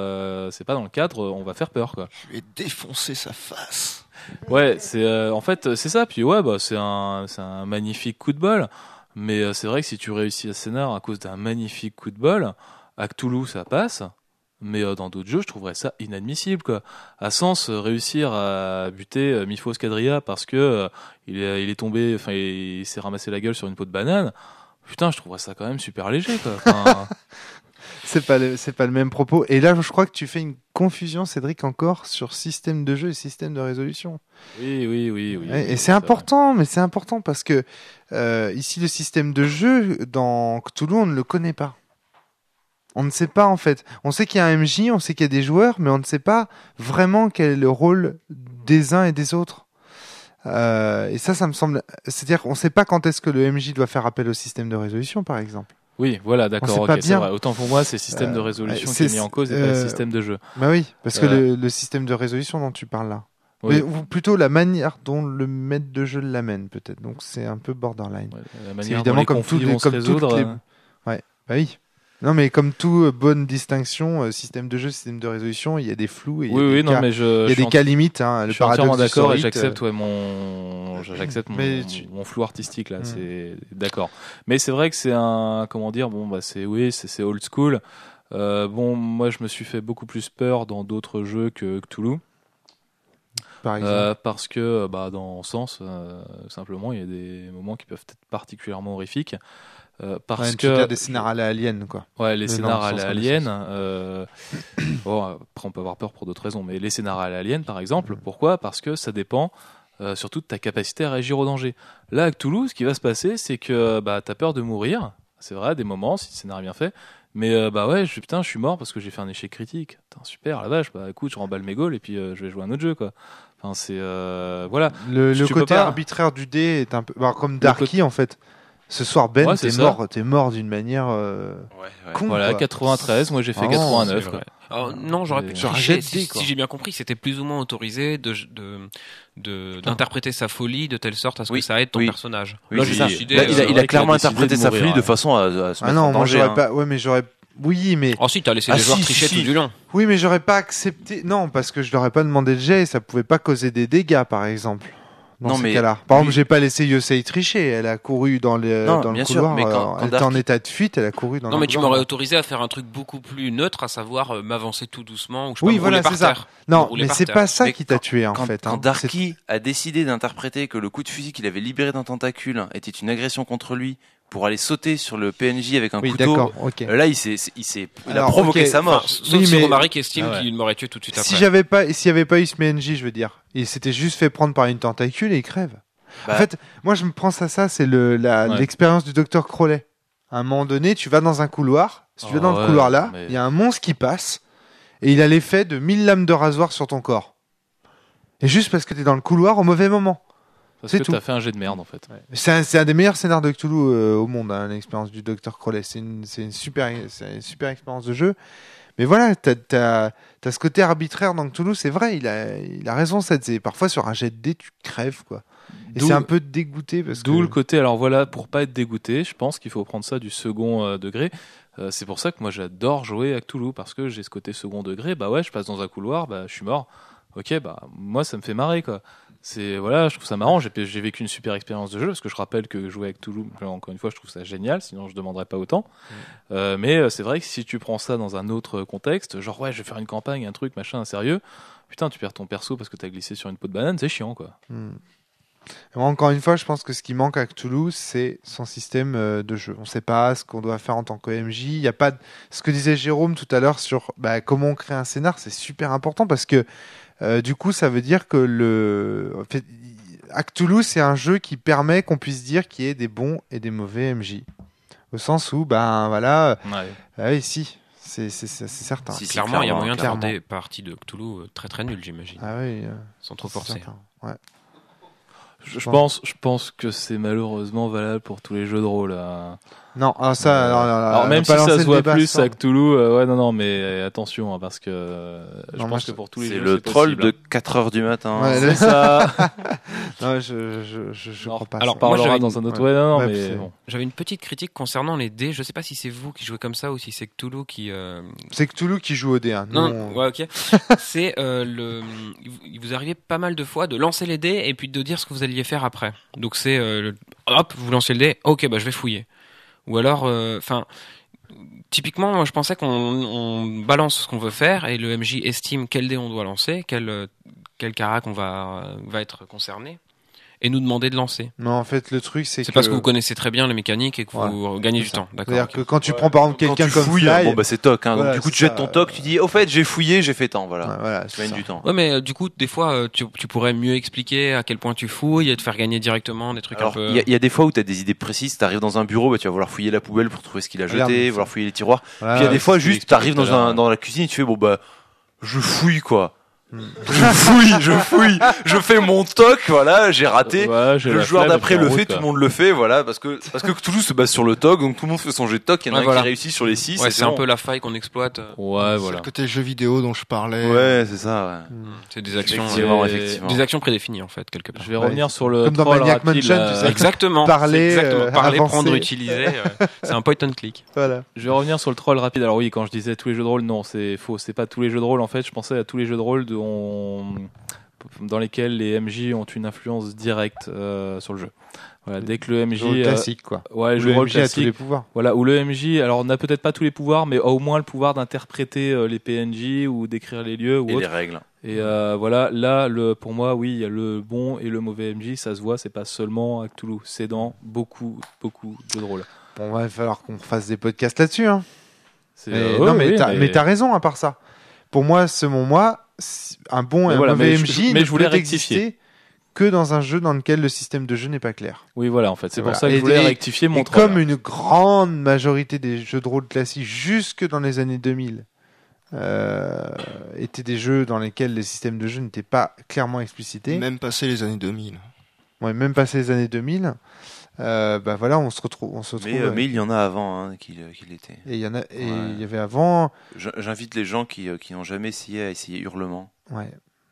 on va faire peur quoi. Je vais défoncer sa face. Ouais, en fait c'est ça. Puis ouais, c'est un magnifique coup de bol. Mais c'est vrai que si tu réussis à scénar à cause d'un magnifique coup de bol, à Cthulhu ça passe, mais dans d'autres jeux je trouverais ça inadmissible quoi. À Sens, réussir à buter Mifos Quadria parce que il est tombé, enfin il s'est ramassé la gueule sur une peau de banane, putain je trouverais ça quand même super léger quoi. Enfin... C'est pas le même propos. Et là, je crois que tu fais une confusion, Cédric, encore sur système de jeu et système de résolution. Oui. Et c'est important, mais c'est important parce que ici, le système de jeu dans Cthulhu, on ne le connaît pas. On ne sait pas en fait. On sait qu'il y a un MJ, on sait qu'il y a des joueurs, mais on ne sait pas vraiment quel est le rôle des uns et des autres. Et ça me semble. C'est-à-dire qu'on ne sait pas quand est-ce que le MJ doit faire appel au système de résolution, par exemple. Oui, voilà, d'accord, ok, c'est vrai. Autant pour moi, c'est le système de résolution qui est mis en cause et pas le système de jeu. Bah oui, parce que le système de résolution dont tu parles là. Oui. Ou plutôt la manière dont le maître de jeu l'amène, peut-être. Donc c'est un peu borderline. Ouais, la manière évidemment dont les conflits vont se résoudre. Ouais, bah oui. Non, mais comme toute bonne distinction, système de jeu, système de résolution, il y a des flous et il y a des cas limites. Hein, je suis entièrement d'accord et j'accepte mon flou artistique là. C'est d'accord. Mais c'est vrai que c'est c'est old school. Moi je me suis fait beaucoup plus peur dans d'autres jeux que Cthulhu. Par exemple. Parce que dans Sens, simplement, il y a des moments qui peuvent être particulièrement horrifiques. Parce que des scénars à la Alien quoi. Ouais, les scénars à la Alien. Après on peut avoir peur pour d'autres raisons, mais les scénars à la Alien par exemple, pourquoi ? Parce que ça dépend surtout de ta capacité à réagir au danger. Là à Cthulhu, ce qui va se passer, c'est que t'as peur de mourir. C'est vrai, à des moments si le scénario est bien fait. Mais je suis mort parce que j'ai fait un échec critique. Putain, super, la vache. Écoute, je remballe mes goals et puis je vais jouer à un autre jeu quoi. Enfin c'est voilà. Le côté arbitraire du dé est un peu comme Darky en fait. Ce soir, Ben, t'es mort d'une manière con. Voilà, quoi. 93, moi j'ai fait 89. Quoi. Alors, non, j'aurais pu tricher. Si j'ai bien compris, c'était plus ou moins autorisé d'interpréter sa folie de telle sorte à ce que ça aide ton personnage. Oui, il a clairement interprété sa folie de façon à se mettre en danger. Oui, mais... Oh si, t'as laissé les joueurs tricher tout du long. Oui, mais j'aurais pas accepté... Non, parce que je leur ai pas demandé de jet et ça pouvait pas causer des dégâts, par exemple. Dans ces cas-là. Par exemple, j'ai pas laissé Yosei tricher. Elle a couru dans le couloir. Sûr, mais elle était en état de fuite. Elle a couru dans le couloir. Non, mais tu m'aurais autorisé à faire un truc beaucoup plus neutre, à savoir m'avancer tout doucement ou je sais pas, rouler par terre. Non, mais c'est pas ça qui t'a tué en fait. Quand Darky a décidé d'interpréter que le coup de fusil qu'il avait libéré d'un tentacule était une agression contre lui pour aller sauter sur le PNJ avec un couteau. Là, il a provoqué sa mort. Sauf si Romaric estime qu'il m'aurait tué tout de suite après. S'il y avait pas eu ce PNJ, je veux dire, il s'était juste fait prendre par une tentacule et il crève. En fait, moi, je me prends ça, c'est l'expérience du Dr Crowley. À un moment donné, tu vas dans un couloir. Si tu vas dans le couloir là, il y a un monstre qui passe et il a l'effet de 1000 lames de rasoir sur ton corps. Et juste parce que t'es dans le couloir au mauvais moment. Parce que t'as fait un jet de merde en fait. Ouais. C'est un des meilleurs scénars de Cthulhu au monde, l'expérience du Dr Crowley. C'est une super expérience de jeu. Mais voilà, t'as ce côté arbitraire dans Cthulhu, c'est vrai, il a raison. Parfois sur un jet de dés, tu crèves quoi. Et c'est un peu dégoûté d'où le côté. Alors voilà, pour pas être dégoûté, je pense qu'il faut prendre ça du second degré. C'est pour ça que moi j'adore jouer à Cthulhu parce que j'ai ce côté second degré. Je passe dans un couloir, je suis mort. Ok, moi ça me fait marrer quoi. Voilà, je trouve ça marrant. J'ai vécu une super expérience de jeu parce que je rappelle que jouer avec Toulouse, encore une fois, je trouve ça génial. Sinon, je demanderais pas autant. Mais c'est vrai que si tu prends ça dans un autre contexte, genre ouais, je vais faire une campagne, un truc, machin, sérieux. Putain, tu perds ton perso parce que t'as glissé sur une peau de banane, c'est chiant, quoi. Moi, encore une fois, je pense que ce qui manque à Cthulhu, c'est son système de jeu. On ne sait pas ce qu'on doit faire en tant qu'OMJ. Il y a pas ce que disait Jérôme tout à l'heure sur comment on crée un scénar, c'est super important parce que du coup, ça veut dire que en fait, Cthulhu, c'est un jeu qui permet qu'on puisse dire qu'il y ait des bons et des mauvais MJ. Au sens où, voilà, si. C'est certain. Si, clairement, il y a moyen de faire des parties de Cthulhu très très nulles, j'imagine. Ah oui. Sans trop forcer. Ouais. Je pense que c'est malheureusement valable pour tous les jeux de rôle. Non, alors même si ça se voit plus à Cthulhu, mais attention, parce que je pense que pour tous les jeux, c'est le troll de 4h du matin. Ouais, c'est ça. Non, je crois pas. Alors, on parlera dans un autre. Bon. J'avais une petite critique concernant les dés. Je sais pas si c'est vous qui jouez comme ça ou si c'est Cthulhu qui. C'est Cthulhu qui joue au dé. Non, ouais, ok. C'est il vous arrivait pas mal de fois de lancer les dés et puis de dire ce que vous alliez faire après. Donc c'est hop, vous lancez le dé. Ok, je vais fouiller. Ou alors, typiquement, moi, je pensais qu'on balance ce qu'on veut faire et le MJ estime quel dé on doit lancer, quel carac on va être concerné, et nous demander de lancer. Non, en fait, le truc, c'est parce que vous connaissez très bien les mécaniques et que vous gagnez du temps. D'accord. C'est-à-dire que quand tu prends par exemple quelqu'un comme fouilles, Fly, c'est toc. Donc du coup, tu jettes ton toc, tu dis, au fait, j'ai fouillé, j'ai fait tant. Voilà. Tu gagnes du temps. Ouais, mais du coup, des fois, tu pourrais mieux expliquer à quel point tu fouilles et te faire gagner directement des trucs. Alors, un peu. Il y a des fois où tu as des idées précises. T'arrives dans un bureau, tu vas vouloir fouiller la poubelle pour trouver ce qu'il a jeté, vouloir fouiller les tiroirs. Puis il y a des fois, juste, t'arrives dans la cuisine et tu fais, je fouille quoi. Je fouille, je fais mon toc, voilà, j'ai raté. Le joueur d'après le fait, tout le monde le fait, voilà, parce que Toulouse se base sur le toc, donc tout le monde fait son jet de toc, il y en a un qui réussit sur les 6. Ouais, c'est un peu la faille qu'on exploite. Ouais, voilà. C'est le côté jeu vidéo dont je parlais. Ouais, c'est ça, ouais. C'est des actions, effectivement. Des actions prédéfinies, en fait, quelque part. Je vais revenir sur le comme dans Maniac Mansion, tu sais. Exactement. Parler, prendre, utiliser. C'est un point and click. Voilà. Je vais revenir sur le troll rapide. Alors oui, quand je disais tous les jeux de rôle, non, c'est faux. C'est pas tous les jeux de rôle, en fait. Je pensais à tous les jeux de rôle dans lesquels les MJ ont une influence directe sur le jeu. Voilà, dès que le MJ jeu classique quoi. Ouais, le jeu rôle MJ classique. a tous les pouvoirs. Voilà, où le MJ, alors on n'a peut-être pas tous les pouvoirs, mais a au moins le pouvoir d'interpréter les PNJ ou d'écrire les lieux ou et autre. les règles. Et voilà, là pour moi, oui, il y a le bon et le mauvais MJ, ça se voit, c'est pas seulement à Cthulhu, c'est dans beaucoup de jeux de rôle. Bon, va falloir qu'on fasse des podcasts là-dessus hein. Mais t'as raison à part ça. Pour moi, selon moi, un bon et un mauvais MJ ne voulait exister que dans un jeu dans lequel le système de jeu n'est pas clair. Oui, voilà, en fait, c'est pour ça que je voulais rectifier mon troll. Comme une grande majorité des jeux de rôle classiques, jusque dans les années 2000, étaient des jeux dans lesquels les systèmes de jeu n'étaient pas clairement explicités. Même passé les années 2000. Ouais, même passé les années 2000. Voilà, on se retrouve. Mais il y en a avant qui l'étaient. Et il y avait avant. J'invite les gens qui n'ont jamais essayé à essayer Hurlement. Ouais.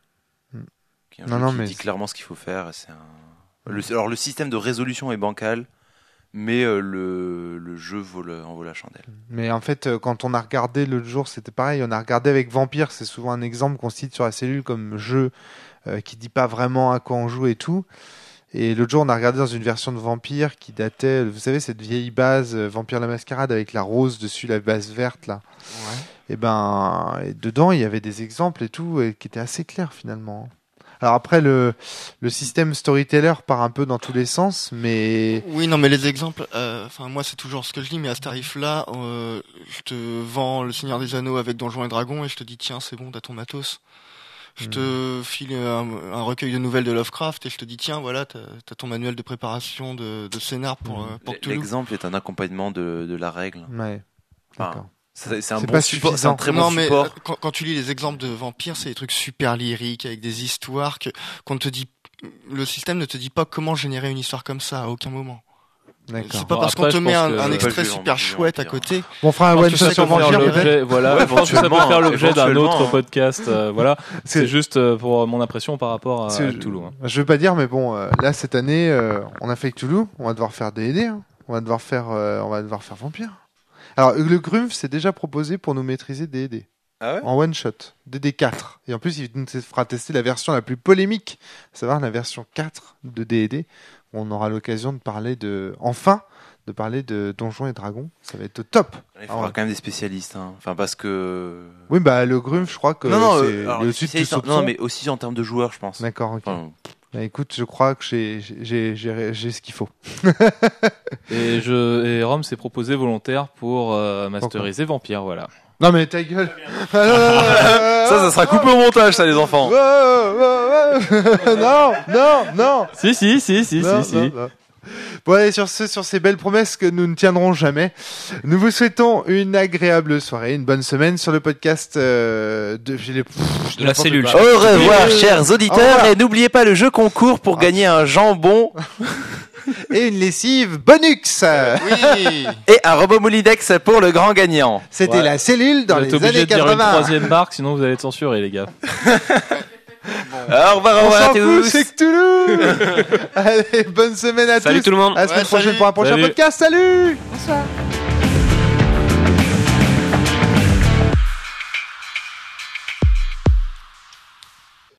Qui dit clairement ce qu'il faut faire. Alors le système de résolution est bancal, mais le jeu en vaut la chandelle. Mais en fait, quand on a regardé l'autre jour, c'était pareil. On a regardé avec Vampire, c'est souvent un exemple qu'on cite sur la cellule comme jeu qui dit pas vraiment à quoi on joue et tout. Et l'autre jour, on a regardé dans une version de Vampire qui datait, vous savez, cette vieille base Vampire la Mascarade avec la rose dessus, la base verte là. Ouais. Et dedans, il y avait des exemples et tout qui étaient assez clairs finalement. Alors après, le système storyteller part un peu dans tous les sens, mais... Oui, non, mais les exemples, moi c'est toujours ce que je dis, mais à ce tarif-là, je te vends le Seigneur des Anneaux avec Donjons et Dragons et je te dis, tiens, c'est bon, t'as ton matos. Je te file un recueil de nouvelles de Lovecraft et je te dis, tiens, voilà, t'as ton manuel de préparation de scénar pour Cthulhu. L'exemple est un accompagnement de la règle. Ouais, d'accord. C'est un bon support, c'est un très bon support. Mais quand tu lis les exemples de vampires, c'est des trucs super lyriques avec des histoires qu'on te dit. Le système ne te dit pas comment générer une histoire comme ça à aucun moment. D'accord. C'est pas parce qu'on te met un extrait super chouette à côté. On fera un one shot sur Vampire. Voilà, je pense que ça peut faire l'objet d'un autre podcast. Voilà, c'est juste pour mon impression par rapport à Cthulhu. Je veux pas dire, mais bon, là cette année, on a fait Cthulhu, on va devoir faire D&D, on va devoir faire Vampire. Alors, le Grumpf s'est déjà proposé pour nous maîtriser D&D. en one shot, DD4. Et en plus, il nous fera tester la version la plus polémique, à savoir la version 4 de D&D. On aura l'occasion de parler de Donjons et Dragons. Ça va être au top. Il faudra quand même des spécialistes, hein. Enfin, parce que. Oui, bah le Grumpf, je crois que c'est alors, au-dessus de tout soupçon. Non, mais aussi en termes de joueurs, je pense. D'accord, ok. Enfin, Bah, écoute, je crois que j'ai ce qu'il faut. Et Rome s'est proposé volontaire pour masteriser Vampire, voilà. Non mais ta gueule. ça sera coupé au montage, ça, les enfants. Non. Si. Non. Bon, allez, sur ces belles promesses que nous ne tiendrons jamais, nous vous souhaitons une agréable soirée, une bonne semaine sur le podcast de la cellule. Au revoir, chers auditeurs, et n'oubliez pas le jeu concours pour gagner un jambon et une lessive Bonux. Oui. Et un robot Moulidex pour le grand gagnant. C'était la cellule dans les années 80. Vous êtes obligé de dire une troisième marque, sinon vous allez être censurés, les gars. Au revoir à tous. C'est Cthulhu. Allez, bonne semaine à tous. Salut tout le monde. À la semaine prochaine salut. pour un prochain podcast. Salut. Bonsoir.